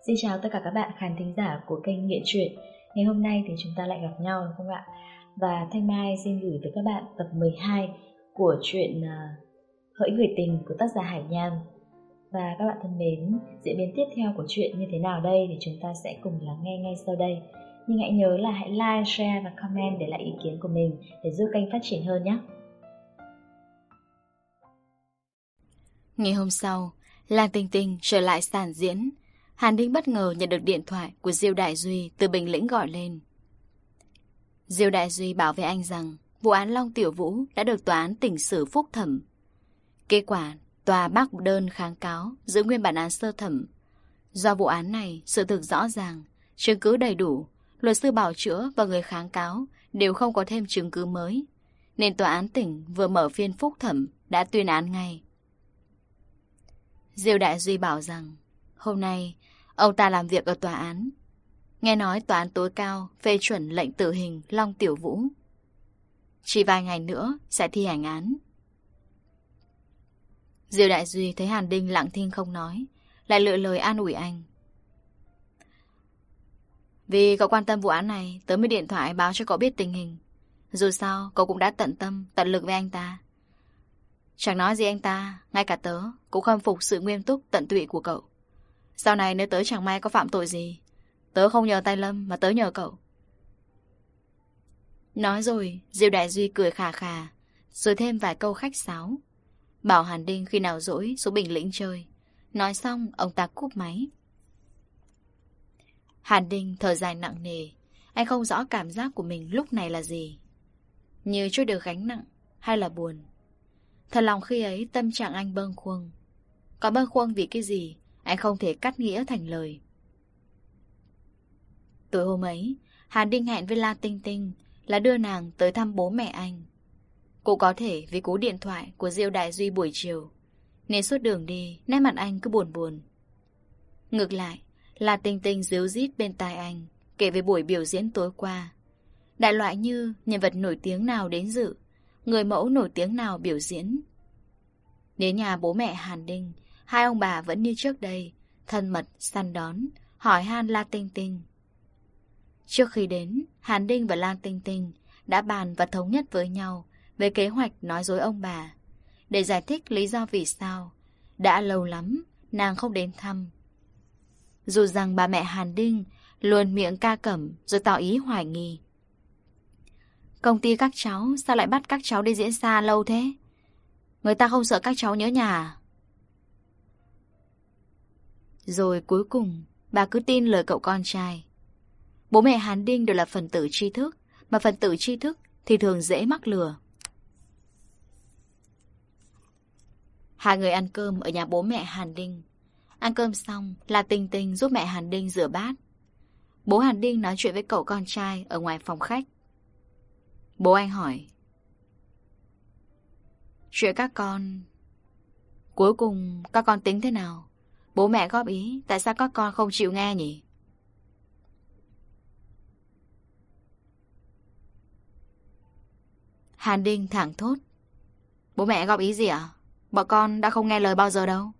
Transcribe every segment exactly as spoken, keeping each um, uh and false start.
Xin chào tất cả các bạn khán thính giả của kênh Nghiện Truyện. Ngày hôm nay thì chúng ta lại gặp nhau đúng không ạ? Và Thanh Mai xin gửi tới các bạn tập mười hai của truyện uh, Hỡi Người Tình của tác giả Hải Nham. Và các bạn thân mến, diễn biến tiếp theo của truyện như thế nào đây thì chúng ta sẽ cùng lắng nghe ngay sau đây. Nhưng hãy nhớ là hãy like, share và comment để lại ý kiến của mình để giúp kênh phát triển hơn nhé. Ngày hôm sau, Lan Tinh Tinh trở lại sàn diễn. Hàn Đinh bất ngờ nhận được điện thoại của Diêu Đại Duy từ Bình Lĩnh gọi lên. Diêu Đại Duy bảo với anh rằng vụ án Long Tiểu Vũ đã được tòa án tỉnh xử phúc thẩm. Kết quả, tòa bác đơn kháng cáo giữ nguyên bản án sơ thẩm. Do vụ án này sự thực rõ ràng, chứng cứ đầy đủ, luật sư bảo chữa và người kháng cáo đều không có thêm chứng cứ mới, nên tòa án tỉnh vừa mở phiên phúc thẩm đã tuyên án ngay. Diêu Đại Duy bảo rằng hôm nay ông ta làm việc ở tòa án. Nghe nói tòa án tối cao phê chuẩn lệnh tử hình Long Tiểu Vũ. Chỉ vài ngày nữa sẽ thi hành án. Diêu Đại Duy thấy Hàn Đinh lặng thinh không nói, lại lựa lời an ủi anh. Vì cậu quan tâm vụ án này, tớ mới điện thoại báo cho cậu biết tình hình. Dù sao cậu cũng đã tận tâm, tận lực với anh ta. Chẳng nói gì anh ta, ngay cả tớ cũng khâm phục sự nghiêm túc tận tụy của cậu. Sau này nếu tớ chẳng may có phạm tội gì, tớ không nhờ tay Lâm mà tớ nhờ cậu. Nói rồi, Diêu Đại Duy cười khà khà, rồi thêm vài câu khách sáo, bảo Hàn Đinh khi nào rỗi xuống Bình Lĩnh chơi. Nói xong, ông ta cúp máy. Hàn Đinh thở dài nặng nề. Anh không rõ cảm giác của mình lúc này là gì, như trút được gánh nặng hay là buồn. Thật lòng khi ấy tâm trạng anh bâng khuâng. Có bâng khuâng vì cái gì anh không thể cắt nghĩa thành lời. Tối hôm ấy, Hàn Đinh hẹn với La Tinh Tinh là đưa nàng tới thăm bố mẹ anh. Cũng có thể vì cú điện thoại của Diêu Đại Duy buổi chiều, nên suốt đường đi nét mặt anh cứ buồn buồn. Ngược lại, La Tinh Tinh díu dít bên tai anh kể về buổi biểu diễn tối qua. Đại loại như nhân vật nổi tiếng nào đến dự, người mẫu nổi tiếng nào biểu diễn. Đến nhà bố mẹ Hàn Đinh, hai ông bà vẫn như trước đây, thân mật săn đón, hỏi han La Tinh Tinh. Trước khi đến, Hàn Đinh và La Tinh Tinh đã bàn và thống nhất với nhau về kế hoạch nói dối ông bà, để giải thích lý do vì sao đã lâu lắm nàng không đến thăm. Dù rằng bà mẹ Hàn Đinh luôn miệng ca cẩm rồi tỏ ý hoài nghi. Công ty các cháu sao lại bắt các cháu đi diễn xa lâu thế? Người ta không sợ các cháu nhớ nhà à? Rồi cuối cùng bà cứ tin lời cậu con trai. Bố mẹ Hàn Đinh đều là phần tử tri thức, mà phần tử tri thức thì thường dễ mắc lừa. Hai người ăn cơm ở nhà bố mẹ Hàn Đinh. Ăn cơm xong, La Tinh Tinh giúp mẹ Hàn Đinh rửa bát. Bố Hàn Đinh nói chuyện với cậu con trai ở ngoài phòng khách. Bố anh hỏi: chuyện các con, cuối cùng các con tính thế nào? Bố mẹ góp ý, tại sao các con không chịu nghe nhỉ? Hàn Đinh thẳng thốt: bố mẹ góp ý gì ạ? Bọn con đã không nghe lời bao giờ đâu.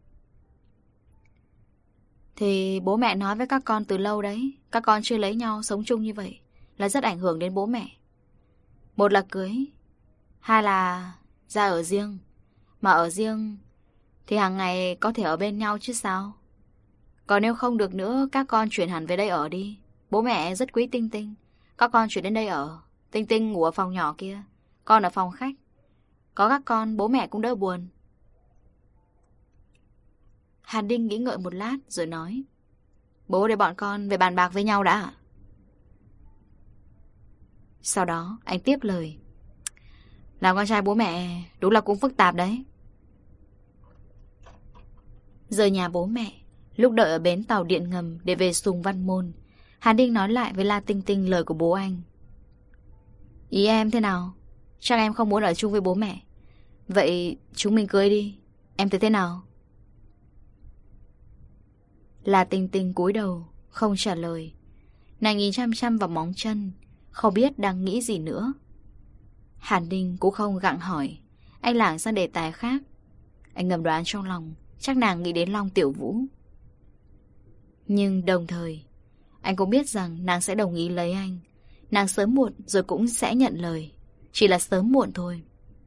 Thì bố mẹ nói với các con từ lâu đấy, các con chưa lấy nhau sống chung như vậy là rất ảnh hưởng đến bố mẹ. Một là cưới, hai là ra ở riêng. Mà ở riêng thì hàng ngày có thể ở bên nhau chứ sao. Còn nếu không được nữa, các con chuyển hẳn về đây ở đi. Bố mẹ rất quý Tinh Tinh, các con chuyển đến đây ở. Tinh Tinh ngủ ở phòng nhỏ kia, con ở phòng khách. Có các con bố mẹ cũng đỡ buồn. Hàn Đinh nghĩ ngợi một lát rồi nói: bố để bọn con về bàn bạc với nhau đã. Sau đó anh tiếp lời: làm con trai bố mẹ đúng là cũng phức tạp đấy. Rời nhà bố mẹ, lúc đợi ở bến tàu điện ngầm để về Sùng Văn Môn, Hàn Đinh nói lại với La Tinh Tinh lời của bố anh. Ý em thế nào? Chắc em không muốn ở chung với bố mẹ. Vậy chúng mình cưới đi, em thấy thế nào? La Tinh Tinh cúi đầu không trả lời. Nàng nhìn chăm chăm vào móng chân, không biết đang nghĩ gì nữa. Hàn Đinh cũng không gặng hỏi, anh lảng sang đề tài khác. Anh ngầm đoán trong lòng chắc nàng nghĩ đến Long Tiểu Vũ. Nhưng đồng thời anh cũng biết rằng nàng sẽ đồng ý lấy anh. Nàng sớm muộn rồi cũng sẽ nhận lời. Chỉ là sớm muộn thôi.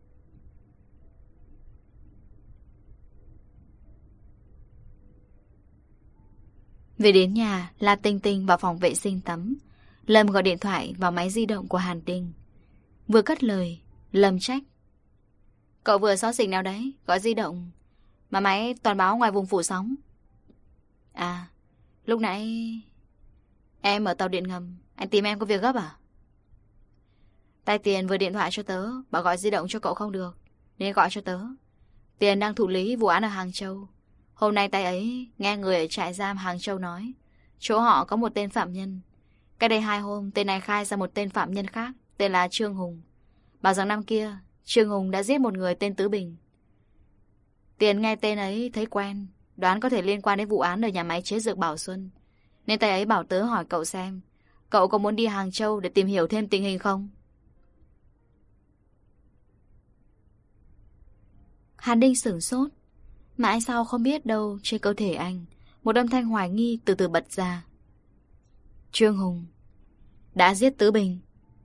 Về đến nhà, La Tinh Tinh vào phòng vệ sinh tắm. Lâm gọi điện thoại vào máy di động của Hàn Tinh. Vừa cất lời, Lâm trách: Cậu vừa xó xỉnh nào đấy, gọi di động mà máy toàn báo ngoài vùng phủ sóng. À, lúc nãy em ở tàu điện ngầm, anh tìm em có việc gấp à? Tay Tiền vừa điện thoại cho tớ, bảo gọi di động cho cậu không được, nên gọi cho tớ. Tiền đang thụ lý vụ án ở Hàng Châu. Hôm nay tay ấy nghe người ở trại giam Hàng Châu nói chỗ họ có một tên phạm nhân. Cách đây hai hôm, tên này khai ra một tên phạm nhân khác, tên là Trương Hùng. Bảo rằng năm kia Trương Hùng đã giết một người tên Tứ Bình. Tiền nghe tên ấy thấy quen, đoán có thể liên quan đến vụ án ở nhà máy chế dược Bảo Xuân, nên tay ấy bảo tớ hỏi cậu xem cậu có muốn đi Hàng Châu để tìm hiểu thêm tình hình không? Hàn Đinh sửng sốt. Mãi sau không biết đâu trên cơ thể anh một âm thanh hoài nghi từ từ bật ra. Trương Hùng đã giết Tứ Bình.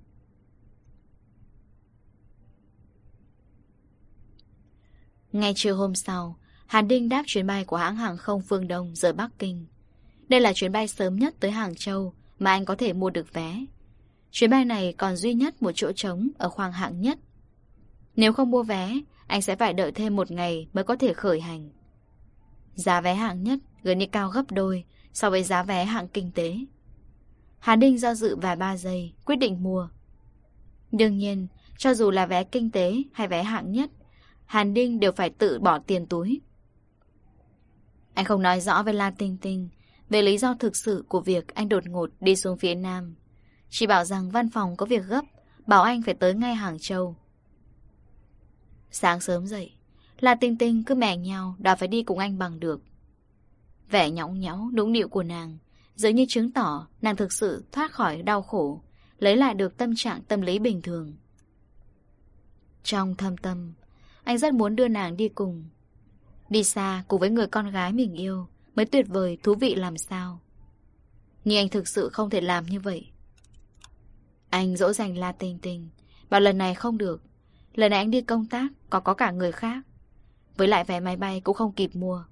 Ngay trưa hôm sau, Hàn Đinh đáp chuyến bay của hãng hàng không Phương Đông rời Bắc Kinh. Đây là chuyến bay sớm nhất tới Hàng Châu mà anh có thể mua được vé. Chuyến bay này còn duy nhất một chỗ trống ở khoang hạng nhất. Nếu không mua vé, anh sẽ phải đợi thêm một ngày mới có thể khởi hành. Giá vé hạng nhất gần như cao gấp đôi so với giá vé hạng kinh tế. Hàn Đinh do dự vài ba giây, quyết định mua. Đương nhiên, cho dù là vé kinh tế hay vé hạng nhất, Hàn Đinh đều phải tự bỏ tiền túi. Anh không nói rõ với La Tinh Tinh về lý do thực sự của việc anh đột ngột đi xuống phía Nam. Chỉ bảo rằng văn phòng có việc gấp, bảo anh phải tới ngay Hàng Châu. Sáng sớm dậy, La Tinh Tinh cứ mè nhau đòi phải đi cùng anh bằng được. Vẻ nhõng nhẽo, nũng nịu của nàng dường như chứng tỏ nàng thực sự thoát khỏi đau khổ, lấy lại được tâm trạng tâm lý bình thường. Trong thâm tâm, anh rất muốn đưa nàng đi cùng. Đi xa cùng với người con gái mình yêu mới tuyệt vời thú vị làm sao. Nhưng anh thực sự không thể làm như vậy. Anh dỗ dành La Tinh Tinh, bảo lần này không được. Lần này anh đi công tác còn có cả người khác, với lại vé máy bay cũng không kịp mua.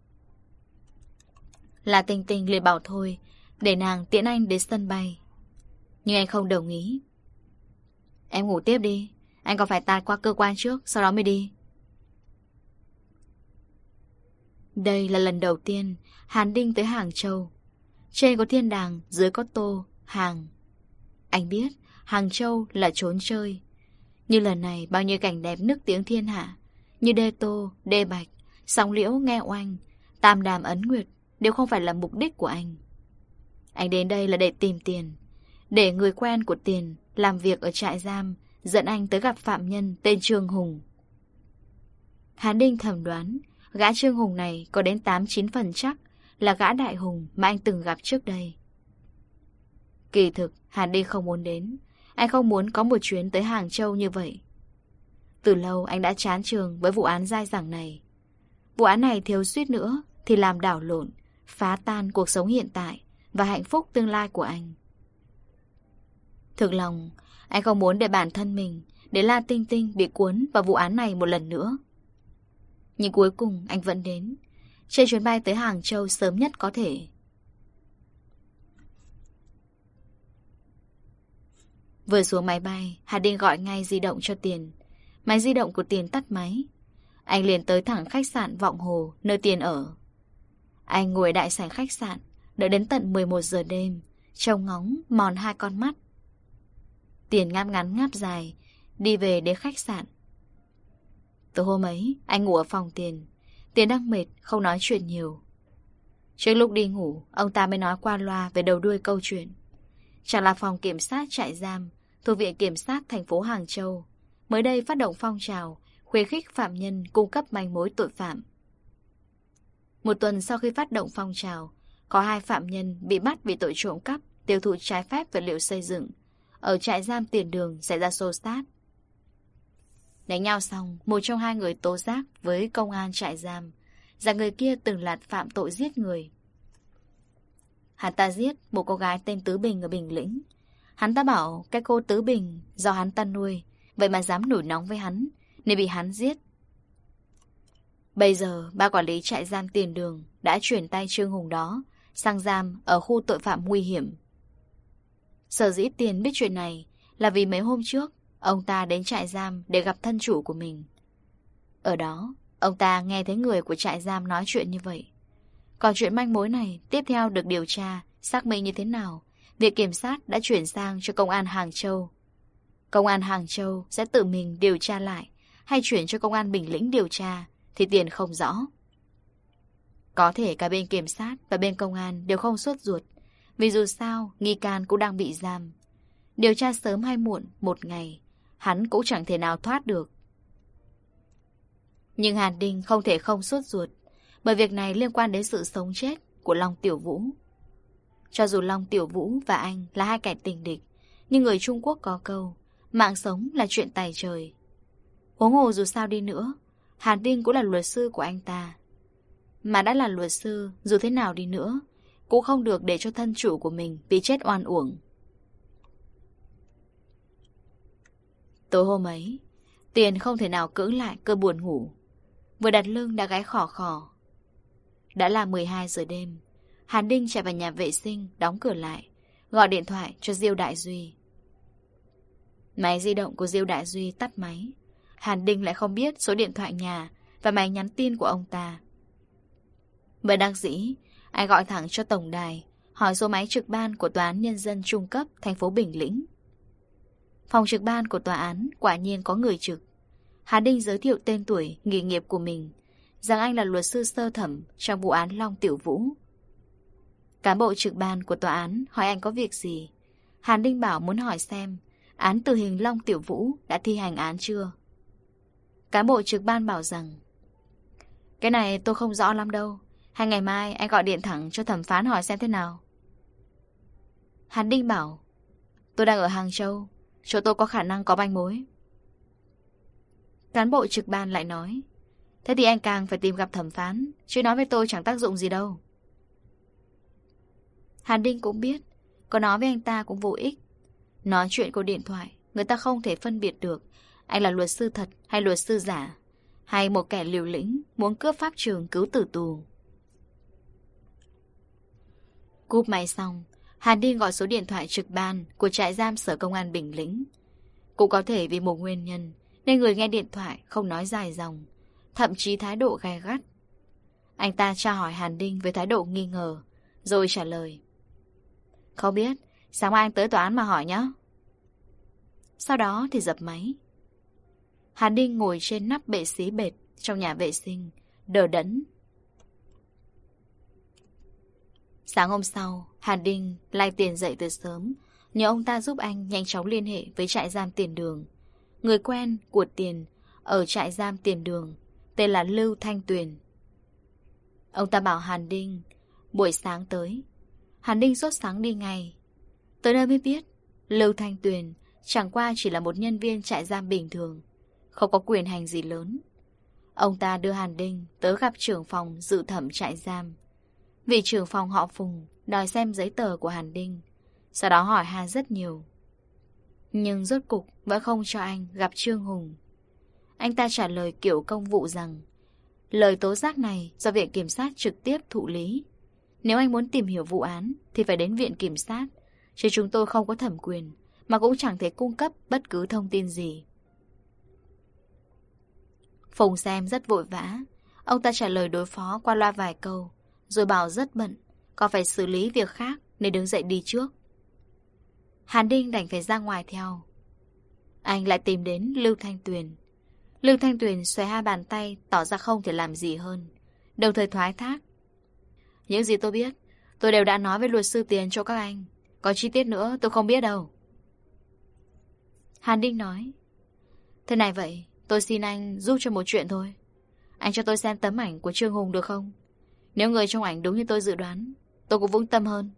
La Tinh Tinh liền bảo thôi, để nàng tiễn anh đến sân bay. Nhưng anh không đồng ý. Em ngủ tiếp đi, anh còn phải tạt qua cơ quan trước, sau đó mới đi. Đây là lần đầu tiên Hàn Đinh tới Hàng Châu. Trên có thiên đàng, dưới có tô, hàng. Anh biết Hàng Châu là trốn chơi. Như lần này bao nhiêu cảnh đẹp nức tiếng thiên hạ, như đê tô, đê bạch, sóng liễu nghe oanh, tam đàm ấn nguyệt đều không phải là mục đích của anh. Anh đến đây là để tìm Tiền, để người quen của Tiền làm việc ở trại giam dẫn anh tới gặp phạm nhân tên Trương Hùng. Hàn Đinh thầm đoán gã Trương Hùng này có đến tám chín phần chắc là gã Đại Hùng mà anh từng gặp trước đây. Kỳ thực Hàn Đinh không muốn đến. Anh không muốn có một chuyến tới Hàng Châu như vậy. Từ lâu anh đã chán chường với vụ án dai dẳng này. Vụ án này thiếu suýt nữa thì làm đảo lộn, phá tan cuộc sống hiện tại và hạnh phúc tương lai của anh. Thực lòng, anh không muốn để bản thân mình, để La Tinh Tinh bị cuốn vào vụ án này một lần nữa. Nhưng cuối cùng anh vẫn đến, trên chuyến bay tới Hàng Châu sớm nhất có thể. Vừa xuống máy bay, Hà Đinh gọi ngay di động cho Tiền. Máy di động của Tiền tắt máy. Anh liền tới thẳng khách sạn Vọng Hồ, nơi Tiền ở. Anh ngồi đại sảnh khách sạn, đợi đến tận mười một giờ đêm, trông ngóng mòn hai con mắt. Tiền ngáp ngắn ngáp dài, đi về đến khách sạn. Từ hôm ấy, anh ngủ ở phòng Tiền. Tiền đang mệt, không nói chuyện nhiều. Trước lúc đi ngủ, ông ta mới nói qua loa về đầu đuôi câu chuyện. Chẳng là phòng kiểm sát trại giam thuộc Viện Kiểm sát thành phố Hàng Châu mới đây phát động phong trào khuyến khích phạm nhân cung cấp manh mối tội phạm. Một tuần sau khi phát động phong trào, có hai phạm nhân bị bắt vì tội trộm cắp, tiêu thụ trái phép vật liệu xây dựng ở trại giam Tiền Đường xảy ra xô xát. Đánh nhau xong, một trong hai người tố giác với công an trại giam rằng người kia từng là phạm tội giết người. hắn ta giết một cô gái tên Tứ Bình ở Bình Lĩnh. Hắn ta bảo cái cô Tứ Bình do hắn ta nuôi, vậy mà dám nổi nóng với hắn, nên bị hắn giết. Bây giờ, ba quản lý trại giam Tiền Đường đã chuyển tay Trương Hùng đó sang giam ở khu tội phạm nguy hiểm. Sở dĩ Tiền biết chuyện này là vì mấy hôm trước, ông ta đến trại giam để gặp thân chủ của mình. Ở đó, ông ta nghe thấy người của trại giam nói chuyện như vậy. Còn chuyện manh mối này tiếp theo được điều tra, xác minh như thế nào, Viện Kiểm sát đã chuyển sang cho Công an Hàng Châu. Công an Hàng Châu sẽ tự mình điều tra lại, hay chuyển cho Công an Bình Lĩnh điều tra, thì Tiền không rõ. Có thể cả bên kiểm sát và bên công an đều không sốt ruột, vì dù sao nghi can cũng đang bị giam. Điều tra sớm hay muộn một ngày, hắn cũng chẳng thể nào thoát được. Nhưng Hàn Đinh không thể không sốt ruột, bởi việc này liên quan đến sự sống chết của Long Tiểu Vũ. Cho dù Long Tiểu Vũ và anh là hai kẻ tình địch, nhưng người Trung Quốc có câu, mạng sống là chuyện tài trời. Huống hồ dù sao đi nữa, Hàn Đinh cũng là luật sư của anh ta. Mà đã là luật sư, dù thế nào đi nữa, cũng không được để cho thân chủ của mình bị chết oan uổng. Tối hôm ấy, Tiền không thể nào cưỡng lại cơn buồn ngủ. Vừa đặt lưng đã gáy khò khò. Đã là mười hai giờ đêm, Hàn Đinh chạy vào nhà vệ sinh, đóng cửa lại, gọi điện thoại cho Diêu Đại Duy. Máy di động của Diêu Đại Duy tắt máy. Hàn Đinh lại không biết số điện thoại nhà và máy nhắn tin của ông ta. Bởi đắc dĩ, anh gọi thẳng cho tổng đài, hỏi số máy trực ban của Tòa án Nhân dân Trung cấp thành phố Bình Lĩnh. Phòng trực ban của tòa án quả nhiên có người trực. Hàn Đinh giới thiệu tên tuổi, nghề nghiệp của mình, rằng anh là luật sư sơ thẩm trong vụ án Long Tiểu Vũ. Cán bộ trực ban của tòa án hỏi anh có việc gì. Hàn Đinh bảo muốn hỏi xem án tử hình Long Tiểu Vũ đã thi hành án chưa. Cán bộ trực ban bảo rằng cái này tôi không rõ lắm đâu, hay ngày mai anh gọi điện thẳng cho thẩm phán hỏi xem thế nào. Hàn Đinh bảo tôi đang ở Hàng Châu, chỗ tôi có khả năng có manh mối. Cán bộ trực ban lại nói thế thì anh càng phải tìm gặp thẩm phán, chứ nói với tôi chẳng tác dụng gì đâu. Hàn Đinh cũng biết có nói với anh ta cũng vô ích. Nói chuyện qua điện thoại, người ta không thể phân biệt được anh là luật sư thật hay luật sư giả, hay một kẻ liều lĩnh muốn cướp pháp trường cứu tử tù. Cúp máy xong, Hàn Đinh gọi số điện thoại trực ban của trại giam Sở Công an Bình Lĩnh. Cũng có thể vì một nguyên nhân nên người nghe điện thoại không nói dài dòng, thậm chí thái độ gay gắt. Anh ta tra hỏi Hàn Đinh với thái độ nghi ngờ, rồi trả lời không biết, sáng mai anh tới tòa án mà hỏi nhé. Sau đó thì dập máy. Hàn Đinh ngồi trên nắp bệ xí bệt trong nhà vệ sinh, đờ đẫn. Sáng hôm sau, Hàn Đinh lai Tiền dậy từ sớm, nhờ ông ta giúp anh nhanh chóng liên hệ với trại giam Tiền Đường. Người quen của Tiền ở trại giam Tiền Đường tên là Lưu Thanh Tuyền. Ông ta bảo Hàn Đinh buổi sáng tới. Hàn Đinh sốt sáng đi ngay. Tới nơi mới biết Lưu Thanh Tuyền chẳng qua chỉ là một nhân viên trại giam bình thường, không có quyền hành gì lớn. Ông ta đưa Hàn Đinh tới gặp trưởng phòng dự thẩm trại giam. Vị trưởng phòng họ Phùng đòi xem giấy tờ của Hàn Đinh, sau đó hỏi han rất nhiều. Nhưng rốt cục vẫn không cho anh gặp Trương Hùng. Anh ta trả lời kiểu công vụ rằng lời tố giác này do Viện Kiểm sát trực tiếp thụ lý. Nếu anh muốn tìm hiểu vụ án thì phải đến Viện Kiểm sát, chứ chúng tôi không có thẩm quyền, mà cũng chẳng thể cung cấp bất cứ thông tin gì. Phùng xem rất vội vã. Ông ta trả lời đối phó qua loa vài câu, rồi bảo rất bận, còn phải xử lý việc khác nên đứng dậy đi trước. Hàn Đinh đành phải ra ngoài theo. Anh lại tìm đến Lưu Thanh Tuyền. Lưu Thanh Tuyền xoay hai bàn tay, tỏ ra không thể làm gì hơn, đồng thời thoái thác. Những gì tôi biết, tôi đều đã nói với luật sư Tiền cho các anh. Có chi tiết nữa tôi không biết đâu. Hàn Đinh nói thế này vậy, tôi xin anh giúp cho một chuyện thôi. Anh cho tôi xem tấm ảnh của Trương Hùng được không? Nếu người trong ảnh đúng như tôi dự đoán, tôi cũng vững tâm hơn.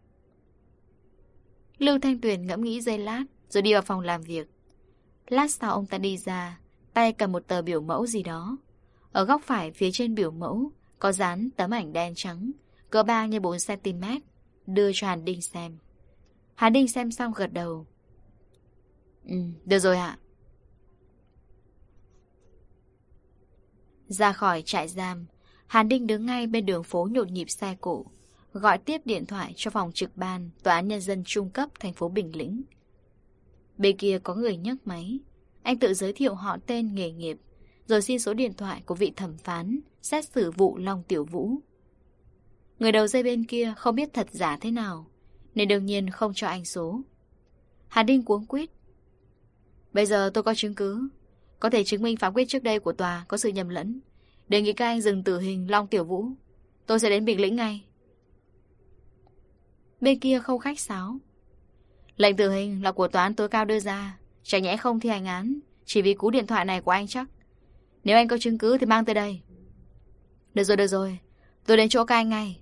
Lưu Thanh Tuyền ngẫm nghĩ giây lát, rồi đi vào phòng làm việc. Lát sau ông ta đi ra, tay cầm một tờ biểu mẫu gì đó. Ở góc phải phía trên biểu mẫu có dán tấm ảnh đen trắng, cỡ ba nhân bốn xăng ti mét, đưa cho Hàn Đinh xem. Hàn Đinh xem xong gật đầu. Ừ, được rồi ạ. Ra khỏi trại giam, Hàn Đinh đứng ngay bên đường phố nhộn nhịp xe cộ, gọi tiếp điện thoại cho phòng trực ban Tòa án Nhân dân Trung cấp thành phố Bình Lĩnh. Bên kia có người nhấc máy. Anh tự giới thiệu họ tên, nghề nghiệp, rồi xin số điện thoại của vị thẩm phán xét xử vụ Long Tiểu Vũ. Người đầu dây bên kia không biết thật giả thế nào, nên đương nhiên không cho anh số. Hàn Đinh cuống quýt. Bây giờ tôi có chứng cứ, có thể chứng minh phán quyết trước đây của tòa có sự nhầm lẫn. Đề nghị các anh dừng tử hình Long Tiểu Vũ. Tôi sẽ đến Bình Lĩnh ngay. Bên kia không khách sáo. Lệnh tử hình là của tòa án tối cao đưa ra, chẳng nhẽ không thi hành án chỉ vì cú điện thoại này của anh chắc. Nếu anh có chứng cứ thì mang tới đây. Được rồi, được rồi, tôi đến chỗ các anh ngay.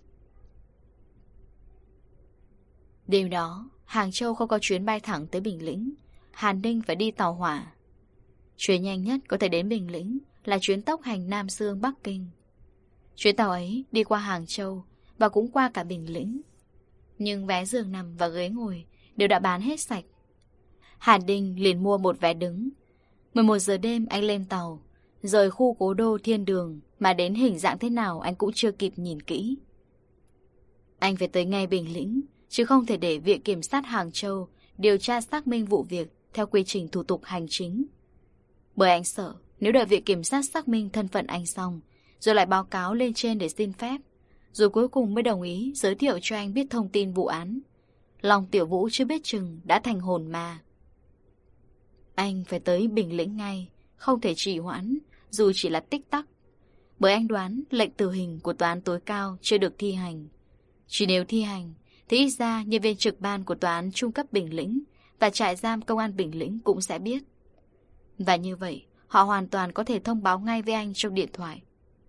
Đêm đó, Hàng Châu không có chuyến bay thẳng tới Bình Lĩnh. Hàn Đinh phải đi tàu hỏa. Chuyến nhanh nhất có thể đến Bình Lĩnh là chuyến tốc hành Nam Xương Bắc Kinh. Chuyến tàu ấy đi qua Hàng Châu và cũng qua cả Bình Lĩnh. Nhưng vé giường nằm và ghế ngồi đều đã bán hết sạch. Hàn Đinh liền mua một vé đứng. mười một giờ đêm anh lên tàu, rời khu cố đô thiên đường, mà đến hình dạng thế nào anh cũng chưa kịp nhìn kỹ. Anh phải tới ngay Bình Lĩnh, chứ không thể để Viện Kiểm sát Hàng Châu điều tra xác minh vụ việc theo quy trình thủ tục hành chính. Bởi anh sợ nếu đợi Viện Kiểm sát xác minh thân phận anh xong, rồi lại báo cáo lên trên để xin phép, rồi cuối cùng mới đồng ý giới thiệu cho anh biết thông tin vụ án, Long Tiểu Vũ chưa biết chừng đã thành hồn ma. Anh phải tới Bình Lĩnh ngay, không thể trì hoãn, dù chỉ là tích tắc. Bởi anh đoán lệnh tử hình của tòa án tối cao chưa được thi hành. Chỉ nếu thi hành, thì ít ra nhân viên trực ban của tòa án trung cấp Bình Lĩnh và trại giam công an Bình Lĩnh cũng sẽ biết. Và như vậy, họ hoàn toàn có thể thông báo ngay với anh trong điện thoại.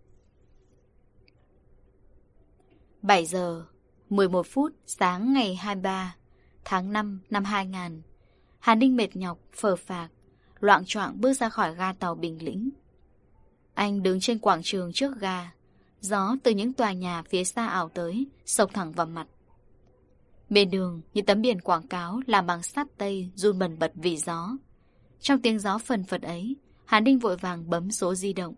bảy giờ mười một phút sáng ngày hai mươi ba tháng năm năm hai nghìn. Hàn Đinh mệt nhọc, phờ phạc, loạng choạng bước ra khỏi ga tàu Bình Lĩnh. Anh đứng trên quảng trường trước ga. Gió từ những tòa nhà phía xa ảo tới, xộc thẳng vào mặt. Bên đường, những tấm biển quảng cáo làm bằng sắt tây run bần bật vì gió. Trong tiếng gió phần phật ấy, Hàn Đinh vội vàng bấm số di động.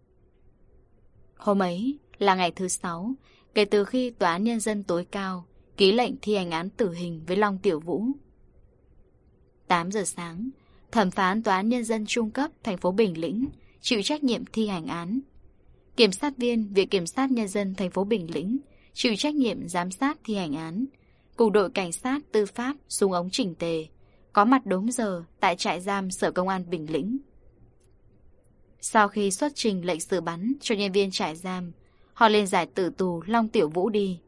Hôm ấy là ngày thứ sáu, kể từ khi Tòa án Nhân dân tối cao ký lệnh thi hành án tử hình với Long Tiểu Vũ. tám giờ sáng, thẩm phán Tòa án Nhân dân Trung cấp thành phố Bình Lĩnh chịu trách nhiệm thi hành án. Kiểm sát viên Viện Kiểm sát Nhân dân thành phố Bình Lĩnh chịu trách nhiệm giám sát thi hành án. Cùng đội cảnh sát tư pháp súng ống chỉnh tề, có mặt đúng giờ tại trại giam Sở Công an Bình Lĩnh. Sau khi xuất trình lệnh xử bắn cho nhân viên trại giam, họ lên giải tử tù Long Tiểu Vũ đi.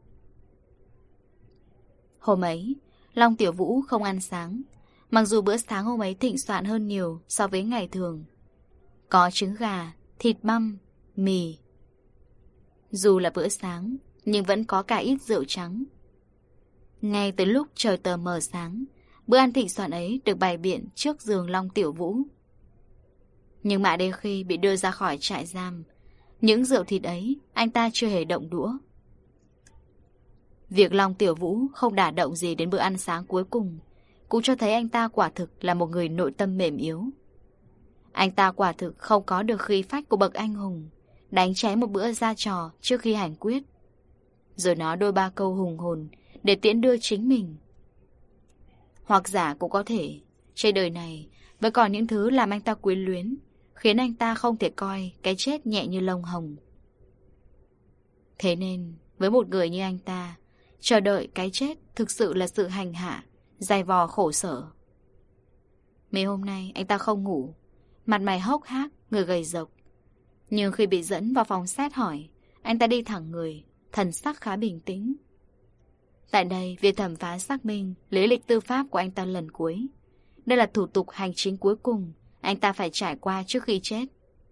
Hôm ấy, Long Tiểu Vũ không ăn sáng, mặc dù bữa sáng hôm ấy thịnh soạn hơn nhiều so với ngày thường. Có trứng gà, thịt băm, mì. Dù là bữa sáng, nhưng vẫn có cả ít rượu trắng. Ngay tới lúc trời tờ mờ sáng, bữa ăn thịnh soạn ấy được bày biện trước giường Long Tiểu Vũ. Nhưng mãi đến khi bị đưa ra khỏi trại giam, những rượu thịt ấy anh ta chưa hề động đũa. Việc Long Tiểu Vũ không đả động gì đến bữa ăn sáng cuối cùng cũng cho thấy anh ta quả thực là một người nội tâm mềm yếu. Anh ta quả thực không có được khí phách của bậc anh hùng, đánh chém một bữa ra trò trước khi hành quyết, rồi nói đôi ba câu hùng hồn để tiễn đưa chính mình. Hoặc giả cũng có thể trên đời này vẫn còn những thứ làm anh ta quyến luyến, khiến anh ta không thể coi cái chết nhẹ như lông hồng. Thế nên với một người như anh ta, chờ đợi cái chết thực sự là sự hành hạ, dày vò khổ sở. Mấy hôm nay anh ta không ngủ, mặt mày hốc hác, người gầy rộc. Nhưng khi bị dẫn vào phòng xét hỏi, anh ta đi thẳng người, thần sắc khá bình tĩnh. Tại đây, việc thẩm phán xác minh lý lịch tư pháp của anh ta lần cuối. Đây là thủ tục hành chính cuối cùng anh ta phải trải qua trước khi chết.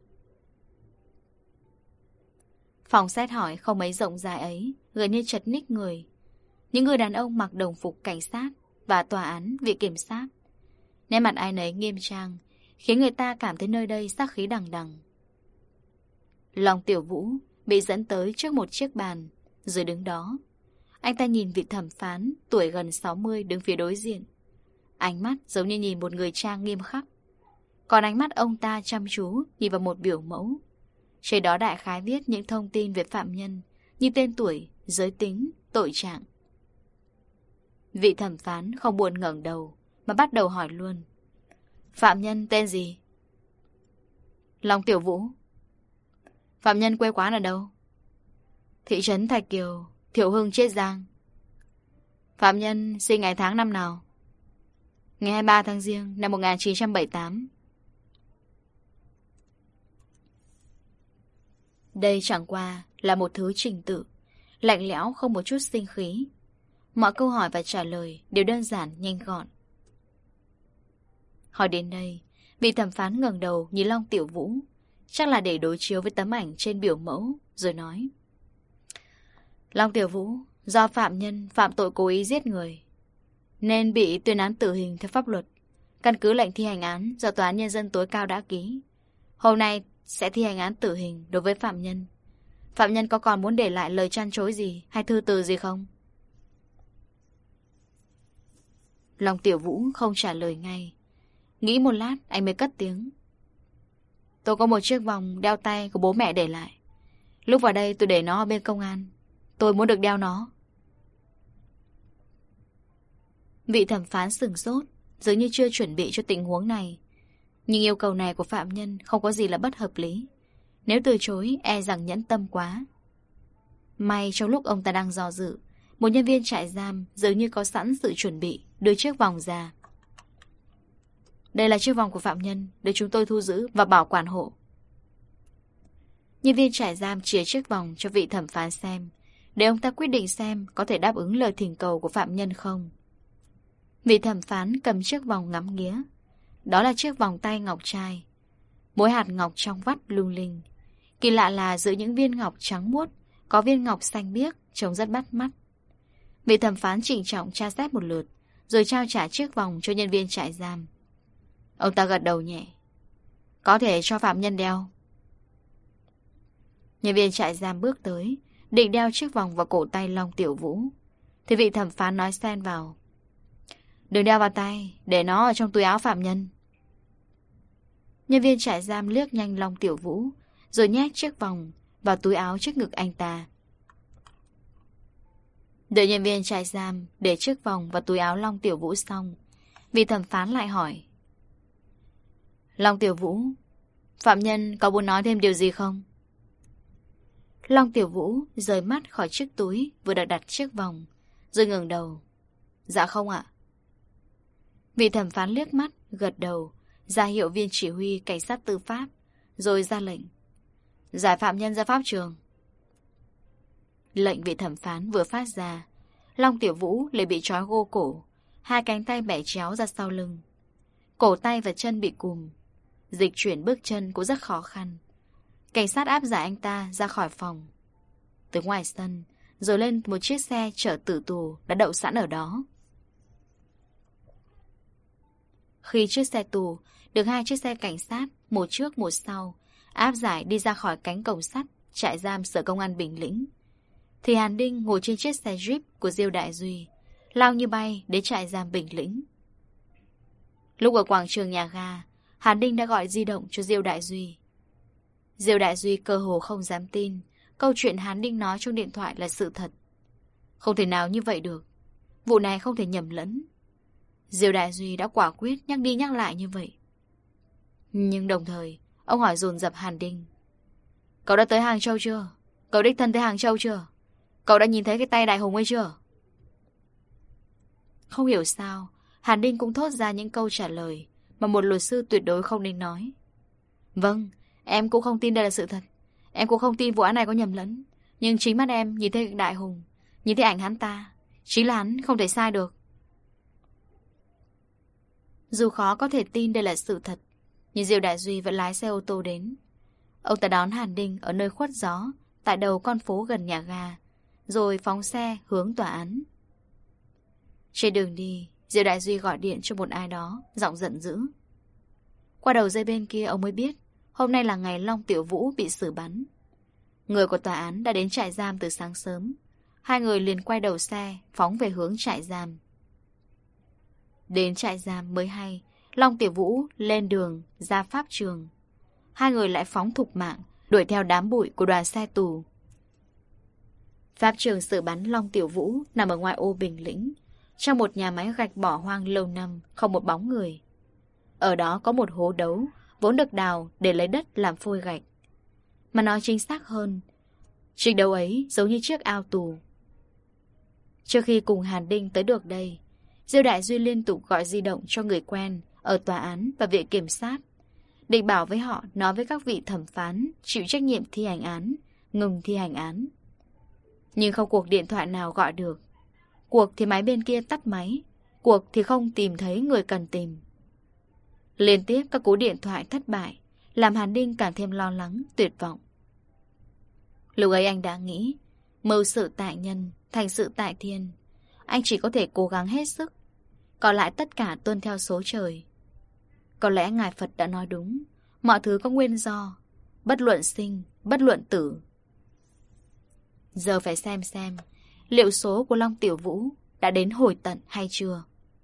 Phòng xét hỏi không mấy rộng dài ấy gần như chật ních người. Những người đàn ông mặc đồng phục cảnh sát và tòa án, viện kiểm sát. Nét mặt ai nấy nghiêm trang, khiến người ta cảm thấy nơi đây sát khí đằng đằng. Long Tiểu Vũ bị dẫn tới trước một chiếc bàn, rồi đứng đó. Anh ta nhìn vị thẩm phán tuổi gần sáu mươi đứng phía đối diện. Ánh mắt giống như nhìn một người trang nghiêm khắc. Còn ánh mắt ông ta chăm chú nhìn vào một biểu mẫu. Trên đó đại khái viết những thông tin về phạm nhân, như tên tuổi, giới tính, tội trạng. Vị thẩm phán không buồn ngẩng đầu, mà bắt đầu hỏi luôn. Phạm nhân tên gì? Long Tiểu Vũ. Phạm nhân quê quán ở đâu? Thị trấn Thạch Kiều, Thiệu Hưng, Chiết Giang. Phạm nhân sinh ngày tháng năm nào? Ngày hai mươi ba tháng Giêng năm một nghìn chín trăm bảy mươi tám. Đây chẳng qua là một thứ trình tự, lạnh lẽo không một chút sinh khí. Mọi câu hỏi và trả lời đều đơn giản, nhanh gọn. Hỏi đến đây, vị thẩm phán ngẩng đầu nhìn Long Tiểu Vũ, chắc là để đối chiếu với tấm ảnh trên biểu mẫu, rồi nói. Long Tiểu Vũ, do phạm nhân phạm tội cố ý giết người, nên bị tuyên án tử hình theo pháp luật. Căn cứ lệnh thi hành án do Tòa án Nhân dân tối cao đã ký, hôm nay sẽ thi hành án tử hình đối với phạm nhân. Phạm nhân có còn muốn để lại lời trăn trối gì hay thư từ gì không? Long Tiểu Vũ không trả lời ngay. Nghĩ một lát anh mới cất tiếng. Tôi có một chiếc vòng đeo tay của bố mẹ để lại. Lúc vào đây tôi để nó ở bên công an. Tôi muốn được đeo nó. Vị thẩm phán sửng sốt, dường như chưa chuẩn bị cho tình huống này. Nhưng yêu cầu này của phạm nhân không có gì là bất hợp lý. Nếu từ chối e rằng nhẫn tâm quá. May trong lúc ông ta đang do dự, một nhân viên trại giam dường như có sẵn sự chuẩn bị, đưa chiếc vòng ra. Đây là chiếc vòng của phạm nhân, để chúng tôi thu giữ và bảo quản hộ. Nhân viên trại giam chia chiếc vòng cho vị thẩm phán xem, để ông ta quyết định xem có thể đáp ứng lời thỉnh cầu của phạm nhân không. Vị thẩm phán cầm chiếc vòng ngắm nghía. Đó là chiếc vòng tay ngọc trai. Mỗi hạt ngọc trong vắt lung linh. Kỳ lạ là giữa những viên ngọc trắng muốt có viên ngọc xanh biếc, trông rất bắt mắt. Vị thẩm phán trịnh trọng tra xét một lượt, rồi trao trả chiếc vòng cho nhân viên trại giam. Ông ta gật đầu nhẹ. Có thể cho phạm nhân đeo. Nhân viên trại giam bước tới, định đeo chiếc vòng vào cổ tay Long Tiểu Vũ, thì vị thẩm phán nói xen vào. Đừng đeo vào tay, để nó ở trong túi áo phạm nhân. Nhân viên trại giam liếc nhanh Long Tiểu Vũ, rồi nhét chiếc vòng vào túi áo trước ngực anh ta. Đợi nhân viên trại giam để chiếc vòng vào túi áo Long Tiểu Vũ xong, vị thẩm phán lại hỏi. Long Tiểu Vũ, phạm nhân có muốn nói thêm điều gì không? Long Tiểu Vũ rời mắt khỏi chiếc túi vừa được đặt chiếc vòng, rồi ngẩng đầu. Dạ không ạ. Vị thẩm phán liếc mắt, gật đầu, ra hiệu viên chỉ huy cảnh sát tư pháp, rồi ra lệnh. Giải phạm nhân ra pháp trường. Lệnh vị thẩm phán vừa phát ra, Long Tiểu Vũ lại bị trói gô cổ, hai cánh tay bẻ chéo ra sau lưng. Cổ tay và chân bị cùm, dịch chuyển bước chân cũng rất khó khăn. Cảnh sát áp giải anh ta ra khỏi phòng, từ ngoài sân, rồi lên một chiếc xe chở tử tù đã đậu sẵn ở đó. Khi chiếc xe tù được hai chiếc xe cảnh sát, một trước một sau, áp giải đi ra khỏi cánh cổng sắt trại giam sở công an Bình Lĩnh, thì Hàn Đinh ngồi trên chiếc xe Jeep của Diêu Đại Duy, lao như bay đến trại giam Bình Lĩnh. Lúc ở quảng trường nhà ga, Hàn Đinh đã gọi di động cho Diêu Đại Duy. Diêu Đại Duy cơ hồ không dám tin câu chuyện Hàn Đinh nói trong điện thoại là sự thật. Không thể nào như vậy được. Vụ này không thể nhầm lẫn. Diêu Đại Duy đã quả quyết nhắc đi nhắc lại như vậy. Nhưng đồng thời, ông hỏi dồn dập Hàn Đinh. Cậu đã tới Hàng Châu chưa? Cậu đích thân tới Hàng Châu chưa? Cậu đã nhìn thấy cái tay Đại Hùng ấy chưa? Không hiểu sao, Hàn Đinh cũng thốt ra những câu trả lời mà một luật sư tuyệt đối không nên nói. Vâng, em cũng không tin đây là sự thật. Em cũng không tin vụ án này có nhầm lẫn. Nhưng chính mắt em nhìn thấy Đại Hùng, nhìn thấy ảnh hắn ta, chính là hắn, không thể sai được. Dù khó có thể tin đây là sự thật, nhưng Diêu Đại Duy vẫn lái xe ô tô đến. Ông ta đón Hàn Đinh ở nơi khuất gió, tại đầu con phố gần nhà ga, rồi phóng xe hướng tòa án. Trên đường đi, Diêu Đại Duy gọi điện cho một ai đó, giọng giận dữ. Qua đầu dây bên kia ông mới biết, hôm nay là ngày Long Tiểu Vũ bị xử bắn. Người của tòa án đã đến trại giam từ sáng sớm. hai người liền quay đầu xe, phóng về hướng trại giam. Đến trại giam mới hay, Long Tiểu Vũ lên đường ra pháp trường. Hai người lại phóng thục mạng, đuổi theo đám bụi của đoàn xe tù. Pháp trường xử bắn Long Tiểu Vũ nằm ở ngoại ô Bình Lĩnh, trong một nhà máy gạch bỏ hoang lâu năm, không một bóng người. Ở đó có một hố đấu, vốn được đào để lấy đất làm phôi gạch. Mà nói chính xác hơn, chiếc đấu ấy giống như chiếc ao tù. Trước khi cùng Hàn Đinh tới được đây, Diêu Đại Duy liên tục gọi di động cho người quen ở tòa án và viện kiểm sát, định bảo với họ nói với các vị thẩm phán chịu trách nhiệm thi hành án, ngừng thi hành án. Nhưng không cuộc điện thoại nào gọi được. Cuộc thì máy bên kia tắt máy, cuộc thì không tìm thấy người cần tìm. Liên tiếp các cú điện thoại thất bại, làm Hàn Đinh càng thêm lo lắng, tuyệt vọng. Lúc ấy anh đã nghĩ, mưu sự tại nhân, thành sự tại thiên. Anh chỉ có thể cố gắng hết sức, còn lại tất cả tuân theo số trời. Có lẽ Ngài Phật đã nói đúng, mọi thứ có nguyên do, bất luận sinh, bất luận tử. Giờ phải xem xem, liệu số của Long Tiểu Vũ đã đến hồi tận hay chưa?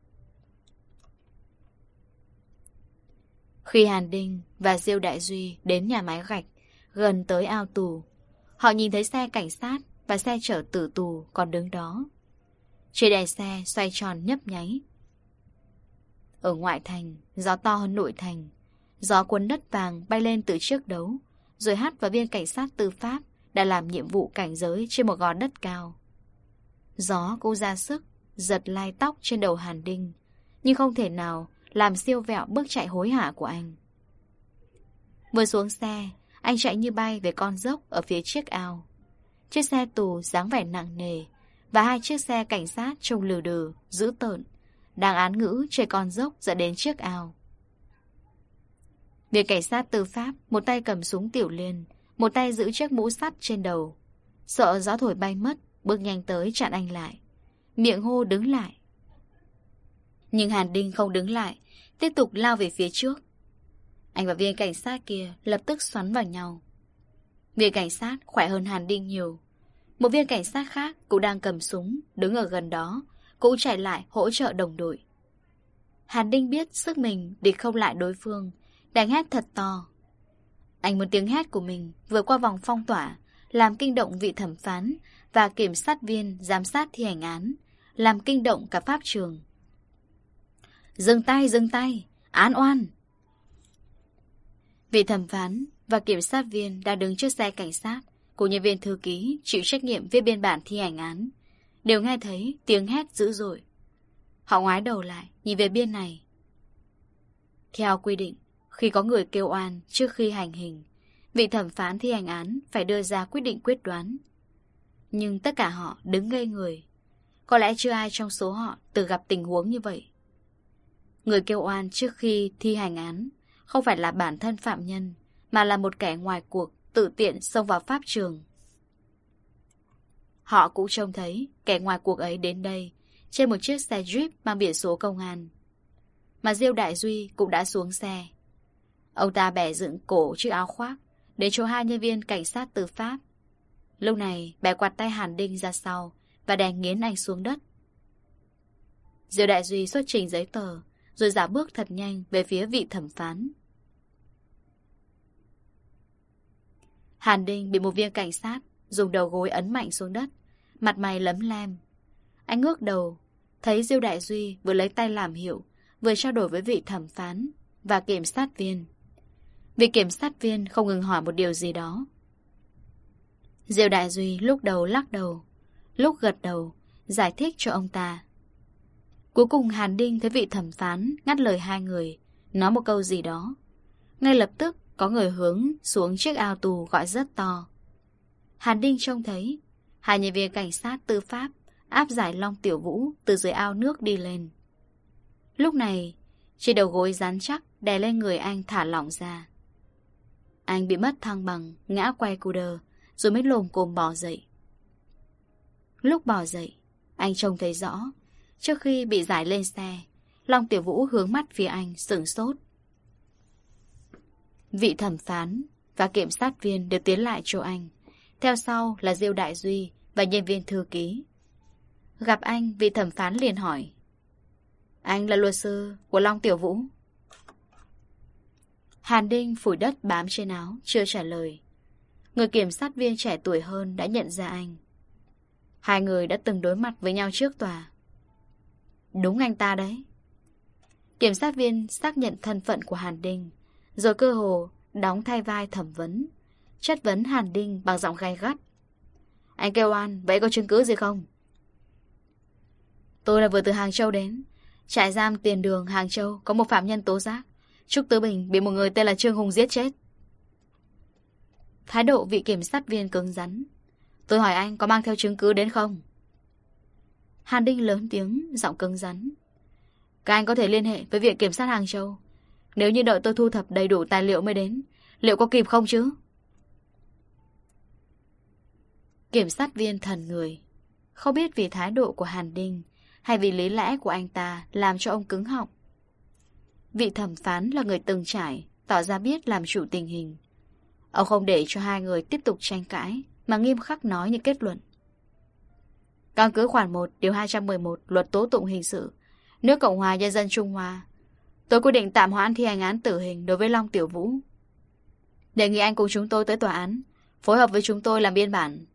Khi Hàn Đinh và Diêu Đại Duy đến nhà máy gạch, gần tới ao tù, họ nhìn thấy xe cảnh sát và xe chở tử tù còn đứng đó. Trên đèn xe xoay tròn nhấp nháy. Ở ngoại thành, gió to hơn nội thành. Gió cuốn đất vàng bay lên từ chiếc đấu, rồi hắt vào viên cảnh sát tư pháp đã làm nhiệm vụ cảnh giới trên một gò đất cao. Gió cũng ra sức, giật lai tóc trên đầu Hàn Đinh, nhưng không thể nào làm siêu vẹo bước chạy hối hả của anh. Vừa xuống xe, anh chạy như bay về con dốc ở phía chiếc ao. Chiếc xe tù dáng vẻ nặng nề và hai chiếc xe cảnh sát trông lừ đừ, dữ tợn, đang án ngữ trên con dốc dẫn đến chiếc ao. Viện cảnh sát tư pháp một tay cầm súng tiểu liên, một tay giữ chiếc mũ sắt trên đầu. Sợ gió thổi bay mất, bước nhanh tới chặn anh lại, miệng hô đứng lại. Nhưng Hàn Đinh không đứng lại, tiếp tục lao về phía trước. Anh và viên cảnh sát kia lập tức xoắn vào nhau. Viên cảnh sát khỏe hơn Hàn Đinh nhiều. Một viên cảnh sát khác cũng đang cầm súng, đứng ở gần đó, cũng chạy lại hỗ trợ đồng đội. Hàn Đinh biết sức mình địch không lại đối phương, đành hét thật to. Anh muốn tiếng hét của mình vượt qua vòng phong tỏa, làm kinh động vị thẩm phán và kiểm sát viên giám sát thi hành án, làm kinh động cả pháp trường. Dừng tay, dừng tay, án oan. Vị thẩm phán và kiểm sát viên đang đứng trước xe cảnh sát của nhân viên thư ký chịu trách nhiệm viết biên bản thi hành án, đều nghe thấy tiếng hét dữ dội. Họ ngoái đầu lại, nhìn về bên này. Theo quy định, khi có người kêu oan trước khi hành hình, vị thẩm phán thi hành án phải đưa ra quyết định quyết đoán. Nhưng tất cả họ đứng ngây người. Có lẽ chưa ai trong số họ từng gặp tình huống như vậy. Người kêu oan trước khi thi hành án không phải là bản thân phạm nhân, mà là một kẻ ngoài cuộc tự tiện xông vào pháp trường. Họ cũng trông thấy kẻ ngoài cuộc ấy đến đây trên một chiếc xe Jeep mang biển số công an. Mà Diêu Đại Duy cũng đã xuống xe. Ông ta bẻ dựng cổ chiếc áo khoác đến chỗ hai nhân viên cảnh sát tư pháp. Lúc này bẻ quạt tay Hàn Đinh ra sau và đè nghiến anh xuống đất. Diêu Đại Duy xuất trình giấy tờ rồi dạo bước thật nhanh về phía vị thẩm phán. Hàn Đinh bị một viên cảnh sát dùng đầu gối ấn mạnh xuống đất, mặt mày lấm lem. Anh ngước đầu, thấy Diêu Đại Duy vừa lấy tay làm hiệu, vừa trao đổi với vị thẩm phán và kiểm sát viên. Vị kiểm sát viên không ngừng hỏi một điều gì đó. Diêu Đại Duy lúc đầu lắc đầu, lúc gật đầu, giải thích cho ông ta. Cuối cùng Hàn Đinh thấy vị thẩm phán ngắt lời hai người, nói một câu gì đó. Ngay lập tức có người hướng xuống chiếc ao tù gọi rất to. Hàn Đinh trông thấy hai nhân viên cảnh sát tư pháp áp giải Long Tiểu Vũ từ dưới ao nước đi lên. Lúc này, trên đầu gối rắn chắc đè lên người anh thả lỏng ra. Anh bị mất thăng bằng, ngã quay cù đờ, rồi mới lồm cồm bò dậy. Lúc bò dậy, anh trông thấy rõ, trước khi bị giải lên xe, Long Tiểu Vũ hướng mắt phía anh, sửng sốt. Vị thẩm phán và kiểm sát viên đều tiến lại chỗ anh. Theo sau là Diêu Đại Duy và nhân viên thư ký. Gặp anh, vị thẩm phán liền hỏi: Anh là luật sư của Long Tiểu Vũ? Hàn Đinh phủi đất bám trên áo, chưa trả lời. Người kiểm sát viên trẻ tuổi hơn đã nhận ra anh. Hai người đã từng đối mặt với nhau trước tòa. Đúng anh ta đấy. Kiểm sát viên xác nhận thân phận của Hàn Đinh, rồi cơ hồ đóng thay vai thẩm vấn, chất vấn Hàn Đinh bằng giọng gay gắt. Anh kêu oan, vậy có chứng cứ gì không? Tôi là vừa từ Hàng Châu đến. Trại giam Tiền Đường, Hàng Châu có một phạm nhân tố giác Trúc Tứ Bình bị một người tên là Trương Hùng giết chết. Thái độ vị kiểm sát viên cứng rắn. Tôi hỏi anh có mang theo chứng cứ đến không? Hàn Đinh lớn tiếng, giọng cứng rắn. Các anh có thể liên hệ với viện kiểm sát Hàng Châu. Nếu như đợi tôi thu thập đầy đủ tài liệu mới đến, liệu có kịp không chứ? Kiểm sát viên thần người. Không biết vì thái độ của Hàn Đinh hay vì lý lẽ của anh ta làm cho ông cứng họng. Vị thẩm phán là người từng trải, tỏ ra biết làm chủ tình hình. Ông không để cho hai người tiếp tục tranh cãi, mà nghiêm khắc nói như kết luận. Căn cứ khoản một điều hai trăm mười một Luật tố tụng hình sự nước Cộng hòa Nhân dân Trung Hoa, tôi quyết định tạm hoãn thi hành án tử hình đối với Long Tiểu Vũ. Đề nghị anh cùng chúng tôi tới tòa án, phối hợp với chúng tôi làm biên bản.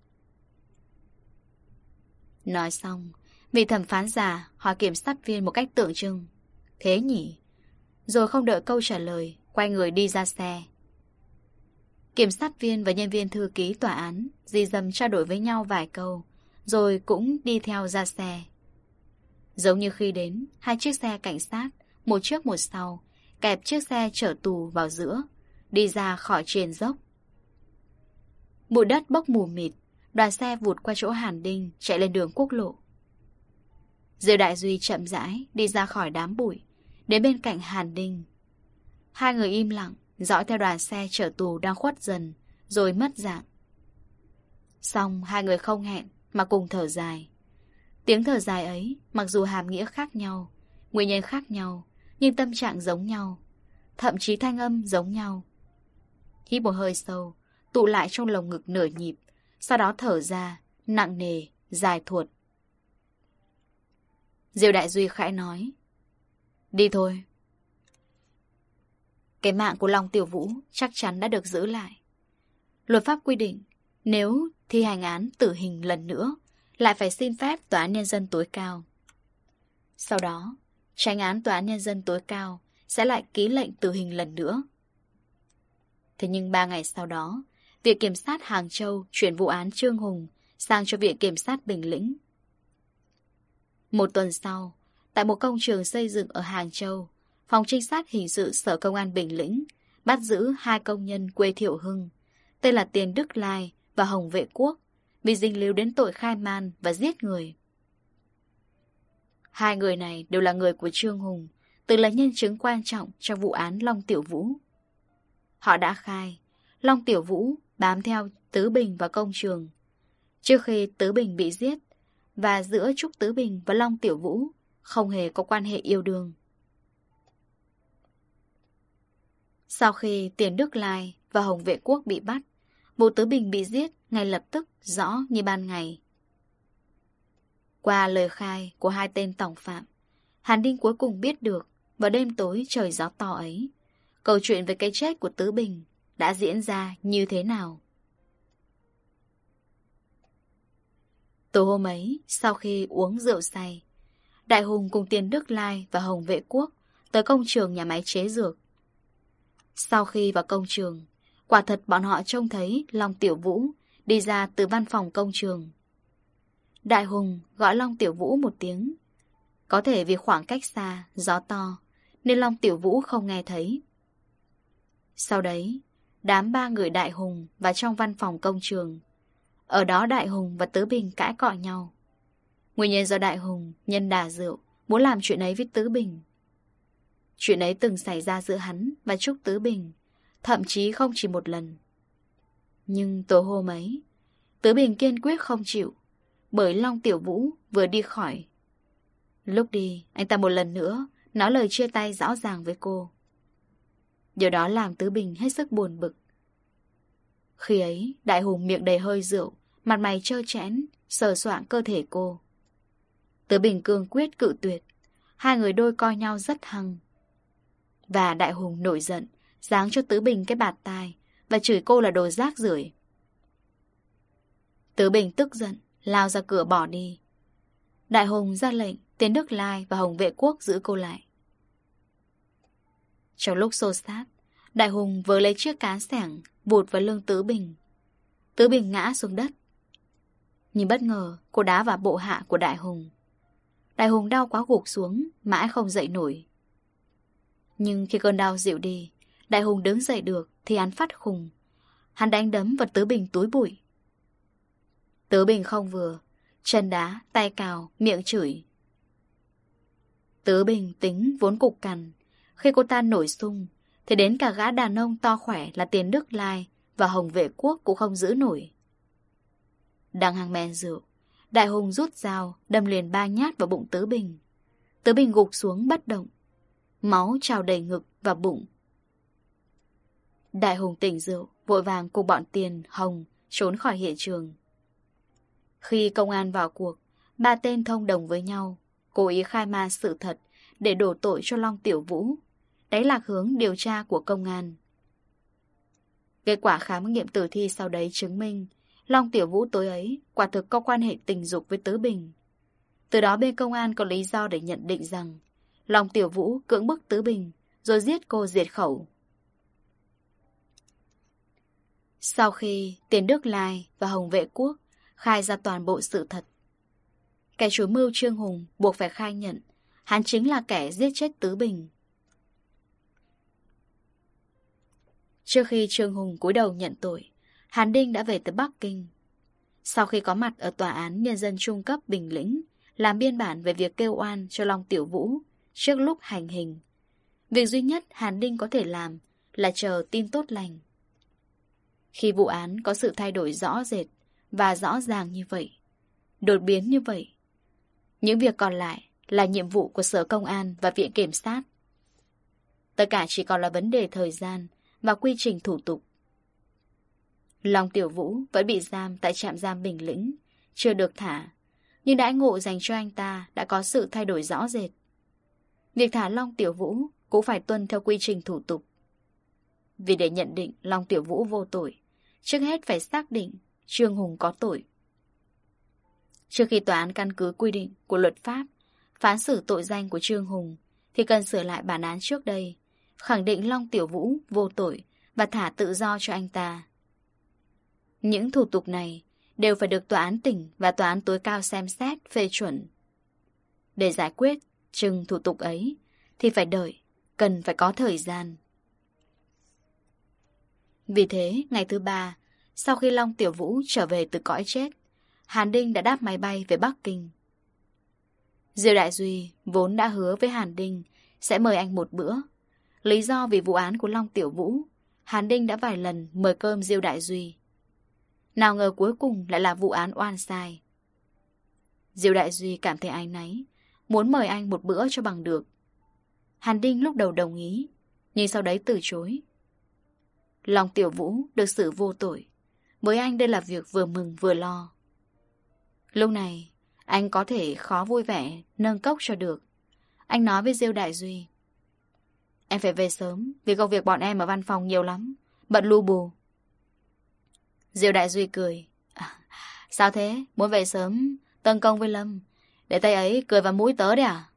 Nói xong, vị thẩm phán già hỏi kiểm sát viên một cách tượng trưng. Thế nhỉ? Rồi không đợi câu trả lời, quay người đi ra xe. Kiểm sát viên và nhân viên thư ký tòa án dì dầm trao đổi với nhau vài câu, rồi cũng đi theo ra xe. Giống như khi đến, hai chiếc xe cảnh sát, một trước một sau, kẹp chiếc xe chở tù vào giữa, đi ra khỏi triền dốc. Bụi đất bốc mù mịt, đoàn xe vụt qua chỗ Hàn Đinh, chạy lên đường quốc lộ. Diêu Đại Duy chậm rãi đi ra khỏi đám bụi, đến bên cạnh Hàn Đinh. Hai người im lặng, dõi theo đoàn xe chở tù đang khuất dần, rồi mất dạng. Xong hai người không hẹn, mà cùng thở dài. Tiếng thở dài ấy, mặc dù hàm nghĩa khác nhau, nguyên nhân khác nhau, nhưng tâm trạng giống nhau, thậm chí thanh âm giống nhau. Hít một hơi sâu, tụ lại trong lồng ngực nửa nhịp, sau đó thở ra, nặng nề, dài thuột. Diêu Đại Duy khẽ nói: Đi thôi. Cái mạng của Long Tiểu Vũ chắc chắn đã được giữ lại. Luật pháp quy định, nếu thi hành án tử hình lần nữa, lại phải xin phép Tòa án Nhân dân tối cao. Sau đó, Chánh án Tòa án Nhân dân tối cao sẽ lại ký lệnh tử hình lần nữa. Thế nhưng ba ngày sau đó, Viện Kiểm sát Hàng Châu chuyển vụ án Trương Hùng sang cho Viện Kiểm sát Bình Lĩnh. Một tuần sau, tại một công trường xây dựng ở Hàng Châu, Phòng Trinh sát Hình sự Sở Công an Bình Lĩnh bắt giữ hai công nhân quê Thiệu Hưng, tên là Tiền Đức Lai và Hồng Vệ Quốc, vì dính líu đến tội khai man và giết người. Hai người này đều là người của Trương Hùng, từng là nhân chứng quan trọng trong vụ án Long Tiểu Vũ. Họ đã khai, Long Tiểu Vũ bám theo Tứ Bình vào công trường trước khi Tứ Bình bị giết, và giữa Trúc Tứ Bình và Long Tiểu Vũ không hề có quan hệ yêu đương. Sau khi Tiền Đức Lai và Hồng Vệ Quốc bị bắt, vụ Tứ Bình bị giết ngay lập tức rõ như ban ngày. Qua lời khai của hai tên tòng phạm, Hàn Đinh cuối cùng biết được vào đêm tối trời gió to ấy, câu chuyện về cái chết của Tứ Bình đã diễn ra như thế nào. Tối hôm ấy, sau khi uống rượu say, Đại Hùng cùng Tiền Đức Lai và Hồng Vệ Quốc tới công trường nhà máy chế dược. Sau khi vào công trường, quả thật bọn họ trông thấy Long Tiểu Vũ đi ra từ văn phòng công trường. Đại Hùng gọi Long Tiểu Vũ một tiếng. Có thể vì khoảng cách xa, gió to, nên Long Tiểu Vũ không nghe thấy. Sau đấy, đám ba người Đại Hùng vào trong văn phòng công trường. Ở đó Đại Hùng và Tứ Bình cãi cọ nhau. Nguyên nhân do Đại Hùng nhân đà rượu muốn làm chuyện ấy với Tứ Bình. Chuyện ấy từng xảy ra giữa hắn và Trúc Tứ Bình, thậm chí không chỉ một lần. Nhưng tối hôm ấy, Tứ Bình kiên quyết không chịu, bởi Long Tiểu Vũ vừa đi khỏi. Lúc đi, anh ta một lần nữa nói lời chia tay rõ ràng với cô. Điều đó làm Tứ Bình hết sức buồn bực. Khi ấy, Đại Hùng miệng đầy hơi rượu, mặt mày trơ trẽn, sờ soạng cơ thể cô. Tứ Bình cương quyết cự tuyệt. Hai người đôi coi nhau rất hăng. Và Đại Hùng nổi giận, giáng cho Tứ Bình cái bạt tai và chửi cô là đồ rác rưởi. Tứ Bình tức giận, lao ra cửa bỏ đi. Đại Hùng ra lệnh, Tiến Đức Lai và Hồng Vệ Quốc giữ cô lại. Trong lúc xô xát, Đại Hùng vừa lấy chiếc cán xẻng vụt vào lưng Tứ Bình. Tứ Bình ngã xuống đất. Nhưng bất ngờ cô đá vào bộ hạ của Đại Hùng. Đại Hùng đau quá gục xuống, mãi không dậy nổi. Nhưng khi cơn đau dịu đi, Đại Hùng đứng dậy được thì hắn phát khùng. Hắn đánh đấm vào Tứ Bình túi bụi. Tứ Bình không vừa, chân đá, tay cào, miệng chửi. Tứ Bình tính vốn cục cằn. Khi cô ta nổi sung thì đến cả gã đàn ông to khỏe là Tiến Đức Lai và Hồng Vệ Quốc cũng không giữ nổi. Đang hàng men rượu, Đại Hùng rút dao đâm liền ba nhát vào bụng Tứ Bình. Tứ Bình gục xuống bất động, máu trào đầy ngực và bụng. Đại Hùng tỉnh rượu, vội vàng cùng bọn Tiền, Hồng trốn khỏi hiện trường. Khi công an vào cuộc, ba tên thông đồng với nhau, cố ý khai ma sự thật để đổ tội cho Long Tiểu Vũ, đánh lạc hướng điều tra của công an. Kết quả khám nghiệm tử thi sau đấy chứng minh Long Tiểu Vũ tối ấy quả thực có quan hệ tình dục với Tứ Bình. Từ đó bên công an có lý do để nhận định rằng Long Tiểu Vũ cưỡng bức Tứ Bình rồi giết cô diệt khẩu. Sau khi Tiến Đức Lai và Hồng Vệ Quốc khai ra toàn bộ sự thật, kẻ chủ mưu Trương Hùng buộc phải khai nhận hắn chính là kẻ giết chết Tứ Bình. Trước khi Trương Hùng cúi đầu nhận tội, Hàn Đinh đã về tới Bắc Kinh. Sau khi có mặt ở Tòa án Nhân dân Trung cấp Bình Lĩnh, làm biên bản về việc kêu oan cho Long Tiểu Vũ trước lúc hành hình, việc duy nhất Hàn Đinh có thể làm là chờ tin tốt lành. Khi vụ án có sự thay đổi rõ rệt và rõ ràng như vậy, đột biến như vậy, những việc còn lại là nhiệm vụ của Sở Công an và Viện Kiểm sát. Tất cả chỉ còn là vấn đề thời gian và quy trình thủ tục. Long Tiểu Vũ vẫn bị giam tại trạm giam Bình Lĩnh, chưa được thả, nhưng đãi ngộ dành cho anh ta đã có sự thay đổi rõ rệt. Việc thả Long Tiểu Vũ cũng phải tuân theo quy trình thủ tục. Vì để nhận định Long Tiểu Vũ vô tội, trước hết phải xác định Trương Hùng có tội. Trước khi tòa án căn cứ quy định của luật pháp phán xử tội danh của Trương Hùng, thì cần sửa lại bản án trước đây, khẳng định Long Tiểu Vũ vô tội và thả tự do cho anh ta. Những thủ tục này đều phải được tòa án tỉnh và tòa án tối cao xem xét, phê chuẩn. Để giải quyết chừng thủ tục ấy thì phải đợi, cần phải có thời gian. Vì thế, ngày thứ ba, sau khi Long Tiểu Vũ trở về từ cõi chết, Hàn Đinh đã đáp máy bay về Bắc Kinh. Diêu Đại Duy vốn đã hứa với Hàn Đinh sẽ mời anh một bữa. Lý do vì vụ án của Long Tiểu Vũ, Hàn Đinh đã vài lần mời cơm Diêu Đại Duy. Nào ngờ cuối cùng lại là vụ án oan sai. Diêu Đại Duy cảm thấy áy náy, muốn mời anh một bữa cho bằng được. Hàn Đinh lúc đầu đồng ý, nhưng sau đấy từ chối. Long Tiểu Vũ được xử vô tội, với anh đây là việc vừa mừng vừa lo. Lúc này, anh có thể khó vui vẻ nâng cốc cho được. Anh nói với Diêu Đại Duy: "Em phải về sớm, vì công việc bọn em ở văn phòng nhiều lắm, bận lu bù." Diêu Đại Duy cười: à, "Sao thế? Muốn về sớm tấn công với Lâm, để tay ấy cười vào mũi tớ đấy à?"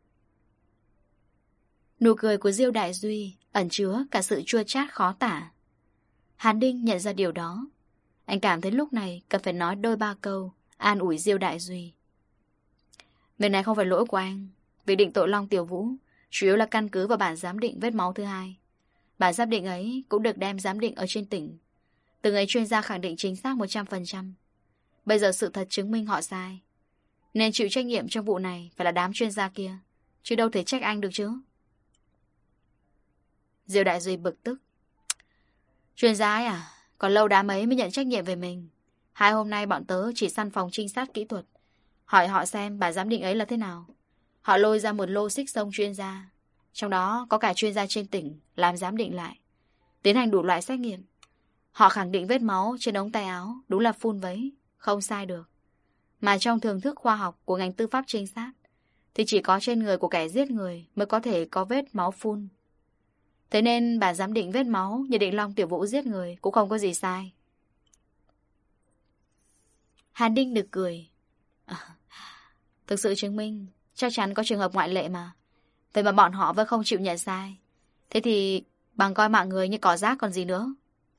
Nụ cười của Diêu Đại Duy ẩn chứa cả sự chua chát khó tả. Hàn Đinh nhận ra điều đó. Anh cảm thấy lúc này cần phải nói đôi ba câu an ủi Diêu Đại Duy. Việc này không phải lỗi của anh. Việc định tội Long Tiểu Vũ chủ yếu là căn cứ vào bản giám định vết máu thứ hai. Bản giám định ấy cũng được đem giám định ở trên tỉnh. Từng ấy chuyên gia khẳng định chính xác một trăm phần trăm. Bây giờ sự thật chứng minh họ sai, nên chịu trách nhiệm trong vụ này phải là đám chuyên gia kia, chứ đâu thể trách anh được chứ. Diêu Đại Duy bực tức: "Chuyên gia ấy à? Còn lâu đám ấy mới nhận trách nhiệm về mình. Hai hôm nay bọn tớ chỉ săn phòng trinh sát kỹ thuật, hỏi họ xem bản giám định ấy là thế nào. Họ lôi ra một lô xích sông chuyên gia, trong đó có cả chuyên gia trên tỉnh làm giám định lại, tiến hành đủ loại xét nghiệm. Họ khẳng định vết máu trên ống tay áo đúng là phun vấy, không sai được. Mà trong thưởng thức khoa học của ngành tư pháp trinh sát thì chỉ có trên người của kẻ giết người mới có thể có vết máu phun. Thế nên bà giám định vết máu nhận định Long Tiểu Vũ giết người cũng không có gì sai. Hàn Đinh được cười. À, thực sự chứng minh chắc chắn có trường hợp ngoại lệ mà. Vậy mà bọn họ vẫn không chịu nhận sai. Thế thì bằng coi mạng người như cỏ rác còn gì nữa.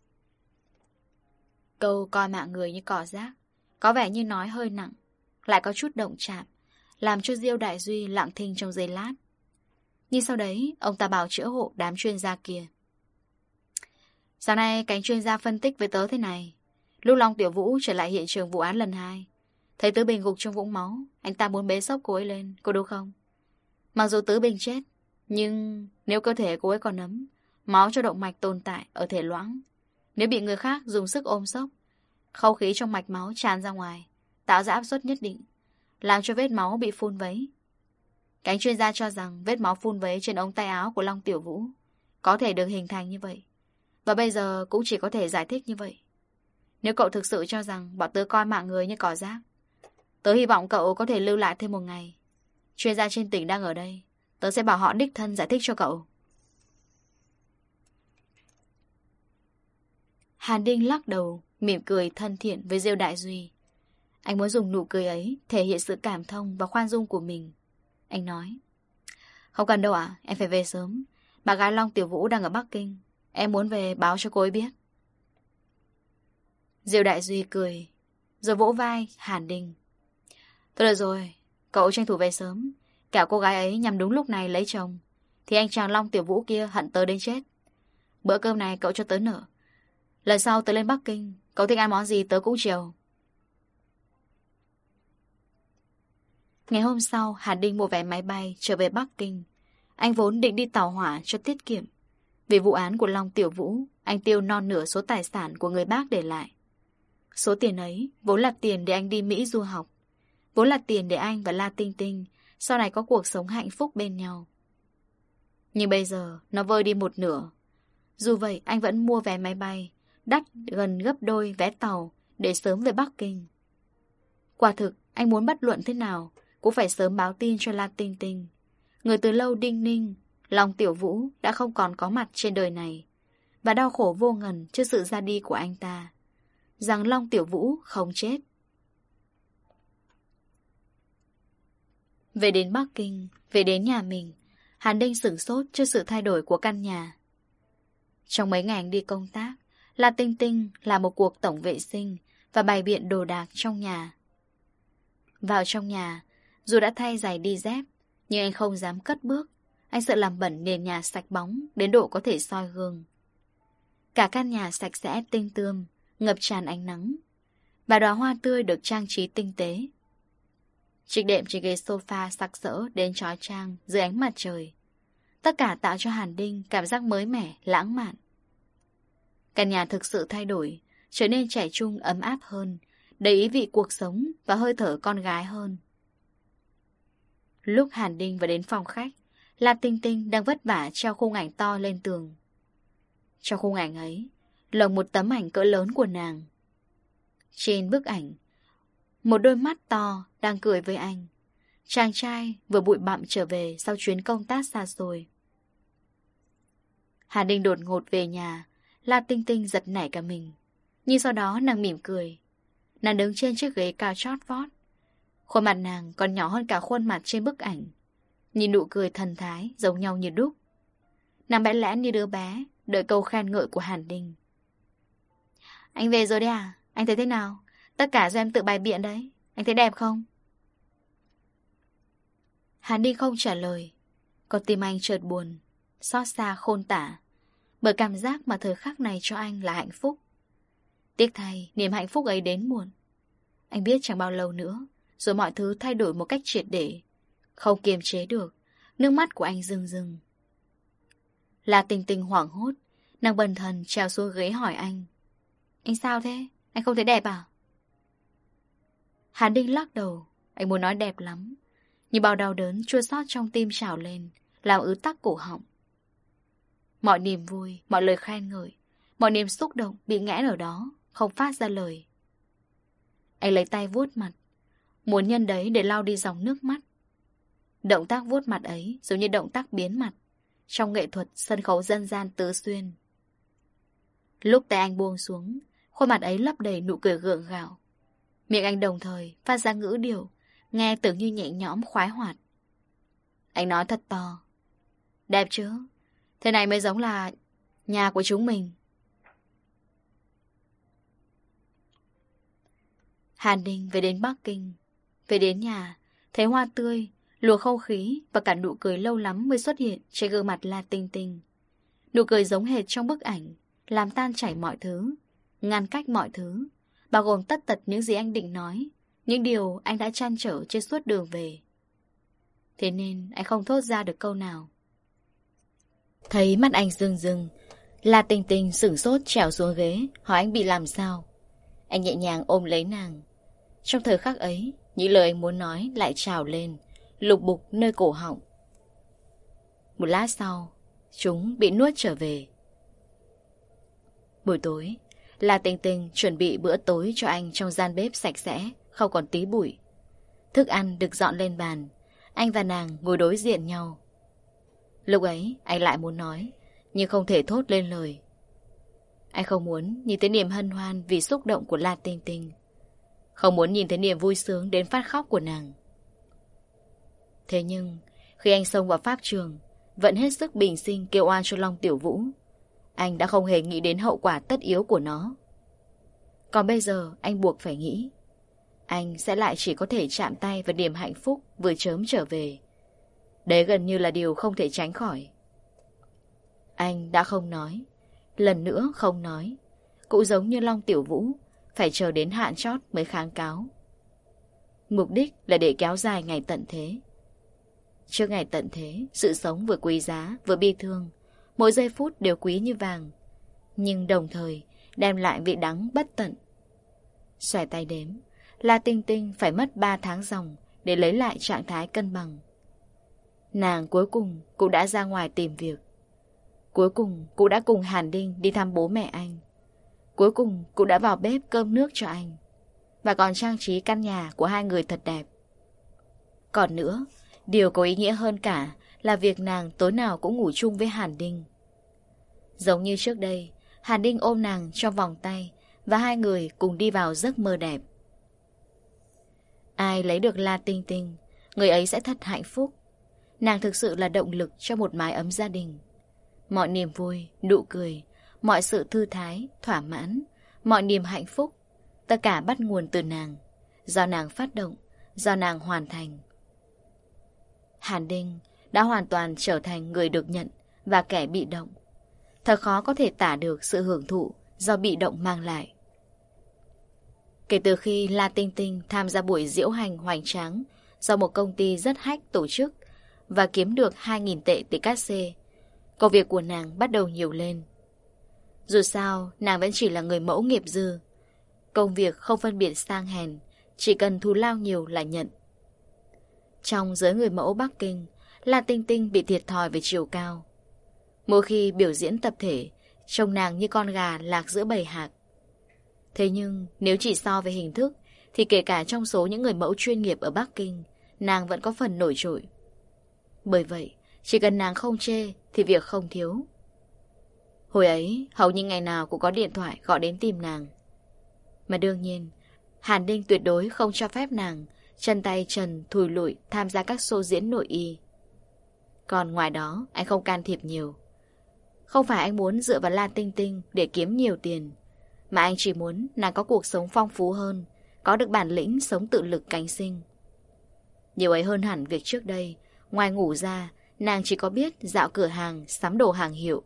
Câu coi mạng người như cỏ rác có vẻ như nói hơi nặng, lại có chút động chạm, làm cho Diêu Đại Duy lặng thinh trong giây lát. Nhưng sau đấy ông ta bảo chữa hộ đám chuyên gia kia. Sáng nay cánh chuyên gia phân tích với tớ thế này. Lúc Long Tiểu Vũ trở lại hiện trường vụ án lần hai, thấy Tứ Bình gục trong vũng máu, anh ta muốn bế xốc cô ấy lên, cô đúng không? Mặc dù Tứ Bình chết, nhưng nếu cơ thể cô ấy còn ấm, máu cho động mạch tồn tại ở thể loãng, nếu bị người khác dùng sức ôm xốc, khâu khí trong mạch máu tràn ra ngoài, tạo ra áp suất nhất định, làm cho vết máu bị phun vấy. Cánh chuyên gia cho rằng vết máu phun vấy trên ống tay áo của Long Tiểu Vũ có thể được hình thành như vậy, và bây giờ cũng chỉ có thể giải thích như vậy. Nếu cậu thực sự cho rằng bọn tớ coi mạng người như cỏ rác, tớ hy vọng cậu có thể lưu lại thêm một ngày. Chuyên gia trên tỉnh đang ở đây, tớ sẽ bảo họ đích thân giải thích cho cậu. Hàn Đinh lắc đầu, mỉm cười thân thiện với Diêu Đại Duy. Anh muốn dùng nụ cười ấy thể hiện sự cảm thông và khoan dung của mình. Anh nói, không cần đâu ạ, em phải về sớm. Bà gái Long Tiểu Vũ đang ở Bắc Kinh, em muốn về báo cho cô ấy biết. Diêu Đại Duy cười, rồi vỗ vai Hàn Đinh. Thôi được rồi, cậu tranh thủ về sớm. Kẻo cô gái ấy nhằm đúng lúc này lấy chồng, thì anh chàng Long Tiểu Vũ kia hận tớ đến chết. Bữa cơm này cậu cho tớ nợ. Lần sau tớ lên Bắc Kinh, cậu thích ăn món gì tớ cũng chiều. Ngày hôm sau, Hàn Đinh mua vé máy bay trở về Bắc Kinh. Anh vốn định đi tàu hỏa cho tiết kiệm. Vì vụ án của Long Tiểu Vũ, anh tiêu non nửa số tài sản của người bác để lại. Số tiền ấy vốn là tiền để anh đi Mỹ du học, vốn là tiền để anh và La Tinh Tinh sau này có cuộc sống hạnh phúc bên nhau. Nhưng bây giờ nó vơi đi một nửa. Dù vậy anh vẫn mua vé máy bay đắt gần gấp đôi vé tàu để sớm về Bắc Kinh. Quả thực anh muốn bất luận thế nào cũng phải sớm báo tin cho La Tinh Tinh, người từ lâu đinh ninh Long Tiểu Vũ đã không còn có mặt trên đời này, và đau khổ vô ngần trước sự ra đi của anh ta, rằng Long Tiểu Vũ không chết. Về đến Bắc Kinh, về đến nhà mình, Hàn Đinh sửng sốt trước sự thay đổi của căn nhà. Trong mấy ngày anh đi công tác, La Tinh Tinh làm một cuộc tổng vệ sinh và bày biện đồ đạc trong nhà. Vào trong nhà, dù đã thay giày đi dép, nhưng anh không dám cất bước. Anh sợ làm bẩn nền nhà sạch bóng đến độ có thể soi gương. Cả căn nhà sạch sẽ tinh tươm, ngập tràn ánh nắng, và đóa hoa tươi được trang trí tinh tế. Chiếc đệm trên ghế sofa sặc sỡ đến chói chang dưới ánh mặt trời. Tất cả tạo cho Hàn Đinh cảm giác mới mẻ, lãng mạn. Căn nhà thực sự thay đổi, trở nên trẻ trung ấm áp hơn, đầy ý vị cuộc sống và hơi thở con gái hơn. Lúc Hàn Đinh vào đến phòng khách, La Tinh Tinh đang vất vả treo khung ảnh to lên tường. Trong khung ảnh ấy, lồng một tấm ảnh cỡ lớn của nàng. Trên bức ảnh, một đôi mắt to đang cười với anh. Chàng trai vừa bụi bặm trở về sau chuyến công tác xa xôi. Hàn Đinh đột ngột về nhà, La Tinh Tinh giật nảy cả mình. Nhưng sau đó nàng mỉm cười. Nàng đứng trên chiếc ghế cao chót vót. Khuôn mặt nàng còn nhỏ hơn cả khuôn mặt trên bức ảnh. Nhìn nụ cười thần thái giống nhau như đúc. Nàng bẽn lẽn như đứa bé, đợi câu khen ngợi của Hàn Đinh. Anh về rồi đấy à? Anh thấy thế nào? Tất cả do em tự bày biện đấy. Anh thấy đẹp không? Hàn Đinh không trả lời. Còn tim anh chợt buồn, xót xa khôn tả, bởi cảm giác mà thời khắc này cho anh là hạnh phúc. Tiếc thay, niềm hạnh phúc ấy đến muộn. Anh biết chẳng bao lâu nữa, rồi mọi thứ thay đổi một cách triệt để. Không kiềm chế được, nước mắt của anh rưng rưng. La Tinh Tinh hoảng hốt, nàng bần thần trèo xuống ghế hỏi anh. Anh sao thế? Anh không thấy đẹp à? Hàn Đinh lắc đầu. Anh muốn nói đẹp lắm, nhưng bao đau đớn chua xót trong tim trào lên, làm ứ tắc cổ họng. Mọi niềm vui, mọi lời khen ngợi, mọi niềm xúc động bị nghẽn ở đó, không phát ra lời. Anh lấy tay vuốt mặt, muốn nhân đấy để lau đi dòng nước mắt. Động tác vuốt mặt ấy giống như động tác biến mặt trong nghệ thuật sân khấu dân gian Tứ Xuyên. Lúc tay anh buông xuống, khuôn mặt ấy lấp đầy nụ cười gượng gạo. Miệng anh đồng thời phát ra ngữ điệu nghe tưởng như nhẹ nhõm khoái hoạt. Anh nói thật to. Đẹp chứ? Thế này mới giống là nhà của chúng mình. Hàn Ninh về đến Bắc Kinh. Về đến nhà, thấy hoa tươi, luồng không khí và cả nụ cười lâu lắm mới xuất hiện trên gương mặt La Tinh Tinh. Nụ cười giống hệt trong bức ảnh, làm tan chảy mọi thứ, ngăn cách mọi thứ, bao gồm tất tật những gì anh định nói, những điều anh đã trăn trở trên suốt đường về. Thế nên anh không thốt ra được câu nào. Thấy mắt anh rưng rưng, La Tinh Tinh sửng sốt trèo xuống ghế, hỏi anh bị làm sao. Anh nhẹ nhàng ôm lấy nàng. Trong thời khắc ấy, những lời anh muốn nói lại trào lên, lục bục nơi cổ họng. Một lát sau, chúng bị nuốt trở về. Buổi tối, La Tinh Tinh chuẩn bị bữa tối cho anh trong gian bếp sạch sẽ, không còn tí bụi. Thức ăn được dọn lên bàn, anh và nàng ngồi đối diện nhau. Lúc ấy, anh lại muốn nói, nhưng không thể thốt lên lời. Anh không muốn nhìn thấy niềm hân hoan vì xúc động của La Tinh Tinh. Không muốn nhìn thấy niềm vui sướng đến phát khóc của nàng. Thế nhưng, khi anh xông vào pháp trường, vẫn hết sức bình sinh kêu oan cho Long Tiểu Vũ, anh đã không hề nghĩ đến hậu quả tất yếu của nó. Còn bây giờ, anh buộc phải nghĩ. Anh sẽ lại chỉ có thể chạm tay vào niềm hạnh phúc vừa chớm trở về. Đấy gần như là điều không thể tránh khỏi. Anh đã không nói, lần nữa không nói. Cũng giống như Long Tiểu Vũ, phải chờ đến hạn chót mới kháng cáo. Mục đích là để kéo dài ngày tận thế. Trước ngày tận thế, sự sống vừa quý giá vừa bi thương, mỗi giây phút đều quý như vàng, nhưng đồng thời đem lại vị đắng bất tận. Xoài tay đếm, La Tinh Tinh phải mất ba tháng ròng để lấy lại trạng thái cân bằng. Nàng cuối cùng cũng đã ra ngoài tìm việc. Cuối cùng cũng đã cùng Hàn Đinh đi thăm bố mẹ anh. Cuối cùng cũng đã vào bếp cơm nước cho anh, và còn trang trí căn nhà của hai người thật đẹp. Còn nữa, điều có ý nghĩa hơn cả là việc nàng tối nào cũng ngủ chung với Hàn Đinh. Giống như trước đây, Hàn Đinh ôm nàng trong vòng tay và hai người cùng đi vào giấc mơ đẹp. Ai lấy được La Tinh Tinh, người ấy sẽ thật hạnh phúc. Nàng thực sự là động lực cho một mái ấm gia đình. Mọi niềm vui, nụ cười, mọi sự thư thái, thỏa mãn, mọi niềm hạnh phúc, tất cả bắt nguồn từ nàng, do nàng phát động, do nàng hoàn thành. Hàn Đinh đã hoàn toàn trở thành người được nhận và kẻ bị động. Thật khó có thể tả được sự hưởng thụ do bị động mang lại. Kể từ khi La Tinh Tinh tham gia buổi diễu hành hoành tráng do một công ty rất hách tổ chức và kiếm được hai nghìn tệ tiền cát xê, công việc của nàng bắt đầu nhiều lên. Dù sao, nàng vẫn chỉ là người mẫu nghiệp dư. Công việc không phân biệt sang hèn, chỉ cần thù lao nhiều là nhận. Trong giới người mẫu Bắc Kinh, La Tinh Tinh bị thiệt thòi về chiều cao. Mỗi khi biểu diễn tập thể, trông nàng như con gà lạc giữa bầy hạc. Thế nhưng, nếu chỉ so về hình thức, thì kể cả trong số những người mẫu chuyên nghiệp ở Bắc Kinh, nàng vẫn có phần nổi trội. Bởi vậy, chỉ cần nàng không chê, thì việc không thiếu. Hồi ấy, hầu như ngày nào cũng có điện thoại gọi đến tìm nàng. Mà đương nhiên, Hàn Đinh tuyệt đối không cho phép nàng chân tay trần thùi lụi tham gia các show diễn nội y. Còn ngoài đó, anh không can thiệp nhiều. Không phải anh muốn dựa vào La Tinh Tinh để kiếm nhiều tiền, mà anh chỉ muốn nàng có cuộc sống phong phú hơn, có được bản lĩnh sống tự lực cánh sinh. Điều ấy hơn hẳn việc trước đây, ngoài ngủ ra, nàng chỉ có biết dạo cửa hàng, sắm đồ hàng hiệu.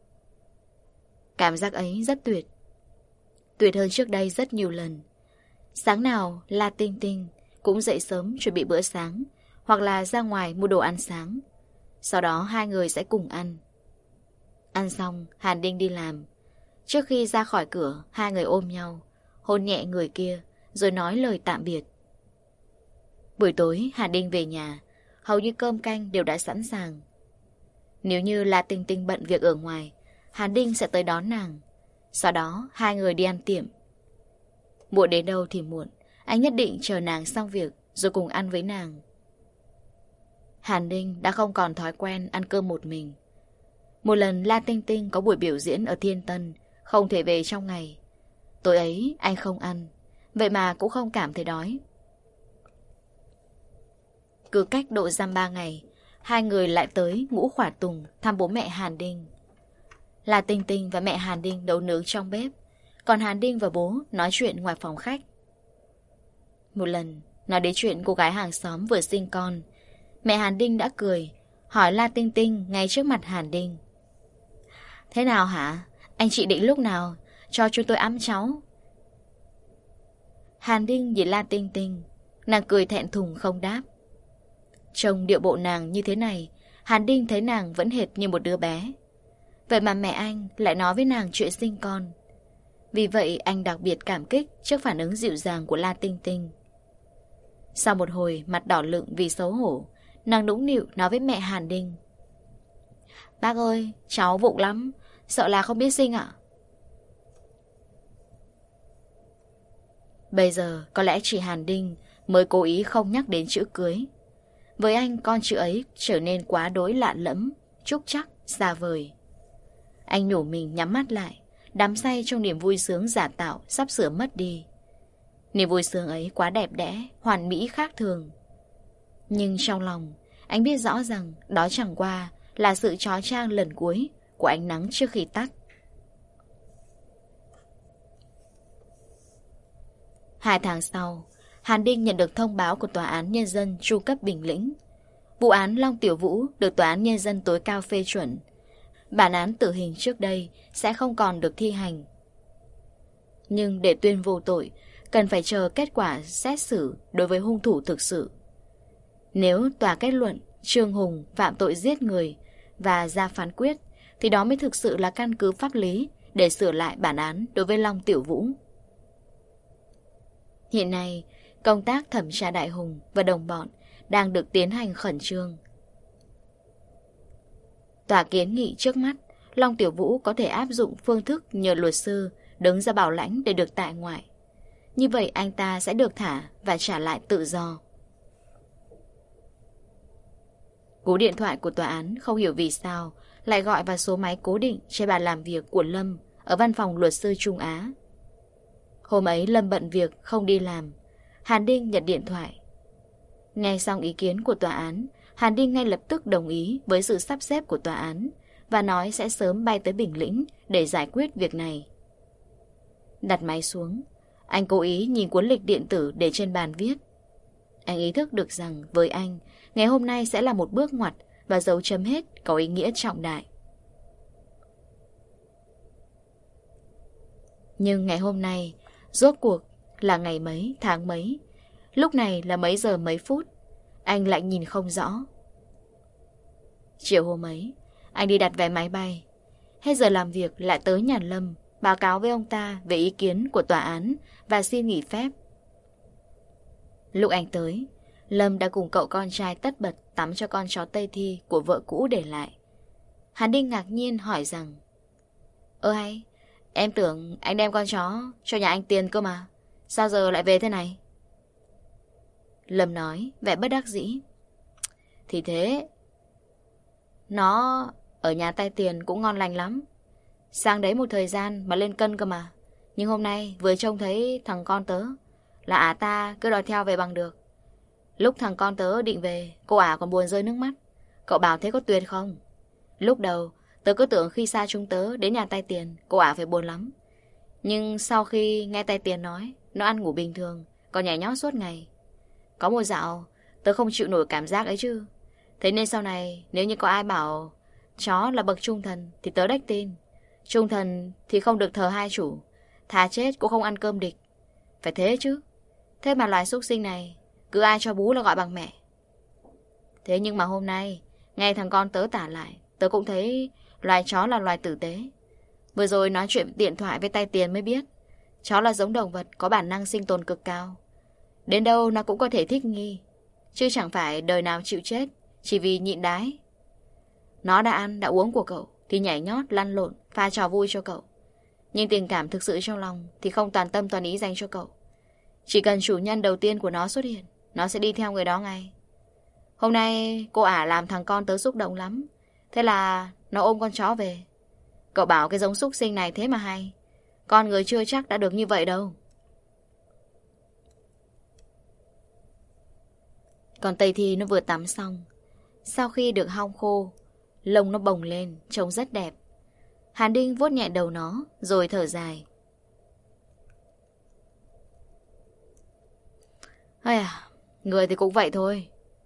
Cảm giác ấy rất tuyệt. Tuyệt hơn trước đây rất nhiều lần. Sáng nào, La Tinh Tinh cũng dậy sớm chuẩn bị bữa sáng, hoặc là ra ngoài mua đồ ăn sáng. Sau đó hai người sẽ cùng ăn. Ăn xong, Hàn Đinh đi làm. Trước khi ra khỏi cửa, hai người ôm nhau, hôn nhẹ người kia, rồi nói lời tạm biệt. Buổi tối, Hàn Đinh về nhà, hầu như cơm canh đều đã sẵn sàng. Nếu như La Tinh Tinh bận việc ở ngoài, Hàn Đinh sẽ tới đón nàng. Sau đó, hai người đi ăn tiệm. Muộn đến đâu thì muộn, Anh nhất định chờ nàng xong việc rồi cùng ăn với nàng. Hàn Ninh đã không còn thói quen ăn cơm một mình. Một lần La Tinh Tinh có buổi biểu diễn ở Thiên Tân, không thể về trong ngày. Tối ấy anh không ăn, vậy mà cũng không cảm thấy đói. Cứ cách độ dăm ba ngày, hai người lại tới Ngũ Khỏa Tùng thăm bố mẹ Hàn Đinh. La Tinh Tinh và mẹ Hàn Đinh nấu nướng trong bếp, còn Hàn Đinh và bố nói chuyện ngoài phòng khách. Một lần, nói đến chuyện cô gái hàng xóm vừa sinh con, mẹ Hàn Đinh đã cười, hỏi La Tinh Tinh ngay trước mặt Hàn Đinh. Thế nào hả? Anh chị định lúc nào cho chúng tôi ẵm cháu? Hàn Đinh nhìn La Tinh Tinh, nàng cười thẹn thùng không đáp. Trông điệu bộ nàng như thế này, Hàn Đinh thấy nàng vẫn hệt như một đứa bé. Vậy mà mẹ anh lại nói với nàng chuyện sinh con. Vì vậy anh đặc biệt cảm kích trước phản ứng dịu dàng của La Tinh Tinh. Sau một hồi mặt đỏ lựng vì xấu hổ, nàng nũng nịu nói với mẹ Hàn Đinh. Bác ơi, cháu vụng lắm, sợ là không biết sinh ạ. Bây giờ có lẽ chỉ Hàn Đinh mới cố ý không nhắc đến chữ cưới. Với anh con chữ ấy trở nên quá đối lạ lẫm, trúc chắc, xa vời. Anh nhủ mình nhắm mắt lại, đắm say trong niềm vui sướng giả tạo sắp sửa mất đi. Niềm vui sướng ấy quá đẹp đẽ, hoàn mỹ khác thường. Nhưng trong lòng, anh biết rõ rằng đó chẳng qua là sự chói chang lần cuối của ánh nắng trước khi tắt. Hai tháng sau, Hàn Đinh nhận được thông báo của Tòa án Nhân dân trung cấp Bình Lĩnh. Vụ án Long Tiểu Vũ được Tòa án Nhân dân tối cao phê chuẩn. Bản án tử hình trước đây sẽ không còn được thi hành. Nhưng để tuyên vô tội, cần phải chờ kết quả xét xử đối với hung thủ thực sự. Nếu tòa kết luận Trương Hùng phạm tội giết người và ra phán quyết, thì đó mới thực sự là căn cứ pháp lý để sửa lại bản án đối với Long Tiểu Vũ. Hiện nay, công tác thẩm tra Đại Hùng và đồng bọn đang được tiến hành khẩn trương. Tòa kiến nghị trước mắt, Long Tiểu Vũ có thể áp dụng phương thức nhờ luật sư đứng ra bảo lãnh để được tại ngoại. Như vậy anh ta sẽ được thả và trả lại tự do. Cú điện thoại của tòa án không hiểu vì sao lại gọi vào số máy cố định trên bàn làm việc của Lâm ở văn phòng luật sư Trung Á. Hôm ấy Lâm bận việc không đi làm. Hàn Đinh nhận điện thoại. Nghe xong ý kiến của tòa án, Hàn Đinh ngay lập tức đồng ý với sự sắp xếp của tòa án và nói sẽ sớm bay tới Bình Lĩnh để giải quyết việc này. Đặt máy xuống, anh cố ý nhìn cuốn lịch điện tử để trên bàn viết. Anh ý thức được rằng với anh, ngày hôm nay sẽ là một bước ngoặt và dấu chấm hết có ý nghĩa trọng đại. Nhưng ngày hôm nay, rốt cuộc là ngày mấy, tháng mấy, lúc này là mấy giờ mấy phút, anh lại nhìn không rõ. Chiều hôm ấy, anh đi đặt vé máy bay. Hết giờ làm việc lại tới nhà Lâm, báo cáo với ông ta về ý kiến của tòa án và xin nghỉ phép. Lúc anh tới, Lâm đã cùng cậu con trai tất bật tắm cho con chó Tây Thi của vợ cũ để lại. Hàn Đinh ngạc nhiên hỏi rằng: Ơ hay, em tưởng anh đem con chó cho nhà anh tiền cơ mà, sao giờ lại về thế này? Lâm nói vẻ bất đắc dĩ: Thì thế, nó ở nhà tay tiền cũng ngon lành lắm. Sang đấy một thời gian mà lên cân cơ mà. Nhưng hôm nay vừa trông thấy thằng con tớ là ả ta cứ đòi theo về bằng được. Lúc thằng con tớ định về, cô ả còn buồn rơi nước mắt. Cậu bảo thế có tuyệt không? Lúc đầu tớ cứ tưởng khi xa chúng tớ đến nhà tay tiền, cô ả phải buồn lắm. Nhưng sau khi nghe tay tiền nói, nó ăn ngủ bình thường, còn nhảy nhót suốt ngày. Có một dạo tớ không chịu nổi cảm giác ấy chứ. Thế nên sau này nếu như có ai bảo chó là bậc trung thần thì tớ đếch tin. Trung thần thì không được thờ hai chủ, thà chết cũng không ăn cơm địch. Phải thế chứ. Thế mà loài súc sinh này cứ ai cho bú là gọi bằng mẹ. Thế nhưng mà hôm nay nghe thằng con tớ tả lại, tớ cũng thấy loài chó là loài tử tế. Vừa rồi nói chuyện điện thoại với tay tiền mới biết chó là giống động vật có bản năng sinh tồn cực cao. Đến đâu nó cũng có thể thích nghi, chứ chẳng phải đời nào chịu chết chỉ vì nhịn đái. Nó đã ăn, đã uống của cậu thì nhảy nhót, lăn lộn, pha trò vui cho cậu. Nhưng tình cảm thực sự trong lòng thì không toàn tâm toàn ý dành cho cậu. Chỉ cần chủ nhân đầu tiên của nó xuất hiện, nó sẽ đi theo người đó ngay. Hôm nay cô ả làm thằng con tớ xúc động lắm. Thế là nó ôm con chó về. Cậu bảo cái giống xúc sinh này thế mà hay. Con người chưa chắc đã được như vậy đâu. Còn Tây Thi nó vừa tắm xong. Sau khi được hong khô, lông nó bồng lên, trông rất đẹp. Hàn Đinh vuốt nhẹ đầu nó, rồi thở dài. Ây à, người thì cũng vậy thôi.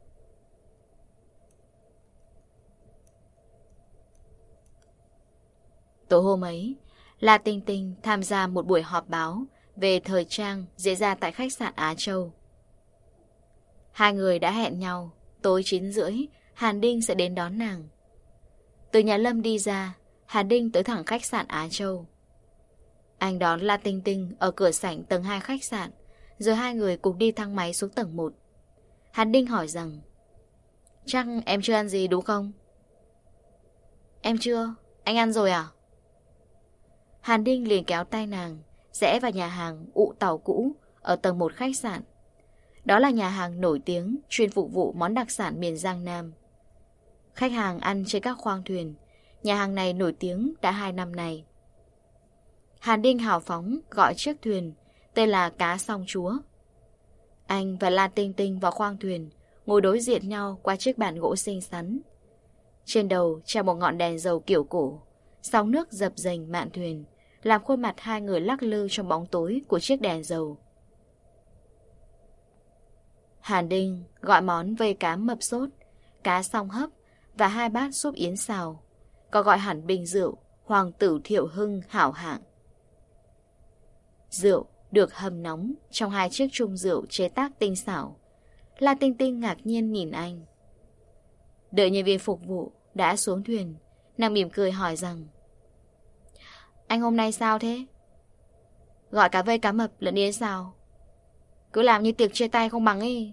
Tối hôm ấy, La Tinh Tinh tham gia một buổi họp báo về thời trang diễn ra tại khách sạn Á Châu. Hai người đã hẹn nhau, tối chín rưỡi, Hàn Đinh sẽ đến đón nàng. Từ nhà Lâm đi ra, Hàn Đinh tới thẳng khách sạn Á Châu. Anh đón La Tinh Tinh ở cửa sảnh tầng hai khách sạn, rồi hai người cùng đi thang máy xuống tầng một. Hàn Đinh hỏi rằng, chắc em chưa ăn gì đúng không? Em chưa, anh ăn rồi à? Hàn Đinh liền kéo tay nàng, rẽ vào nhà hàng Ụ Tàu cũ ở tầng một khách sạn. Đó là nhà hàng nổi tiếng, chuyên phục vụ món đặc sản miền Giang Nam. Khách hàng ăn trên các khoang thuyền. Nhà hàng này nổi tiếng đã hai năm nay. Hàn Đinh hào phóng gọi chiếc thuyền tên là Cá Song Chúa. Anh và La Tinh Tinh vào khoang thuyền, ngồi đối diện nhau qua chiếc bàn gỗ xinh xắn. Trên đầu treo một ngọn đèn dầu kiểu cổ. Sóng nước dập dềnh mạn thuyền, làm khuôn mặt hai người lắc lư trong bóng tối của chiếc đèn dầu. Hàn Đinh gọi món vây cá mập sốt, cá song hấp và hai bát súp yến xào. Có gọi hẳn bình rượu Hoàng tử Thiệu Hưng hảo hạng. Rượu được hầm nóng trong hai chiếc chung rượu chế tác tinh xảo. La Tinh Tinh ngạc nhiên nhìn anh. Đợi nhân viên phục vụ đã xuống thuyền, nàng mỉm cười hỏi rằng, anh hôm nay sao thế? Gọi cả vây cá mập lẫn yến xào. Cứ làm như tiệc chia tay không bằng ấy.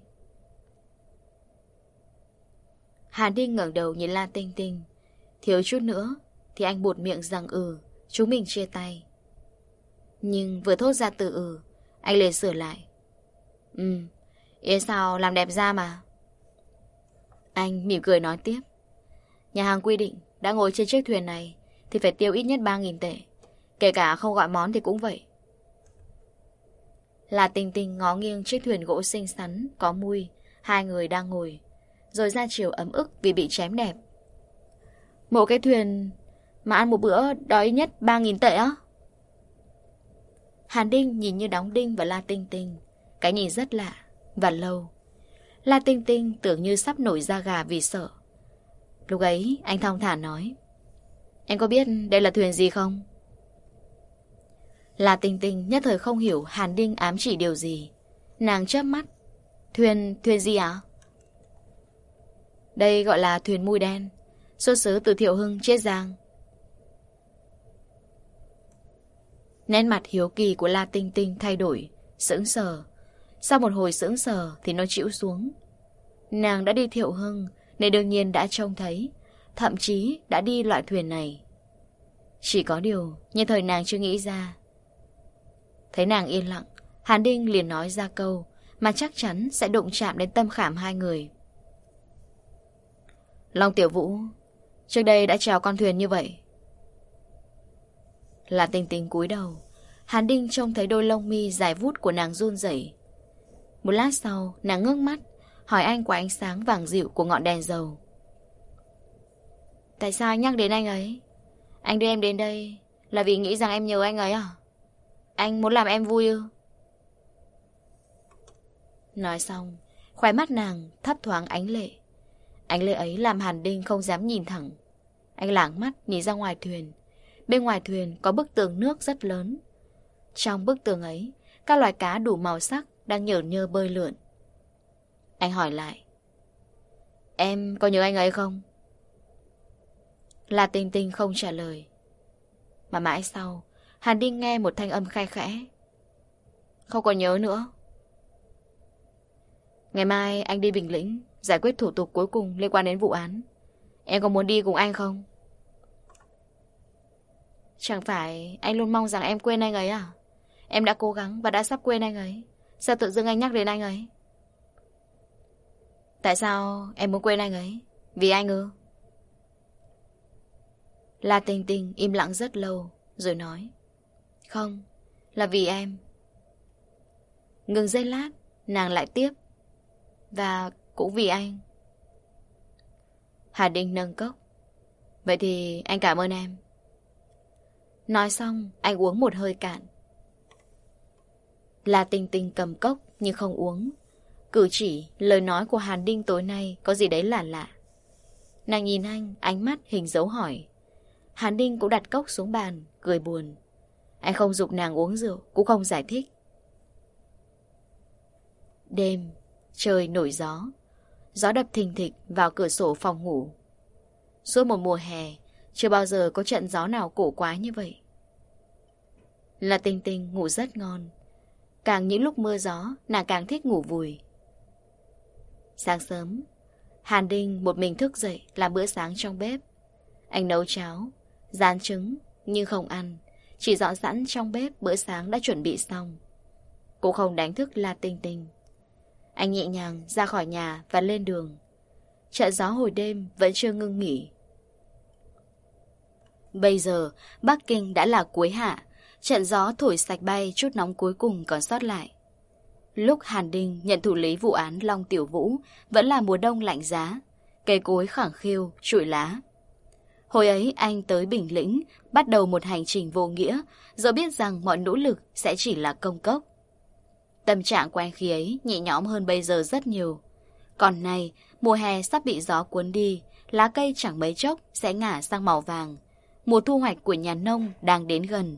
Hàn Đinh ngẩng đầu nhìn La Tinh Tinh. Thiếu chút nữa thì anh buột miệng rằng ừ, chúng mình chia tay. Nhưng vừa thốt ra từ ừ, anh liền sửa lại. Ừ, yến xào làm đẹp ra mà. Anh mỉm cười nói tiếp. Nhà hàng quy định đã ngồi trên chiếc thuyền này thì phải tiêu ít nhất ba nghìn tệ. Kể cả không gọi món thì cũng vậy. La Tinh Tinh ngó nghiêng chiếc thuyền gỗ xinh xắn, có mui, hai người đang ngồi, rồi ra chiều ấm ức vì bị chém đẹp. Một cái thuyền mà ăn một bữa đói nhất ba nghìn tệ á? Hàn Đinh nhìn như đóng đinh vào La Tinh Tinh. Cái nhìn rất lạ và lâu. La Tinh Tinh tưởng như sắp nổi da gà vì sợ. Lúc ấy anh thong thả nói, em có biết đây là thuyền gì không? La Tinh Tinh nhất thời không hiểu Hàn Đinh ám chỉ điều gì. Nàng chớp mắt. Thuyền, thuyền gì ạ? Đây gọi là thuyền mui đen, xuất xứ từ Thiệu Hưng, Chiết Giang. Nét mặt hiếu kỳ của La Tinh Tinh thay đổi, sững sờ. Sau một hồi sững sờ thì nó chịu xuống. Nàng đã đi Thiệu Hưng nên đương nhiên đã trông thấy, thậm chí đã đi loại thuyền này. Chỉ có điều nhân thời nàng chưa nghĩ ra. Thấy nàng yên lặng, Hàn Đinh liền nói ra câu mà chắc chắn sẽ đụng chạm đến tâm khảm hai người. Long Tiểu Vũ trước đây đã chèo con thuyền như vậy. La Tinh Tinh cúi đầu. Hàn Đinh trông thấy đôi lông mi dài vút của nàng run rẩy. Một lát sau nàng ngước mắt hỏi anh qua ánh sáng vàng dịu của ngọn đèn dầu. Tại sao anh nhắc đến anh ấy? Anh đưa em đến đây là vì nghĩ rằng em nhớ anh ấy à? Anh muốn làm em vui ư? Nói xong, khóe mắt nàng thấp thoáng ánh lệ. Ánh lệ ấy làm Hàn Đinh không dám nhìn thẳng. Anh lảng mắt nhìn ra ngoài thuyền. Bên ngoài thuyền có bức tường nước rất lớn. Trong bức tường ấy, các loài cá đủ màu sắc đang nhởn nhơ bơi lượn. Anh hỏi lại, em có nhớ anh ấy không? La Tinh Tinh không trả lời. Mà mãi sau, Hàn Đinh nghe một thanh âm khe khẽ. Không còn nhớ nữa. Ngày mai anh đi Bình Lĩnh giải quyết thủ tục cuối cùng liên quan đến vụ án. Em có muốn đi cùng anh không? Chẳng phải anh luôn mong rằng em quên anh ấy à? Em đã cố gắng và đã sắp quên anh ấy. Sao tự dưng anh nhắc đến anh ấy? Tại sao em muốn quên anh ấy? Vì anh ư? La Tinh Tinh im lặng rất lâu, rồi nói. Không, là vì em. Ngừng giây lát, nàng lại tiếp. Và cũng vì anh. Hà Đinh nâng cốc. Vậy thì anh cảm ơn em. Nói xong, anh uống một hơi cạn. La Tinh Tinh cầm cốc nhưng không uống. Cử chỉ, lời nói của Hàn Đinh tối nay có gì đấy lạ lạ. Nàng nhìn anh, ánh mắt hình dấu hỏi. Hàn Đinh cũng đặt cốc xuống bàn, cười buồn. Anh không giục nàng uống rượu, cũng không giải thích. Đêm, trời nổi gió. Gió đập thình thịch vào cửa sổ phòng ngủ. Suốt một mùa hè, chưa bao giờ có trận gió nào cổ quái như vậy. La Tinh Tinh ngủ rất ngon. Càng những lúc mưa gió, nàng càng thích ngủ vùi. Sáng sớm, Hàn Đinh một mình thức dậy làm bữa sáng trong bếp. Anh nấu cháo, rán trứng, nhưng không ăn. Chỉ dọn sẵn trong bếp bữa sáng đã chuẩn bị xong. Cũng không đánh thức La Tinh Tinh. Anh nhẹ nhàng ra khỏi nhà và lên đường. Trận gió hồi đêm vẫn chưa ngưng nghỉ. Bây giờ, Bắc Kinh đã là cuối hạ. Trận gió thổi sạch bay chút nóng cuối cùng còn sót lại. Lúc Hàn Đinh nhận thụ lý vụ án Long Tiểu Vũ, vẫn là mùa đông lạnh giá. Cây cối khẳng khiu, trụi lá. Hồi ấy anh tới Bình Lĩnh, bắt đầu một hành trình vô nghĩa, rồi biết rằng mọi nỗ lực sẽ chỉ là công cốc. Tâm trạng của anh khi ấy nhẹ nhõm hơn bây giờ rất nhiều. Còn nay, mùa hè sắp bị gió cuốn đi, lá cây chẳng mấy chốc sẽ ngả sang màu vàng. Mùa thu hoạch của nhà nông đang đến gần.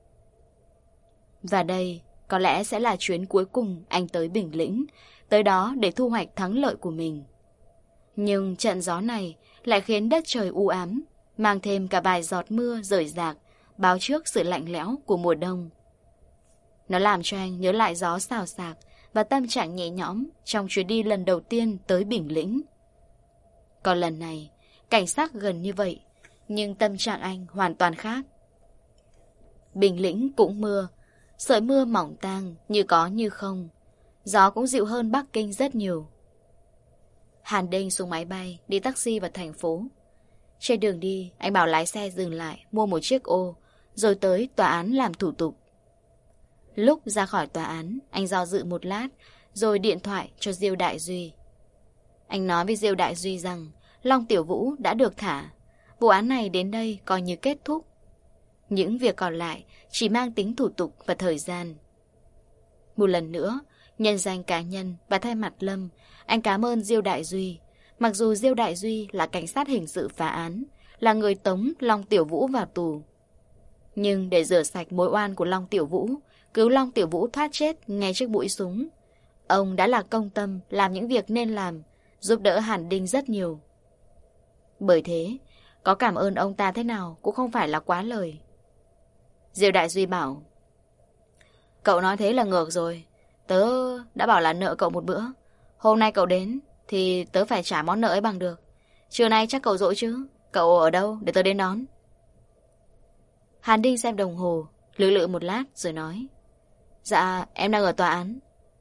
Và đây có lẽ sẽ là chuyến cuối cùng anh tới Bình Lĩnh, tới đó để thu hoạch thắng lợi của mình. Nhưng trận gió này lại khiến đất trời u ám, mang thêm cả vài giọt mưa rời rạc, báo trước sự lạnh lẽo của mùa đông. Nó làm cho anh nhớ lại gió xào xạc và tâm trạng nhẹ nhõm trong chuyến đi lần đầu tiên tới Bình Lĩnh. Còn lần này, cảnh sắc gần như vậy, nhưng tâm trạng anh hoàn toàn khác. Bình Lĩnh cũng mưa, sợi mưa mỏng tang như có như không. Gió cũng dịu hơn Bắc Kinh rất nhiều. Hàn Đinh xuống máy bay, đi taxi vào thành phố. Trên đường đi, anh bảo lái xe dừng lại, mua một chiếc ô, rồi tới tòa án làm thủ tục. Lúc ra khỏi tòa án, anh do dự một lát, rồi điện thoại cho Diêu Đại Duy. Anh nói với Diêu Đại Duy rằng Long Tiểu Vũ đã được thả. Vụ án này đến đây coi như kết thúc. Những việc còn lại chỉ mang tính thủ tục và thời gian. Một lần nữa, nhân danh cá nhân và thay mặt Lâm, anh cảm ơn Diêu Đại Duy. Mặc dù Diêu Đại Duy là cảnh sát hình sự phá án, là người tống Long Tiểu Vũ vào tù. Nhưng để rửa sạch mối oan của Long Tiểu Vũ, cứu Long Tiểu Vũ thoát chết ngay trước mũi súng, ông đã là công tâm làm những việc nên làm, giúp đỡ Hàn Đinh rất nhiều. Bởi thế, có cảm ơn ông ta thế nào cũng không phải là quá lời. Diêu Đại Duy bảo, cậu nói thế là ngược rồi. Tớ đã bảo là nợ cậu một bữa. Hôm nay cậu đến thì tớ phải trả món nợ ấy bằng được. Trưa nay chắc cậu dỗi chứ. Cậu ở đâu để tớ đến đón? Hàn Đinh xem đồng hồ, lưỡng lự một lát rồi nói, dạ em đang ở tòa án.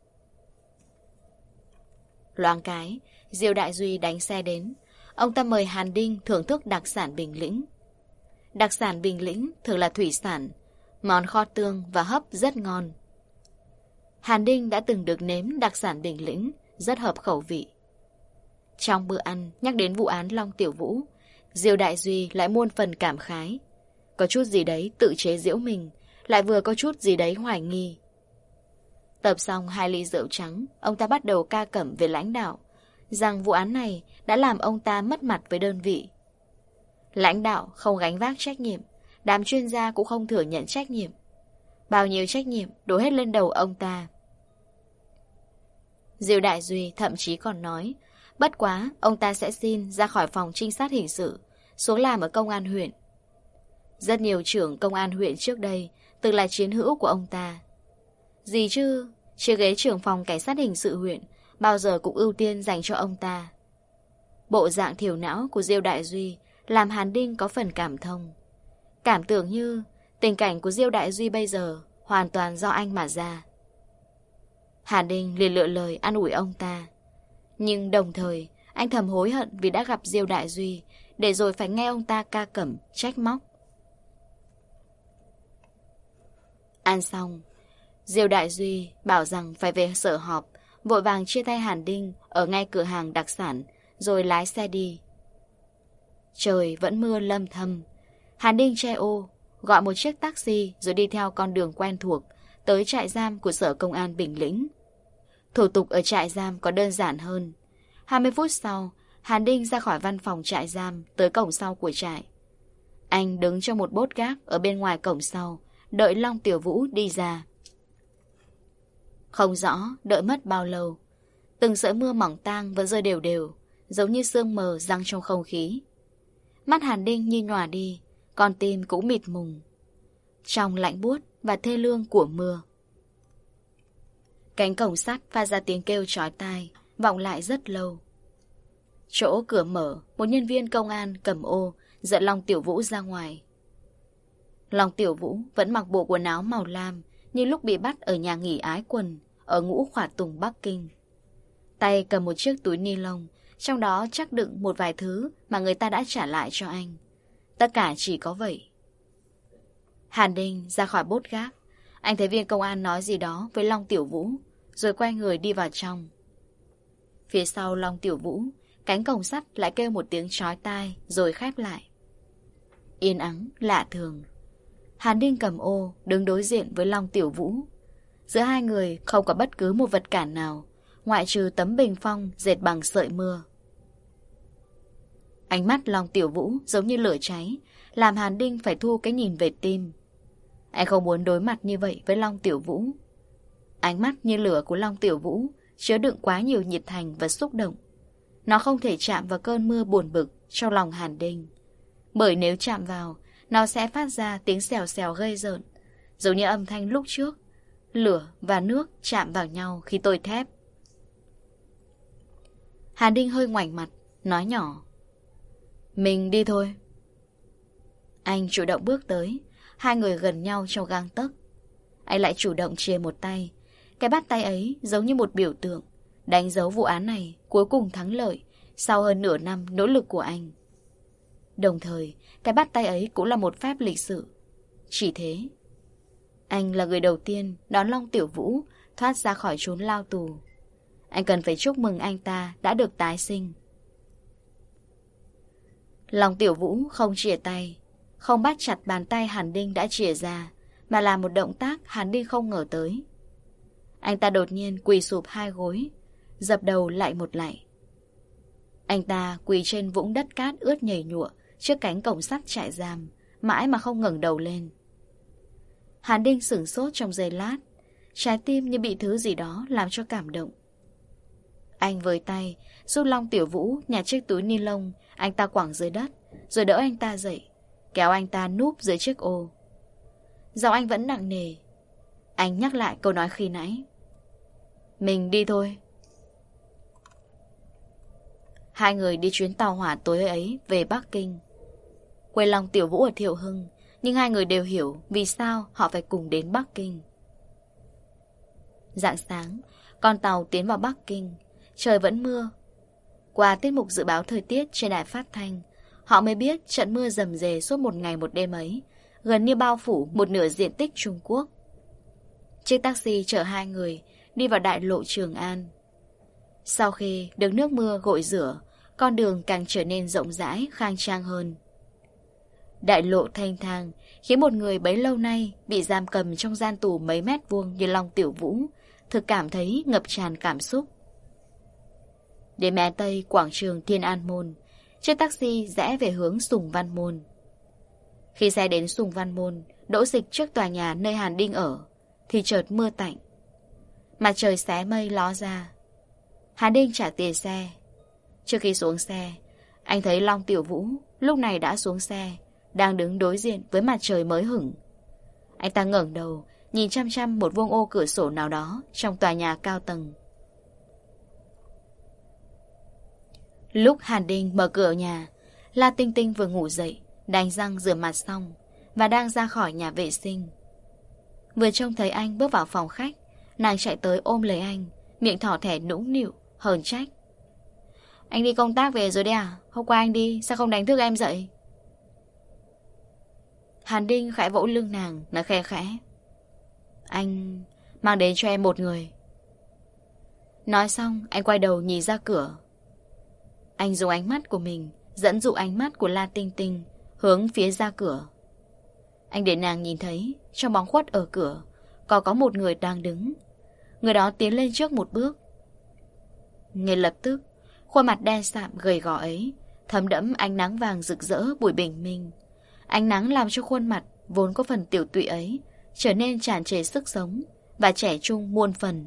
Loáng cái, Diêu Đại Duy đánh xe đến. Ông ta mời Hàn Đinh thưởng thức đặc sản Bình Lĩnh. Đặc sản Bình Lĩnh thường là thủy sản, món kho tương và hấp rất ngon. Hàn Đinh đã từng được nếm đặc sản Bình Lĩnh, rất hợp khẩu vị. Trong bữa ăn nhắc đến vụ án Long Tiểu Vũ, Diêu Đại Duy lại muôn phần cảm khái. Có chút gì đấy tự chế giễu mình, lại vừa có chút gì đấy hoài nghi. Tập xong hai ly rượu trắng, ông ta bắt đầu ca cẩm về lãnh đạo, rằng vụ án này đã làm ông ta mất mặt với đơn vị. Lãnh đạo không gánh vác trách nhiệm, đám chuyên gia cũng không thừa nhận trách nhiệm. Bao nhiêu trách nhiệm đổ hết lên đầu ông ta. Diêu Đại Duy thậm chí còn nói, bất quá ông ta sẽ xin ra khỏi phòng trinh sát hình sự, xuống làm ở công an huyện. Rất nhiều trưởng công an huyện trước đây từng là chiến hữu của ông ta. Gì chứ, chiếc ghế trưởng phòng cảnh sát hình sự huyện bao giờ cũng ưu tiên dành cho ông ta. Bộ dạng thiểu não của Diêu Đại Duy làm Hàn Đinh có phần cảm thông. Cảm tưởng như tình cảnh của Diêu Đại Duy bây giờ hoàn toàn do anh mà ra. Hàn Đinh liền lựa lời an ủi ông ta. Nhưng đồng thời, anh thầm hối hận vì đã gặp Diêu Đại Duy, để rồi phải nghe ông ta ca cẩm, trách móc. Ăn xong, Diêu Đại Duy bảo rằng phải về sở họp, vội vàng chia tay Hàn Đinh ở ngay cửa hàng đặc sản, rồi lái xe đi. Trời vẫn mưa lâm thâm. Hàn Đinh che ô, gọi một chiếc taxi rồi đi theo con đường quen thuộc, tới trại giam của Sở Công an Bình Lĩnh. Thủ tục ở trại giam có đơn giản hơn. hai mươi phút sau, Hàn Đinh ra khỏi văn phòng trại giam, tới cổng sau của trại. Anh đứng trong một bốt gác ở bên ngoài cổng sau, đợi Long Tiểu Vũ đi ra. Không rõ đợi mất bao lâu, từng sợi mưa mỏng tang vẫn rơi đều đều, giống như sương mờ giăng trong không khí. Mắt Hàn Đinh như nhòa đi, con tim cũng mịt mùng, trong lạnh buốt và thê lương của mưa. Cánh cổng sắt phát ra tiếng kêu chói tai, vọng lại rất lâu. Chỗ cửa mở, một nhân viên công an cầm ô dẫn Long Tiểu Vũ ra ngoài. Long Tiểu Vũ vẫn mặc bộ quần áo màu lam như lúc bị bắt ở nhà nghỉ Ái Quần ở Ngũ Khỏa Tùng, Bắc Kinh. Tay cầm một chiếc túi ni lông, trong đó chắc đựng một vài thứ mà người ta đã trả lại cho anh. Tất cả chỉ có vậy. Hàn Đinh ra khỏi bốt gác. Anh thấy viên công an nói gì đó với Long Tiểu Vũ, rồi quay người đi vào trong. Phía sau Long Tiểu Vũ, cánh cổng sắt lại kêu một tiếng chói tai rồi khép lại. Yên ắng, lạ thường. Hàn Đinh cầm ô, đứng đối diện với Long Tiểu Vũ. Giữa hai người không có bất cứ một vật cản nào, ngoại trừ tấm bình phong dệt bằng sợi mưa. Ánh mắt Long Tiểu Vũ giống như lửa cháy, làm Hàn Đinh phải thu cái nhìn về tim. Anh không muốn đối mặt như vậy với Long Tiểu Vũ. Ánh mắt như lửa của Long Tiểu Vũ chứa đựng quá nhiều nhiệt thành và xúc động. Nó không thể chạm vào cơn mưa buồn bực trong lòng Hàn Đinh. Bởi nếu chạm vào, nó sẽ phát ra tiếng xèo xèo gây rợn, giống như âm thanh lúc trước, lửa và nước chạm vào nhau khi tôi thép. Hàn Đinh hơi ngoảnh mặt, nói nhỏ. Mình đi thôi. Anh chủ động bước tới, hai người gần nhau trong gang tấc. Anh lại chủ động chia một tay. Cái bắt tay ấy giống như một biểu tượng, đánh dấu vụ án này cuối cùng thắng lợi sau hơn nửa năm nỗ lực của anh. Đồng thời, cái bắt tay ấy cũng là một phép lịch sự. Chỉ thế, anh là người đầu tiên đón Long Tiểu Vũ thoát ra khỏi chốn lao tù. Anh cần phải chúc mừng anh ta đã được tái sinh. Long Tiểu Vũ không chìa tay, không bắt chặt bàn tay Hàn Đinh đã chìa ra, mà là một động tác Hàn Đinh không ngờ tới. Anh ta đột nhiên quỳ sụp hai gối, dập đầu lại một lạy. Anh ta quỳ trên vũng đất cát ướt nhầy nhụa trước cánh cổng sắt trại giam, mãi mà không ngẩng đầu lên. Hàn Đinh sửng sốt trong giây lát, trái tim như bị thứ gì đó làm cho cảm động. Anh với tay giúp Long Tiểu Vũ nhặt chiếc túi ni lông anh ta quẳng dưới đất, rồi đỡ anh ta dậy, kéo anh ta núp dưới chiếc ô. Giọng anh vẫn nặng nề. Anh nhắc lại câu nói khi nãy. Mình đi thôi. Hai người đi chuyến tàu hỏa tối ấy về Bắc Kinh. Quê Long Tiểu Vũ ở Thiệu Hưng, nhưng hai người đều hiểu vì sao họ phải cùng đến Bắc Kinh. Rạng sáng, con tàu tiến vào Bắc Kinh. Trời vẫn mưa. Qua tiết mục dự báo thời tiết trên đài phát thanh, họ mới biết trận mưa rầm rề suốt một ngày một đêm ấy gần như bao phủ một nửa diện tích Trung Quốc. Chiếc taxi chở hai người đi vào đại lộ Trường An. Sau khi được nước mưa gội rửa, con đường càng trở nên rộng rãi, khang trang hơn. Đại lộ thanh thang khiến một người bấy lâu nay bị giam cầm trong gian tù mấy mét vuông như Long Tiểu Vũ thực cảm thấy ngập tràn cảm xúc. Đến mé tây quảng trường Thiên An Môn, chiếc taxi rẽ về hướng Sùng Văn Môn. Khi xe đến Sùng Văn Môn, đỗ dịch trước tòa nhà nơi Hàn Đinh ở, thì chợt mưa tạnh. Mặt trời xé mây ló ra. Hàn Đinh trả tiền xe. Trước khi xuống xe, anh thấy Long Tiểu Vũ lúc này đã xuống xe, đang đứng đối diện với mặt trời mới hửng. Anh ta ngẩng đầu, nhìn chăm chăm một vuông ô cửa sổ nào đó trong tòa nhà cao tầng. Lúc Hàn Đinh mở cửa nhà, La Tinh Tinh vừa ngủ dậy, đánh răng rửa mặt xong và đang ra khỏi nhà vệ sinh. Vừa trông thấy anh bước vào phòng khách, Nàng chạy tới ôm lấy anh, miệng thỏ thẻ nũng nịu, hờn trách. Anh đi công tác về rồi đấy à? Hôm qua anh đi, sao không đánh thức em dậy? Hàn Đinh khẽ vỗ lưng nàng, nói khe khẽ. Anh mang đến cho em một người. Nói xong, anh quay đầu nhìn ra cửa. Anh dùng ánh mắt của mình dẫn dụ ánh mắt của La Tinh Tinh hướng phía ra cửa. Anh để nàng nhìn thấy trong bóng khuất ở cửa còn có một người đang đứng. Người đó tiến lên trước một bước. Ngay lập tức, khuôn mặt đen sạm gầy gò ấy thấm đẫm ánh nắng vàng rực rỡ buổi bình minh. Ánh nắng làm cho khuôn mặt vốn có phần tiểu tụy ấy trở nên tràn trề sức sống và trẻ trung muôn phần.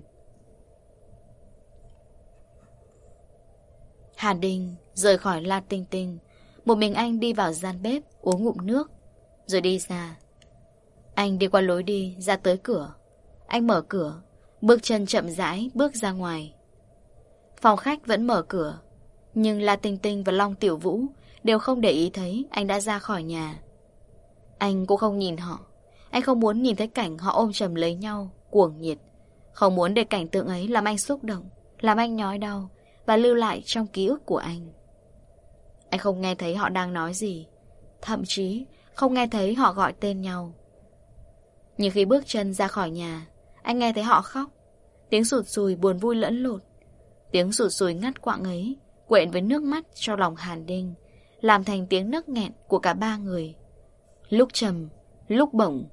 Hàn Đinh rời khỏi La Tinh Tinh. Một mình anh đi vào gian bếp uống ngụm nước rồi đi ra. Anh đi qua lối đi ra tới cửa. Anh mở cửa, bước chân chậm rãi bước ra ngoài. Phòng khách vẫn mở cửa, nhưng La Tinh Tinh và Long Tiểu Vũ đều không để ý thấy anh đã ra khỏi nhà. Anh cũng không nhìn họ. Anh không muốn nhìn thấy cảnh họ ôm chầm lấy nhau, cuồng nhiệt. Không muốn để cảnh tượng ấy làm anh xúc động, làm anh nhói đau và lưu lại trong ký ức của anh. Anh không nghe thấy họ đang nói gì, thậm chí không nghe thấy họ gọi tên nhau. Nhưng khi bước chân ra khỏi nhà, anh nghe thấy họ khóc. Tiếng sụt sùi buồn vui lẫn lộn. Tiếng sụt sùi ngắt quãng ấy quện với nước mắt cho lòng Hàn Đinh, làm thành tiếng nấc nghẹn của cả ba người. Lúc trầm, lúc bổng.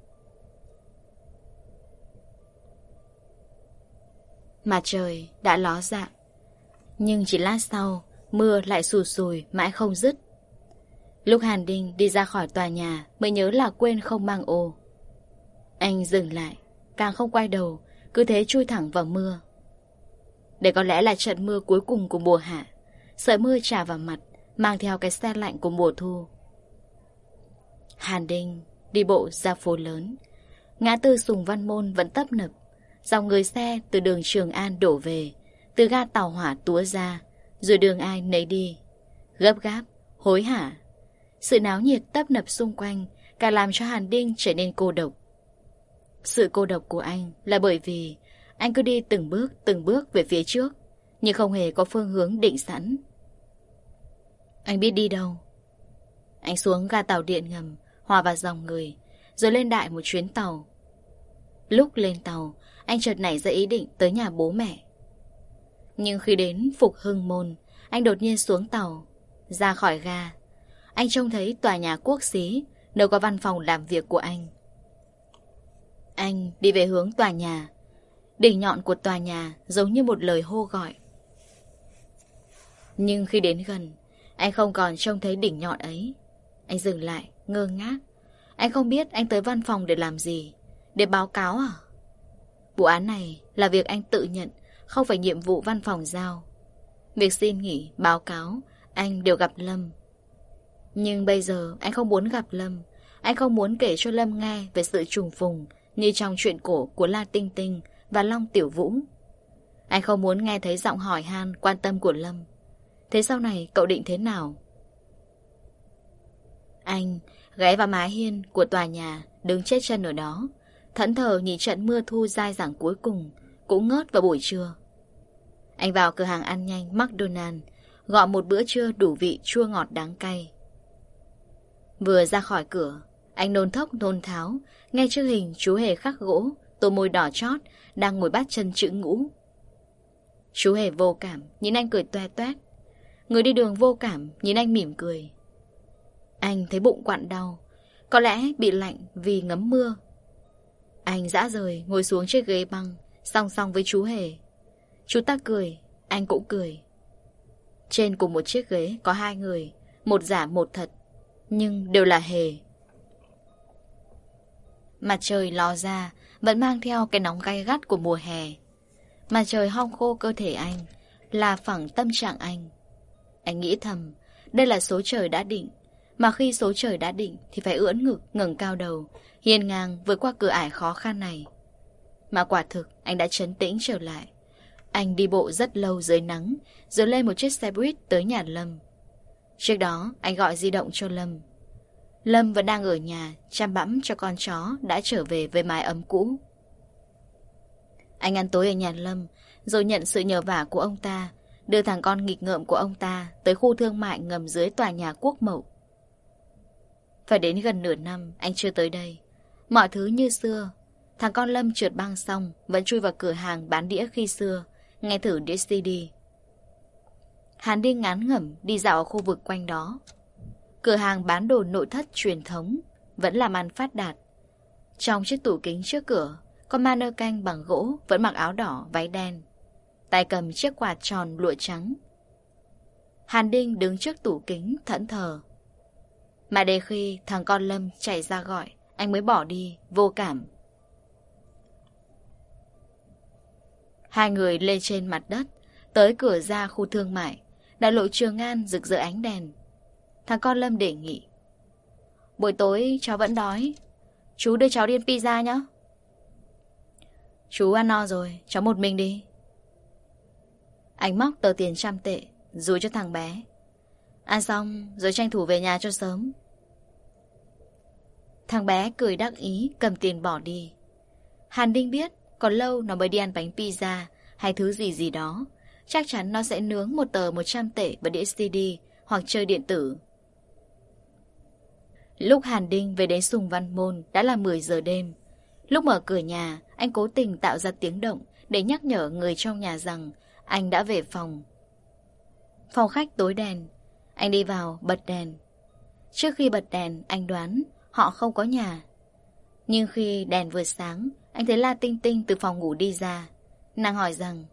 Mặt trời đã ló dạng, nhưng chỉ lát sau mưa lại sụt sùi mãi không dứt. Lúc Hàn Đinh đi ra khỏi tòa nhà mới nhớ là quên không mang ô. Anh dừng lại, càng không quay đầu, cứ thế chui thẳng vào mưa. Để có lẽ là trận mưa cuối cùng của mùa hạ. Sợi mưa trà vào mặt, mang theo cái se lạnh của mùa thu. Hàn Đinh đi bộ ra phố lớn. Ngã tư Sùng Văn Môn vẫn tấp nập. Dòng người xe từ đường Trường An đổ về, từ ga tàu hỏa túa ra, rồi đường ai nấy đi. Gấp gáp, hối hả. Sự náo nhiệt tấp nập xung quanh càng làm cho Hàn Đinh trở nên cô độc. Sự cô độc của anh là bởi vì anh cứ đi từng bước từng bước về phía trước, nhưng không hề có phương hướng định sẵn. Anh biết đi đâu. Anh xuống ga tàu điện ngầm, hòa vào dòng người, rồi lên đại một chuyến tàu. Lúc lên tàu, anh chợt nảy ra ý định tới nhà bố mẹ. Nhưng khi đến Phục Hưng Môn, anh đột nhiên xuống tàu. Ra khỏi ga, anh trông thấy tòa nhà quốc xí, nơi có văn phòng làm việc của anh. Anh đi về hướng tòa nhà. Đỉnh nhọn của tòa nhà giống như một lời hô gọi. Nhưng khi đến gần, anh không còn trông thấy đỉnh nhọn ấy. Anh dừng lại, ngơ ngác. Anh không biết anh tới văn phòng để làm gì. Để báo cáo à? Vụ án này là việc anh tự nhận, không phải nhiệm vụ văn phòng giao. Việc xin nghỉ, báo cáo, anh đều gặp Lâm. Nhưng bây giờ anh không muốn gặp Lâm. Anh không muốn kể cho Lâm nghe về sự trùng phùng như trong chuyện cổ của La Tinh Tinh và Long Tiểu Vũ. Anh không muốn nghe thấy giọng hỏi han quan tâm của Lâm. Thế sau này cậu định thế nào? Anh ghé vào mái hiên của tòa nhà, đứng chết chân ở đó, thẫn thờ nhìn trận mưa thu dai dẳng cuối cùng cũng ngớt vào buổi trưa. Anh vào cửa hàng ăn nhanh McDonald's, gọi một bữa trưa đủ vị chua ngọt đắng cay. Vừa ra khỏi cửa, anh nôn thốc nôn tháo, nghe chiếc hình chú hề khắc gỗ, tô môi đỏ chót, đang ngồi bắt chân chữ ngũ. Chú hề vô cảm, nhìn anh cười toe toét. Người đi đường vô cảm, nhìn anh mỉm cười. Anh thấy bụng quặn đau, có lẽ bị lạnh vì ngấm mưa. Anh dã rời ngồi xuống chiếc ghế băng, song song với chú hề. Chú ta cười, anh cũng cười. Trên cùng một chiếc ghế có hai người, một giả một thật, nhưng đều là hề. Mặt trời ló ra, vẫn mang theo cái nóng gay gắt của mùa hè. Mặt trời hong khô cơ thể anh, là phẳng tâm trạng anh. Anh nghĩ thầm, đây là số trời đã định. Mà khi số trời đã định thì phải ưỡn ngực, ngẩng cao đầu, hiên ngang vượt qua cửa ải khó khăn này. Mà quả thực anh đã trấn tĩnh trở lại. Anh đi bộ rất lâu dưới nắng, rồi lên một chiếc xe buýt tới nhà Lâm. Trước đó anh gọi di động cho Lâm. Lâm vẫn đang ở nhà chăm bẵm cho con chó đã trở về với mái ấm cũ. Anh ăn tối ở nhà Lâm, rồi nhận sự nhờ vả của ông ta, đưa thằng con nghịch ngợm của ông ta tới khu thương mại ngầm dưới tòa nhà Quốc Mậu. Phải đến gần nửa năm anh chưa tới đây. Mọi thứ như xưa. Thằng con Lâm trượt băng xong vẫn chui vào cửa hàng bán đĩa khi xưa, nghe thử đĩa xê đê. Hàn Đinh ngán ngẩm đi dạo ở khu vực quanh đó. Cửa hàng bán đồ nội thất truyền thống vẫn làm ăn phát đạt. Trong chiếc tủ kính trước cửa, con ma nơ canh bằng gỗ vẫn mặc áo đỏ, váy đen, tay cầm chiếc quạt tròn lụa trắng. Hàn Đinh đứng trước tủ kính thẫn thờ. Mà đến khi thằng con Lâm chạy ra gọi, anh mới bỏ đi, vô cảm. Hai người lên trên mặt đất, tới cửa ra khu thương mại. Đại lộ Trường An rực rỡ ánh đèn. Thằng con Lâm đề nghị: buổi tối cháu vẫn đói, chú đưa cháu đi ăn pizza nhé. Chú ăn no rồi, cháu một mình đi. Anh móc tờ tiền trăm tệ dúi cho thằng bé. Ăn xong rồi tranh thủ về nhà cho sớm. Thằng bé cười đắc ý cầm tiền bỏ đi. Hàn Đinh biết còn lâu nó mới đi ăn bánh pizza hay thứ gì gì đó. Chắc chắn nó sẽ nướng một tờ một trăm tệ vào đĩa xê đê hoặc chơi điện tử. Lúc Hàn Đinh về đến Sùng Văn Môn đã là mười giờ đêm. Lúc mở cửa nhà, anh cố tình tạo ra tiếng động để nhắc nhở người trong nhà rằng anh đã về phòng. Phòng khách tối đèn. Anh đi vào bật đèn. Trước khi bật đèn, anh đoán họ không có nhà. Nhưng khi đèn vừa sáng, anh thấy La Tinh Tinh từ phòng ngủ đi ra. Nàng hỏi rằng: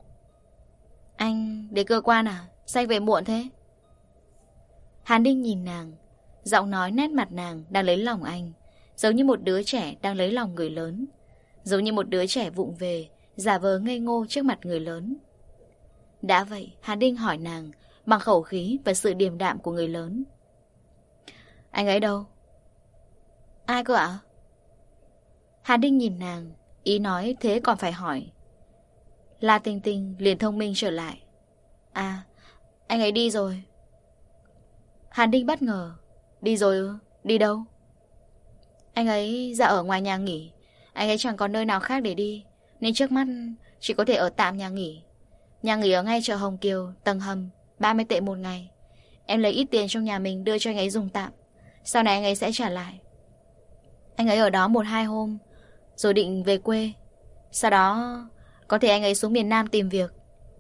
anh đến cơ quan à? Sao anh về muộn thế? Hàn Đinh nhìn nàng. Giọng nói nét mặt nàng đang lấy lòng anh, giống như một đứa trẻ đang lấy lòng người lớn, giống như một đứa trẻ vụng về giả vờ ngây ngô trước mặt người lớn. Đã vậy, Hàn Đinh hỏi nàng bằng khẩu khí và sự điềm đạm của người lớn: anh ấy đâu? Ai cơ ạ? Hàn Đinh nhìn nàng, ý nói thế còn phải hỏi. La Tinh Tinh liền thông minh trở lại: à, anh ấy đi rồi. Hàn Đinh bất ngờ: đi rồi ư? Đi đâu? Anh ấy ra ở ngoài nhà nghỉ. Anh ấy chẳng có nơi nào khác để đi, nên trước mắt chỉ có thể ở tạm nhà nghỉ. Nhà nghỉ ở ngay chợ Hồng Kiều, tầng hầm, ba mươi tệ một ngày. Em lấy ít tiền trong nhà mình đưa cho anh ấy dùng tạm. Sau này anh ấy sẽ trả lại. Anh ấy ở đó một hai hôm rồi định về quê. Sau đó có thể anh ấy xuống miền Nam tìm việc.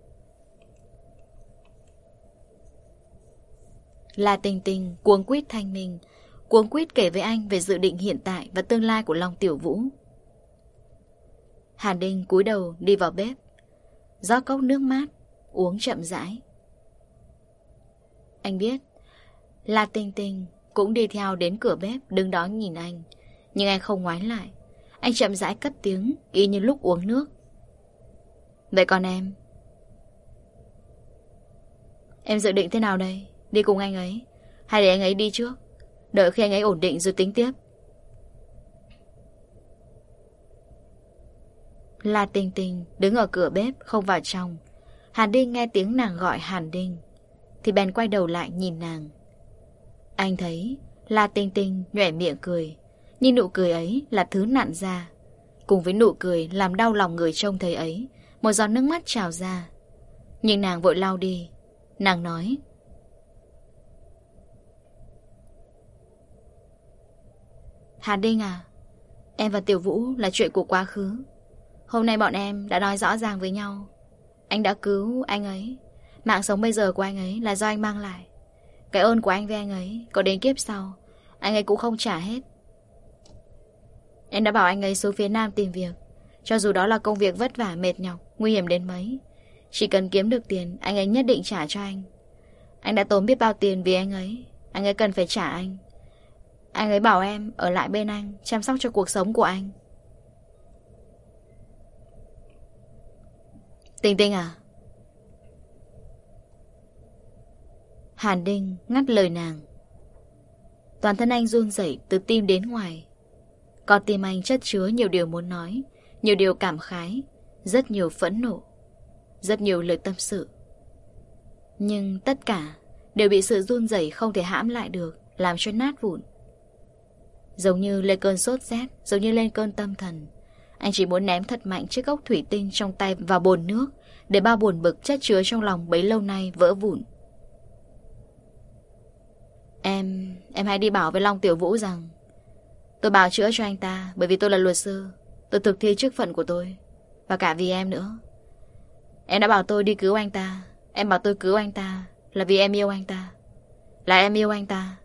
La Tinh Tinh cuống quýt thanh minh, cuống quýt kể với anh về dự định hiện tại và tương lai của Long Tiểu Vũ. Hàn Đinh cúi đầu đi vào bếp, rót cốc nước mát, uống chậm rãi. Anh biết La Tinh Tinh cũng đi theo đến cửa bếp, đứng đó nhìn anh, nhưng anh không ngoái lại. Anh chậm rãi cất tiếng, y như lúc uống nước: vậy còn em? Em dự định thế nào đây? Đi cùng anh ấy hay để anh ấy đi trước, đợi khi anh ấy ổn định rồi tính tiếp? La Tinh Tinh đứng ở cửa bếp không vào trong. Hàn Đinh nghe tiếng nàng gọi Hàn Đinh thì bèn quay đầu lại nhìn nàng. Anh thấy La Tinh Tinh nhoẻn miệng cười, nhưng nụ cười ấy là thứ nặn ra. Cùng với nụ cười làm đau lòng người trông thấy ấy, một giọt nước mắt trào ra. Nhưng nàng vội lau đi. Nàng nói: Hàn Đinh à, em và Tiểu Vũ là chuyện của quá khứ. Hôm nay bọn em đã nói rõ ràng với nhau. Anh đã cứu anh ấy. Mạng sống bây giờ của anh ấy là do anh mang lại. Cái ơn của anh với anh ấy có đến kiếp sau anh ấy cũng không trả hết. Em đã bảo anh ấy xuống phía Nam tìm việc, cho dù đó là công việc vất vả, mệt nhọc, nguy hiểm đến mấy. Chỉ cần kiếm được tiền, anh ấy nhất định trả cho anh. Anh đã tốn biết bao tiền vì anh ấy. Anh ấy cần phải trả anh. Anh ấy bảo em ở lại bên anh, chăm sóc cho cuộc sống của anh. Tinh Tinh à? Hàn Đinh ngắt lời nàng. Toàn thân anh run rẩy từ tim đến ngoài. Con tim anh chất chứa nhiều điều muốn nói, nhiều điều cảm khái, rất nhiều phẫn nộ, rất nhiều lời tâm sự. Nhưng tất cả đều bị sự run rẩy không thể hãm lại được làm cho nát vụn. Giống như lên cơn sốt rét, giống như lên cơn tâm thần, Anh chỉ muốn ném thật mạnh chiếc cốc thủy tinh trong tay vào bồn nước, để bao buồn bực chất chứa trong lòng bấy lâu nay vỡ vụn. Em, em hãy đi bảo với Long Tiểu Vũ rằng tôi bào chữa cho anh ta, bởi vì tôi là luật sư. Tôi thực thi chức phận của tôi, và cả vì em nữa. Em đã bảo tôi đi cứu anh ta. Em bảo tôi cứu anh ta là vì em yêu anh ta. Là em yêu anh ta.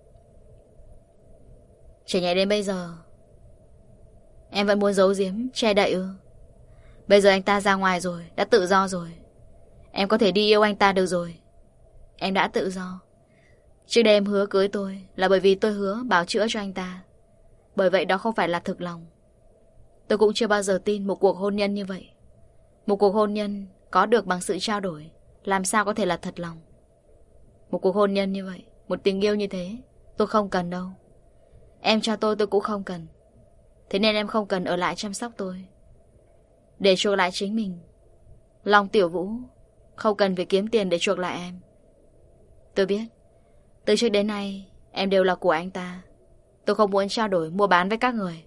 Chỉ nhảy đến bây giờ em vẫn muốn giấu giếm, che đậy ư? Bây giờ anh ta ra ngoài rồi, đã tự do rồi. Em có thể đi yêu anh ta được rồi. Em đã tự do. Trước đây em hứa cưới tôi là bởi vì tôi hứa bào chữa cho anh ta. Bởi vậy đó không phải là thực lòng. Tôi cũng chưa bao giờ tin một cuộc hôn nhân như vậy. Một cuộc hôn nhân có được bằng sự trao đổi, làm sao có thể là thật lòng? Một cuộc hôn nhân như vậy, một tình yêu như thế, tôi không cần đâu. Em cho tôi tôi cũng không cần. Thế nên em không cần ở lại chăm sóc tôi, để chuộc lại chính mình. Long Tiểu Vũ không cần phải kiếm tiền để chuộc lại em. Tôi biết từ trước đến nay em đều là của anh ta. Tôi không muốn trao đổi, mua bán với các người.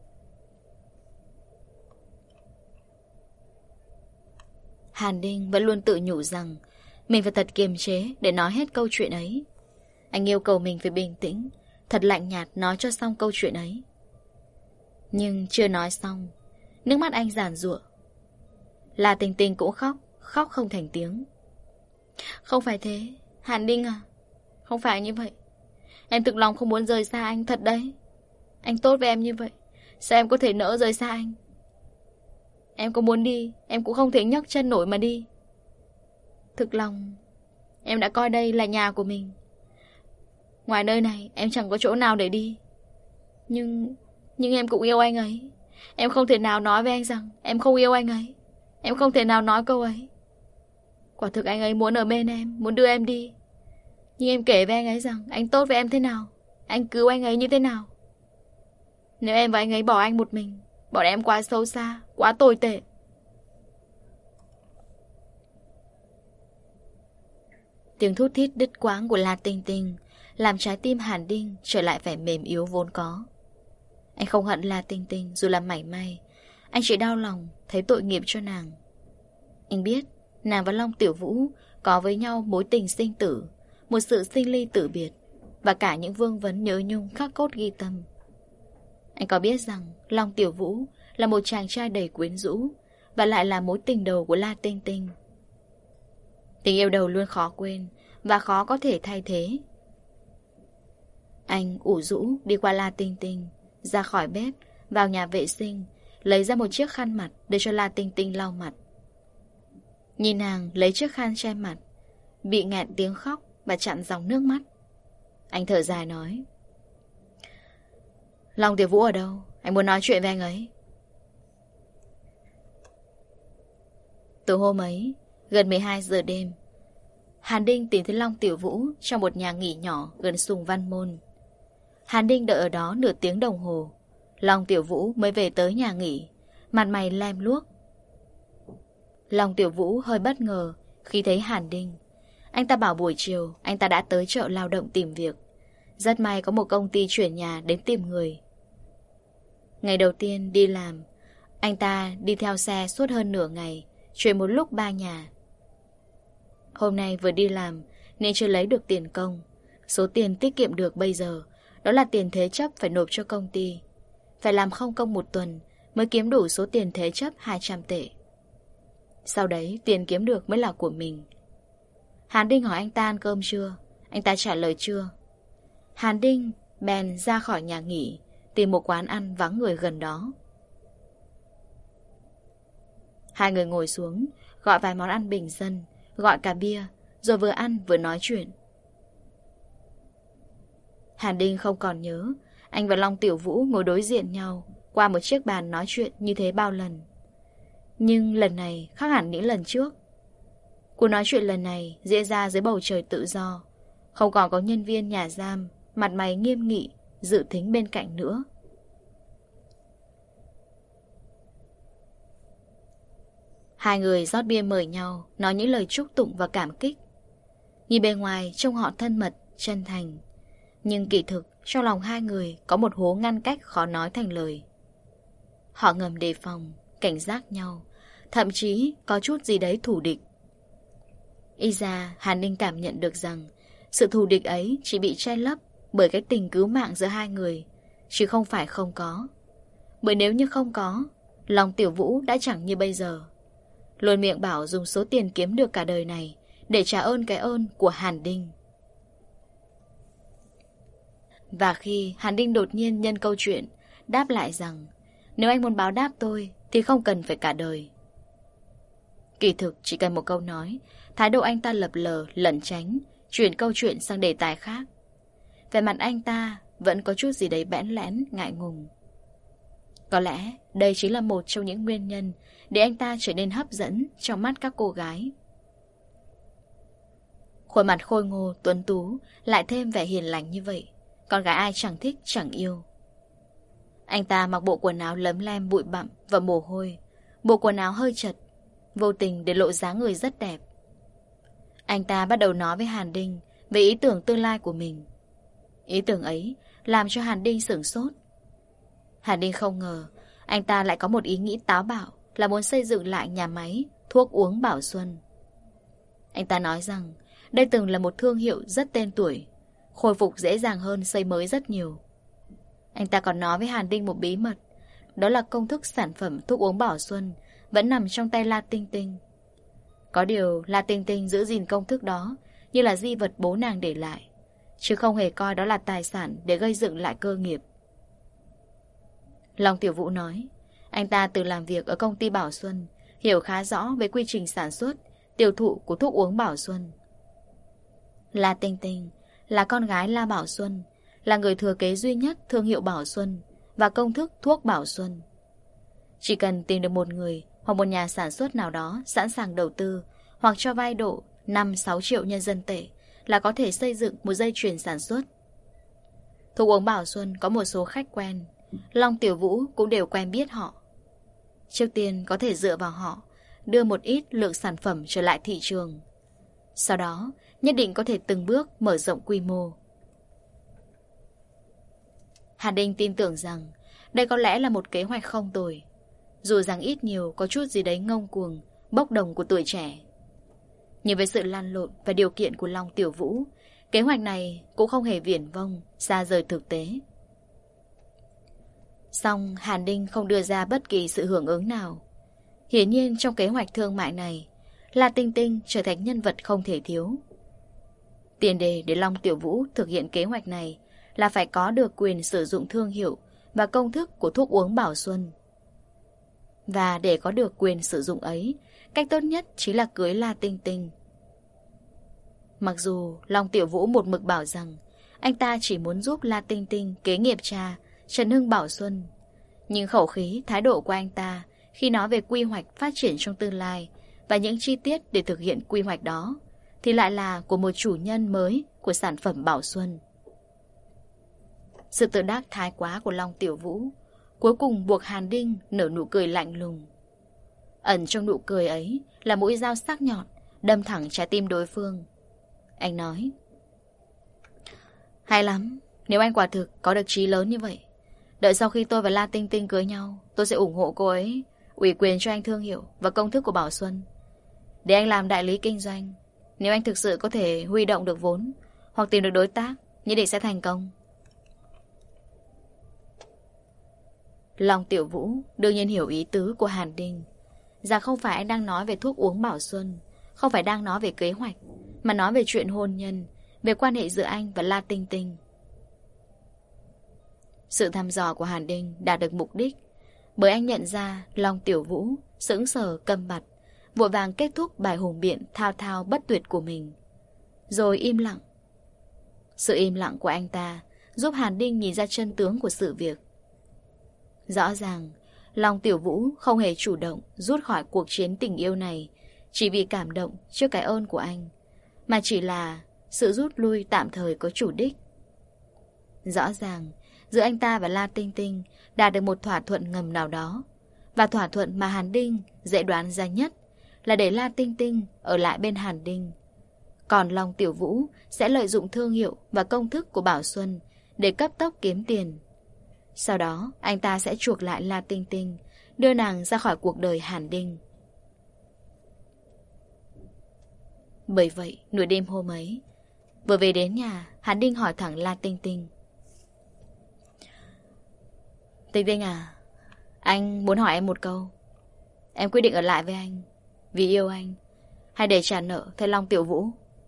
Hàn Đinh vẫn luôn tự nhủ rằng mình phải thật kiềm chế để nói hết câu chuyện ấy. Anh yêu cầu mình phải bình tĩnh, thật lạnh nhạt nói cho xong câu chuyện ấy. Nhưng chưa nói xong, nước mắt anh giàn giụa. La Tình Tình cũng khóc, khóc không thành tiếng. Không phải thế, Hàn Đinh à, không phải như vậy. Em thực lòng không muốn rời xa anh, thật đấy. Anh tốt với em như vậy, sao em có thể nỡ rời xa anh? Em có muốn đi, em cũng không thể nhấc chân nổi mà đi. Thực lòng em đã coi đây là nhà của mình. Ngoài nơi này em chẳng có chỗ nào để đi. Nhưng Nhưng em cũng yêu anh ấy. Em không thể nào nói với anh rằng em không yêu anh ấy. Em không thể nào nói câu ấy. Quả thực anh ấy muốn ở bên em, muốn đưa em đi. Nhưng em kể với anh ấy rằng anh tốt với em thế nào, anh cứu anh ấy như thế nào. Nếu em và anh ấy bỏ anh một mình, bọn em quá xấu xa, quá tồi tệ. Tiếng thút thít đứt quãng của La Tinh Tinh làm trái tim Hàn Đinh trở lại vẻ mềm yếu vốn có. Anh không hận La Tinh Tinh dù là mảy may. Anh chỉ đau lòng thấy tội nghiệp cho nàng. Anh biết nàng và Long Tiểu Vũ có với nhau mối tình sinh tử, một sự sinh ly tử biệt, và cả những vương vấn nhớ nhung khắc cốt ghi tâm. Anh có biết rằng Long Tiểu Vũ là một chàng trai đầy quyến rũ, và lại là mối tình đầu của La Tinh Tinh. Tình yêu đầu luôn khó quên và khó có thể thay thế. Anh ủ rũ đi qua La Tinh Tinh, ra khỏi bếp, vào nhà vệ sinh, lấy ra một chiếc khăn mặt để cho La Tinh Tinh lau mặt. Nhìn nàng lấy chiếc khăn che mặt, bị nghẹn tiếng khóc và chặn dòng nước mắt. Anh thở dài nói: Long Tiểu Vũ ở đâu? Anh muốn nói chuyện với anh ấy. Từ hôm ấy, gần mười hai giờ đêm, Hàn Đinh tìm thấy Long Tiểu Vũ trong một nhà nghỉ nhỏ gần Sùng Văn Môn. Hàn Đinh đợi ở đó nửa tiếng đồng hồ, Long Tiểu Vũ mới về tới nhà nghỉ, mặt mày lem luốc. Long Tiểu Vũ hơi bất ngờ khi thấy Hàn Đinh. Anh ta bảo buổi chiều anh ta đã tới chợ lao động tìm việc. Rất may có một công ty chuyển nhà đến tìm người. Ngày đầu tiên đi làm, anh ta đi theo xe suốt hơn nửa ngày, chuyển một lúc ba nhà. Hôm nay vừa đi làm nên chưa lấy được tiền công. Số tiền tiết kiệm được bây giờ đó là tiền thế chấp phải nộp cho công ty. Phải làm không công một tuần mới kiếm đủ số tiền thế chấp hai trăm tệ. Sau đấy tiền kiếm được mới là của mình. Hàn Đinh hỏi anh ta ăn cơm chưa. Anh ta trả lời chưa. Hàn Đinh bèn ra khỏi nhà nghỉ, tìm một quán ăn vắng người gần đó. Hai người ngồi xuống, gọi vài món ăn bình dân, gọi cả bia, rồi vừa ăn vừa nói chuyện. Hàn Đinh không còn nhớ anh và Long Tiểu Vũ ngồi đối diện nhau qua một chiếc bàn nói chuyện như thế bao lần. Nhưng lần này khác hẳn những lần trước. Cuộc nói chuyện lần này diễn ra dưới bầu trời tự do, không còn có nhân viên nhà giam mặt mày nghiêm nghị dự thính bên cạnh nữa. Hai người rót bia mời nhau, nói những lời chúc tụng và cảm kích. Nhìn bề ngoài trông họ thân mật, chân thành, nhưng kỳ thực trong lòng hai người có một hố ngăn cách khó nói thành lời. Họ ngầm đề phòng, cảnh giác nhau, thậm chí có chút gì đấy thù địch. Y ra Hàn Ninh cảm nhận được rằng sự thù địch ấy chỉ bị che lấp bởi cái tình cứu mạng giữa hai người, chứ không phải không có. Bởi nếu như không có, Long Tiểu Vũ đã chẳng như bây giờ. Luôn miệng bảo dùng số tiền kiếm được cả đời này để trả ơn cái ơn của Hàn Đinh. Và khi Hàn Đinh đột nhiên nhân câu chuyện đáp lại rằng nếu anh muốn báo đáp tôi thì không cần phải cả đời. Kỳ thực chỉ cần một câu nói, thái độ anh ta lập lờ, lẩn tránh, chuyển câu chuyện sang đề tài khác. Về mặt anh ta vẫn có chút gì đấy bẽn lẽn, ngại ngùng. Có lẽ đây chính là một trong những nguyên nhân để anh ta trở nên hấp dẫn trong mắt các cô gái. Khuôn mặt khôi ngô, tuấn tú, lại thêm vẻ hiền lành như vậy, con gái ai chẳng thích chẳng yêu. Anh ta mặc bộ quần áo lấm lem bụi bặm và mồ hôi, bộ quần áo hơi chật, vô tình để lộ dáng người rất đẹp. Anh ta bắt đầu nói với Hàn Đinh về ý tưởng tương lai của mình. Ý tưởng ấy làm cho Hàn Đinh sửng sốt. Hàn Đinh không ngờ anh ta lại có một ý nghĩ táo bạo là muốn xây dựng lại nhà máy thuốc uống Bảo Xuân. Anh ta nói rằng đây từng là một thương hiệu rất tên tuổi, khôi phục dễ dàng hơn xây mới rất nhiều. Anh ta còn nói với Hàn Đinh một bí mật, đó là công thức sản phẩm thuốc uống Bảo Xuân vẫn nằm trong tay La Tinh Tinh. Có điều La Tinh Tinh giữ gìn công thức đó như là di vật bố nàng để lại, chứ không hề coi đó là tài sản để gây dựng lại cơ nghiệp. Long Tiểu Vũ nói, anh ta từng làm việc ở công ty Bảo Xuân, hiểu khá rõ về quy trình sản xuất, tiêu thụ của thuốc uống Bảo Xuân. La Tinh Tinh là con gái La Bảo Xuân, là người thừa kế duy nhất thương hiệu Bảo Xuân và công thức thuốc Bảo Xuân. Chỉ cần tìm được một người hoặc một nhà sản xuất nào đó sẵn sàng đầu tư hoặc cho vay độ năm sáu triệu nhân dân tệ là có thể xây dựng một dây chuyền sản xuất. Thuốc uống Bảo Xuân có một số khách quen, Long Tiểu Vũ cũng đều quen biết họ. Trước tiên có thể dựa vào họ đưa một ít lượng sản phẩm trở lại thị trường. Sau đó nhất định có thể từng bước mở rộng quy mô. Hàn Đinh tin tưởng rằng đây có lẽ là một kế hoạch không tồi, dù rằng ít nhiều có chút gì đấy ngông cuồng, bốc đồng của tuổi trẻ. Nhưng với sự lăn lộn và điều kiện của Long Tiểu Vũ, kế hoạch này cũng không hề viển vông, xa rời thực tế. Song Hàn Đinh không đưa ra bất kỳ sự hưởng ứng nào. Hiển nhiên trong kế hoạch thương mại này, La Tinh Tinh trở thành nhân vật không thể thiếu. Tiền đề để Long Tiểu Vũ thực hiện kế hoạch này là phải có được quyền sử dụng thương hiệu và công thức của thuốc uống Bảo Xuân. Và để có được quyền sử dụng ấy, cách tốt nhất chính là cưới La Tinh Tinh. Mặc dù Long Tiểu Vũ một mực bảo rằng anh ta chỉ muốn giúp La Tinh Tinh kế nghiệp cha Trần Hưng Bảo Xuân, nhưng khẩu khí, thái độ của anh ta khi nói về quy hoạch phát triển trong tương lai và những chi tiết để thực hiện quy hoạch đó thì lại là của một chủ nhân mới của sản phẩm Bảo Xuân. Sự tự đắc thái quá của Long Tiểu Vũ cuối cùng buộc Hàn Đinh nở nụ cười lạnh lùng. Ẩn trong nụ cười ấy là mũi dao sắc nhọn đâm thẳng trái tim đối phương. Anh nói, hay lắm, nếu anh quả thực có được trí lớn như vậy, đợi sau khi tôi và La Tinh Tinh cưới nhau, tôi sẽ ủng hộ cô ấy, ủy quyền cho anh thương hiệu và công thức của Bảo Xuân, để anh làm đại lý kinh doanh. Nếu anh thực sự có thể huy động được vốn hoặc tìm được đối tác, nhất định sẽ thành công. Long Tiểu Vũ đương nhiên hiểu ý tứ của Hàn Đinh, rằng không phải anh đang nói về thuốc uống Bảo Xuân, không phải đang nói về kế hoạch, mà nói về chuyện hôn nhân, về quan hệ giữa anh và La Tinh Tinh. Sự thăm dò của Hàn Đinh đạt được mục đích, bởi anh nhận ra Long Tiểu Vũ sững sờ câm bặt, vội vàng kết thúc bài hùng biện thao thao bất tuyệt của mình, rồi im lặng. Sự im lặng của anh ta giúp Hàn Đinh nhìn ra chân tướng của sự việc. Rõ ràng Long Tiểu Vũ không hề chủ động rút khỏi cuộc chiến tình yêu này chỉ vì cảm động trước cái ơn của anh, mà chỉ là sự rút lui tạm thời có chủ đích. Rõ ràng giữa anh ta và La Tinh Tinh đạt được một thỏa thuận ngầm nào đó, và thỏa thuận mà Hàn Đinh dễ đoán ra nhất là để La Tinh Tinh ở lại bên Hàn Đinh, còn Long Tiểu Vũ sẽ lợi dụng thương hiệu và công thức của Bảo Xuân để cấp tốc kiếm tiền. Sau đó anh ta sẽ chuộc lại La Tinh Tinh, đưa nàng ra khỏi cuộc đời Hàn Đinh. Bởi vậy nửa đêm hôm ấy, vừa về đến nhà, Hàn Đinh hỏi thẳng La Tinh Tinh. Tinh Tinh à, anh muốn hỏi em một câu. Em quyết định ở lại với anh vì yêu anh, hay để trả nợ thay Long Tiểu Vũ?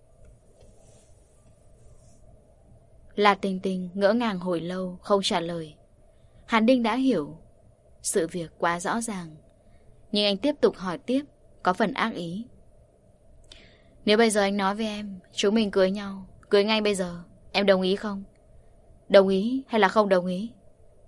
La Tinh Tinh ngỡ ngàng hồi lâu không trả lời. Hàn Đinh đã hiểu sự việc quá rõ ràng, nhưng anh tiếp tục hỏi tiếp, có phần ác ý. Nếu bây giờ anh nói với em chúng mình cưới nhau, cưới ngay bây giờ, em đồng ý không? Đồng ý hay là không đồng ý?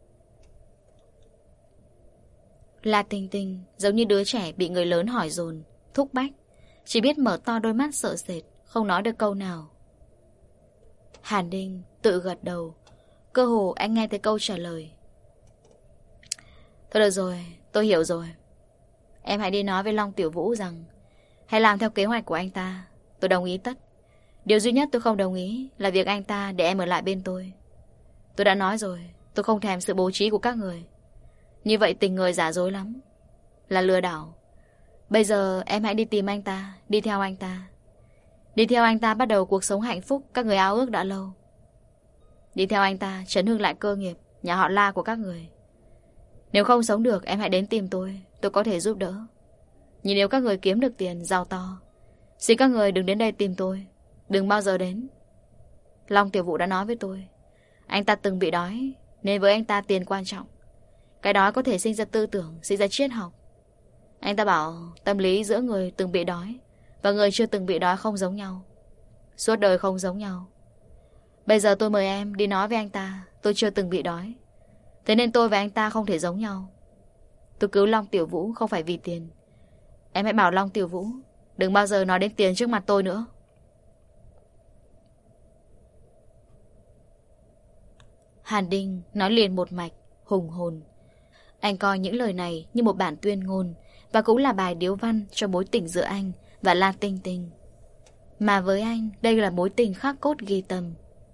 La Tinh Tinh giống như đứa trẻ bị người lớn hỏi dồn, thúc bách, chỉ biết mở to đôi mắt sợ sệt, không nói được câu nào. Hàn Đinh tự gật đầu, cơ hồ anh nghe thấy câu trả lời. Thôi được rồi, tôi hiểu rồi. Em hãy đi nói với Long Tiểu Vũ rằng hãy làm theo kế hoạch của anh ta. Tôi đồng ý tất. Điều duy nhất tôi không đồng ý là việc anh ta để em ở lại bên tôi. Tôi đã nói rồi, tôi không thèm sự bố trí của các người. Như vậy tình người giả dối lắm, là lừa đảo. Bây giờ em hãy đi tìm anh ta, đi theo anh ta. Đi theo anh ta bắt đầu cuộc sống hạnh phúc các người ao ước đã lâu. Đi theo anh ta trấn hưng lại cơ nghiệp nhà họ La của các người. Nếu không sống được em hãy đến tìm tôi, tôi có thể giúp đỡ. Nhưng nếu các người kiếm được tiền, giàu to, xin các người đừng đến đây tìm tôi, đừng bao giờ đến. Long Tiểu Vũ đã nói với tôi, anh ta từng bị đói, nên với anh ta tiền quan trọng. Cái đói có thể sinh ra tư tưởng, sinh ra triết học. Anh ta bảo tâm lý giữa người từng bị đói và người chưa từng bị đói không giống nhau, suốt đời không giống nhau. Bây giờ tôi mời em đi nói với anh ta tôi chưa từng bị đói, thế nên tôi và anh ta không thể giống nhau. Tôi cứu Long Tiểu Vũ không phải vì tiền. Em hãy bảo Long Tiểu Vũ đừng bao giờ nói đến tiền trước mặt tôi nữa. Hàn Đinh nói liền một mạch, hùng hồn. Anh coi những lời này như một bản tuyên ngôn, và cũng là bài điếu văn cho mối tình giữa anh và La Tinh Tinh. Mà với anh, đây là mối tình khắc cốt ghi tâm.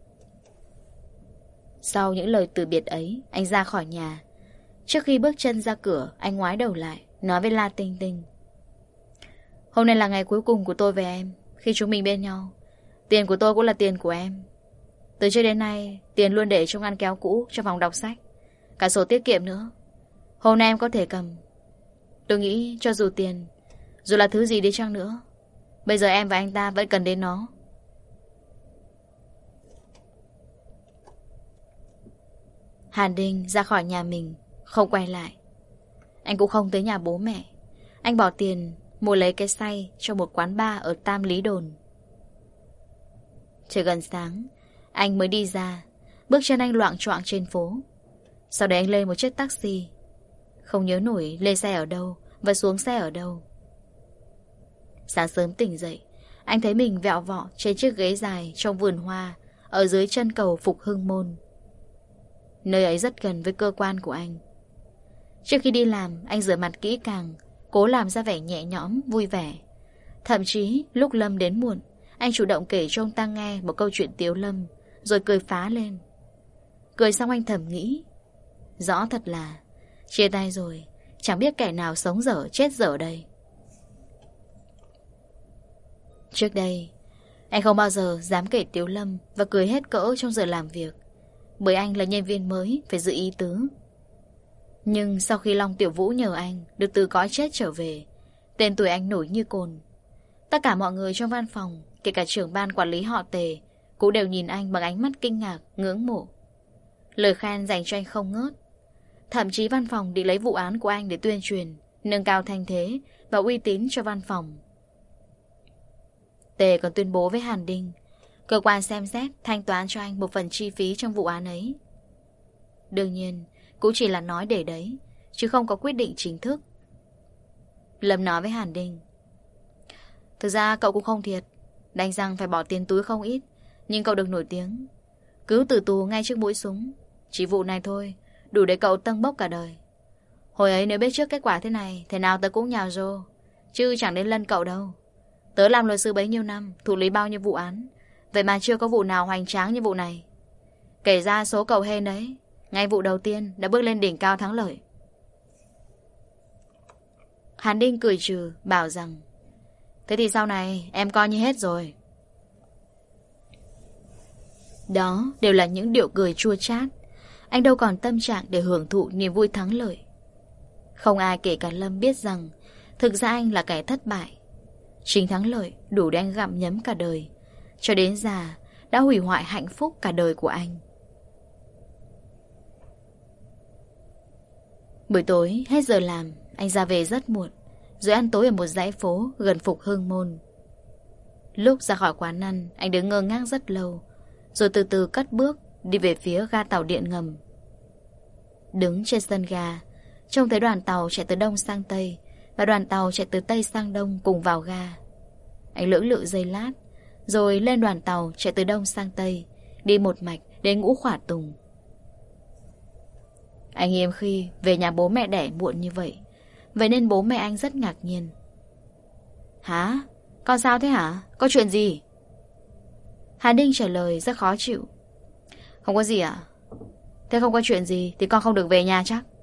Sau những lời từ biệt ấy, anh ra khỏi nhà. Trước khi bước chân ra cửa, anh ngoái đầu lại, nói với La Tinh Tinh. Hôm nay là ngày cuối cùng của tôi với em. Khi chúng mình bên nhau, tiền của tôi cũng là tiền của em. Từ trước đến nay, tiền luôn để trong ngăn kéo cũ trong phòng đọc sách, cả sổ tiết kiệm nữa. Hôm nay em có thể cầm. Tôi nghĩ cho dù tiền, dù là thứ gì đi chăng nữa, bây giờ em và anh ta vẫn cần đến nó. Hàn Đinh ra khỏi nhà mình, không quay lại. Anh cũng không tới nhà bố mẹ. Anh bỏ tiền mua lấy cái xay cho một quán bar ở Tam Lý Đồn. Trời gần sáng, anh mới đi ra. Bước chân anh loạng choạng trên phố. Sau đấy anh lên một chiếc taxi. Không nhớ nổi lên xe ở đâu và xuống xe ở đâu. Sáng sớm tỉnh dậy, anh thấy mình vẹo vọ trên chiếc ghế dài trong vườn hoa ở dưới chân cầu Phục Hưng Môn. Nơi ấy rất gần với cơ quan của anh. Trước khi đi làm, anh rửa mặt kỹ càng, cố làm ra vẻ nhẹ nhõm, vui vẻ. Thậm chí lúc Lâm đến muộn, anh chủ động kể cho ông ta nghe một câu chuyện tiếu lâm, rồi cười phá lên. Cười xong anh thầm nghĩ, rõ thật là chia tay rồi, chẳng biết kẻ nào sống dở chết dở đây. Trước đây, anh không bao giờ dám kể tiếu lâm và cười hết cỡ trong giờ làm việc, bởi anh là nhân viên mới, phải giữ ý tứ. Nhưng sau khi Long Tiểu Vũ nhờ anh được từ cõi chết trở về, tên tuổi anh nổi như cồn. Tất cả mọi người trong văn phòng, kể cả trưởng ban quản lý họ Tề, cũng đều nhìn anh bằng ánh mắt kinh ngạc, ngưỡng mộ. Lời khen dành cho anh không ngớt. Thậm chí văn phòng định lấy vụ án của anh để tuyên truyền, nâng cao thanh thế và uy tín cho văn phòng. Tề còn tuyên bố với Hàn Đinh, cơ quan xem xét thanh toán cho anh một phần chi phí trong vụ án ấy. Đương nhiên, cũng chỉ là nói để đấy, chứ không có quyết định chính thức. Lâm nói với Hàn Đinh, thực ra cậu cũng không thiệt, đành rằng phải bỏ tiền túi không ít, nhưng cậu được nổi tiếng, cứu tử tù ngay trước mũi súng. Chỉ vụ này thôi, đủ để cậu tâng bốc cả đời. Hồi ấy nếu biết trước kết quả thế này, thế nào tớ cũng nhào rô, chứ chẳng đến lân cậu đâu. Tớ làm luật sư bấy nhiêu năm, thụ lý bao nhiêu vụ án, vậy mà chưa có vụ nào hoành tráng như vụ này. Kể ra số cậu hên đấy ngay vụ đầu tiên đã bước lên đỉnh cao thắng lợi. Hàn Đinh cười trừ, bảo rằng thế thì sau này em coi như hết rồi. Đó đều là những điệu cười chua chát. Anh đâu còn tâm trạng để hưởng thụ niềm vui thắng lợi. Không ai kể cả Lâm biết rằng thực ra anh là kẻ thất bại. Chính thắng lợi đủ để anh gặm nhấm cả đời, cho đến già đã hủy hoại hạnh phúc cả đời của anh. Buổi tối hết giờ làm, anh ra về rất muộn, rồi ăn tối ở một dãy phố gần Phục Hưng Môn. Lúc ra khỏi quán ăn, anh đứng ngơ ngác rất lâu, rồi từ từ cất bước đi về phía ga tàu điện ngầm. Đứng trên sân ga, trông thấy đoàn tàu chạy từ đông sang tây và đoàn tàu chạy từ tây sang đông cùng vào ga. Anh lưỡng lự giây lát, rồi lên đoàn tàu chạy từ đông sang tây, đi một mạch đến Ngũ Khỏa Tùng. Anh hiếm khi về nhà bố mẹ đẻ muộn như vậy, vậy nên bố mẹ anh rất ngạc nhiên. Hả? Con sao thế hả? Có chuyện gì? Hà Đinh trả lời rất khó chịu. Không có gì ạ. Thế không có chuyện gì thì con không được về nhà chắc.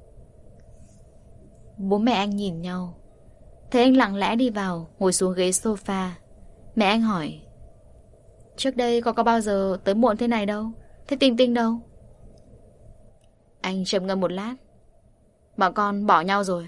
Bố mẹ anh nhìn nhau. Thấy anh lặng lẽ đi vào, ngồi xuống ghế sofa. Mẹ anh hỏi: trước đây con có bao giờ tới muộn thế này đâu? Thế Tinh Tinh đâu? Anh trầm ngâm một lát. Bọn con bỏ nhau rồi.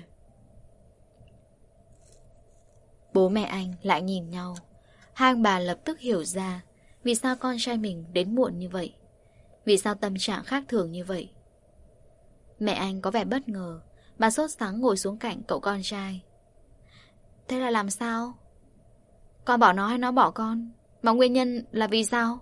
Bố mẹ anh lại nhìn nhau. Hai ông bà lập tức hiểu ra vì sao con trai mình đến muộn như vậy, vì sao tâm trạng khác thường như vậy. Mẹ anh có vẻ bất ngờ. Bà sốt sắng ngồi xuống cạnh cậu con trai. Thế là làm sao? Con bỏ nó hay nó bỏ con? Mà nguyên nhân là vì sao?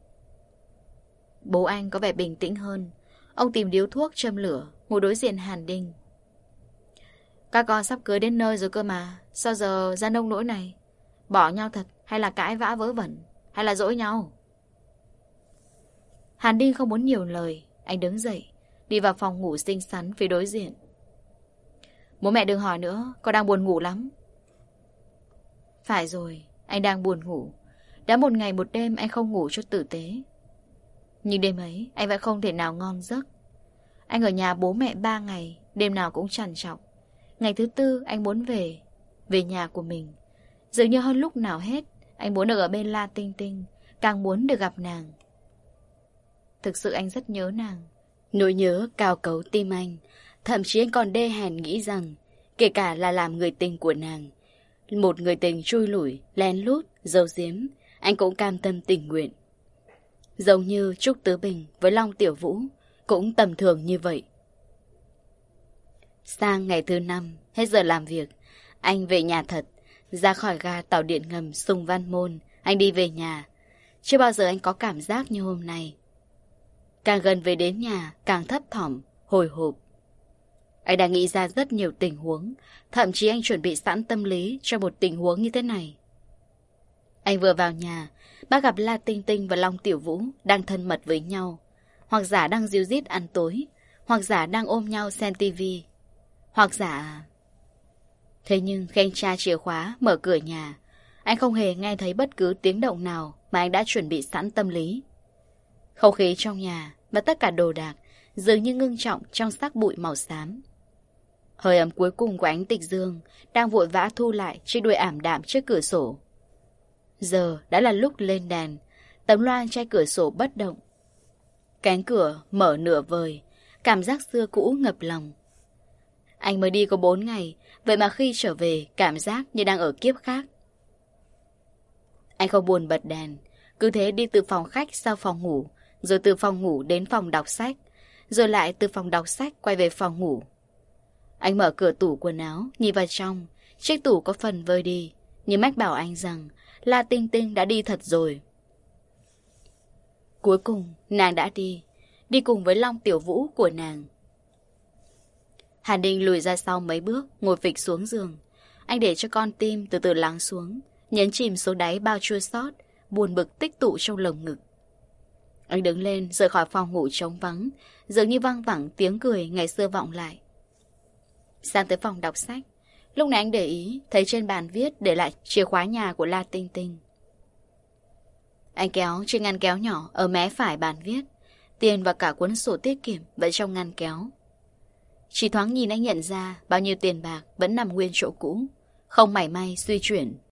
Bố anh có vẻ bình tĩnh hơn. Ông tìm điếu thuốc châm lửa, ngồi đối diện Hàn Đinh. Các con sắp cưới đến nơi rồi cơ mà, sao giờ ra nông nỗi này? Bỏ nhau thật hay là cãi vã vớ vẩn, hay là dỗi nhau? Hàn Đinh không muốn nhiều lời. Anh đứng dậy, đi vào phòng ngủ xinh xắn phía đối diện. Bố mẹ đừng hỏi nữa, con đang buồn ngủ lắm. Phải rồi, anh đang buồn ngủ. Đã một ngày một đêm anh không ngủ cho tử tế. Nhưng đêm ấy anh vẫn không thể nào ngon giấc. Anh ở nhà bố mẹ ba ngày, đêm nào cũng trằn trọc. Ngày thứ tư anh muốn về, về nhà của mình. Dường như hơn lúc nào hết, anh muốn được ở bên La Tinh Tinh, càng muốn được gặp nàng. Thực sự anh rất nhớ nàng. Nỗi nhớ cào cấu tim anh. Thậm chí anh còn đê hèn nghĩ rằng kể cả là làm người tình của nàng, một người tình chui lủi, lén lút, giấu giếm, anh cũng cam tâm tình nguyện. Giống như Trúc Tứ Bình với Long Tiểu Vũ cũng tầm thường như vậy. Sang ngày thứ năm, hết giờ làm việc, anh về nhà thật. Ra khỏi ga tàu điện ngầm Sùng Văn Môn, anh đi về nhà. Chưa bao giờ anh có cảm giác như hôm nay. Càng gần về đến nhà, càng thấp thỏm, hồi hộp. Anh đã nghĩ ra rất nhiều tình huống, thậm chí anh chuẩn bị sẵn tâm lý cho một tình huống như thế này. Anh vừa vào nhà, bác gặp La Tinh Tinh và Long Tiểu Vũ đang thân mật với nhau, hoặc giả đang ríu rít ăn tối, hoặc giả đang ôm nhau xem tivi, hoặc giả... Thế nhưng khi anh tra chìa khóa mở cửa nhà, anh không hề nghe thấy bất cứ tiếng động nào mà anh đã chuẩn bị sẵn tâm lý. Không khí trong nhà và tất cả đồ đạc dường như ngưng trọng trong sắc bụi màu xám. Hơi ấm cuối cùng của ánh tịch dương đang vội vã thu lại chiếc đuôi ảm đạm trước cửa sổ. Giờ đã là lúc lên đèn. Tấm loa che cửa sổ bất động. Cánh cửa mở nửa vời. Cảm giác xưa cũ ngập lòng. Anh mới đi có bốn ngày, vậy mà khi trở về cảm giác như đang ở kiếp khác. Anh không buồn bật đèn, cứ thế đi từ phòng khách sang phòng ngủ, rồi từ phòng ngủ đến phòng đọc sách, rồi lại từ phòng đọc sách quay về phòng ngủ. Anh mở cửa tủ quần áo, nhìn vào trong. Chiếc tủ có phần vơi đi, nhưng mách bảo anh rằng La Tinh Tinh đã đi thật rồi. Cuối cùng nàng đã đi, đi cùng với Long Tiểu Vũ của nàng. Hàn Đinh lùi ra sau mấy bước, ngồi phịch xuống giường. Anh để cho con tim từ từ lắng xuống, nhấn chìm xuống đáy bao chua xót, buồn bực tích tụ trong lồng ngực. Anh đứng lên rời khỏi phòng ngủ trống vắng, dường như văng vẳng tiếng cười ngày xưa vọng lại. Sang tới phòng đọc sách, lúc này anh để ý thấy trên bàn viết để lại chìa khóa nhà của La Tinh Tinh. Anh kéo trên ngăn kéo nhỏ ở mé phải bàn viết, Tiền và cả cuốn sổ tiết kiệm vẫn trong ngăn kéo. Chỉ thoáng nhìn anh nhận ra bao nhiêu tiền bạc vẫn nằm nguyên chỗ cũ, không mảy may suy chuyển.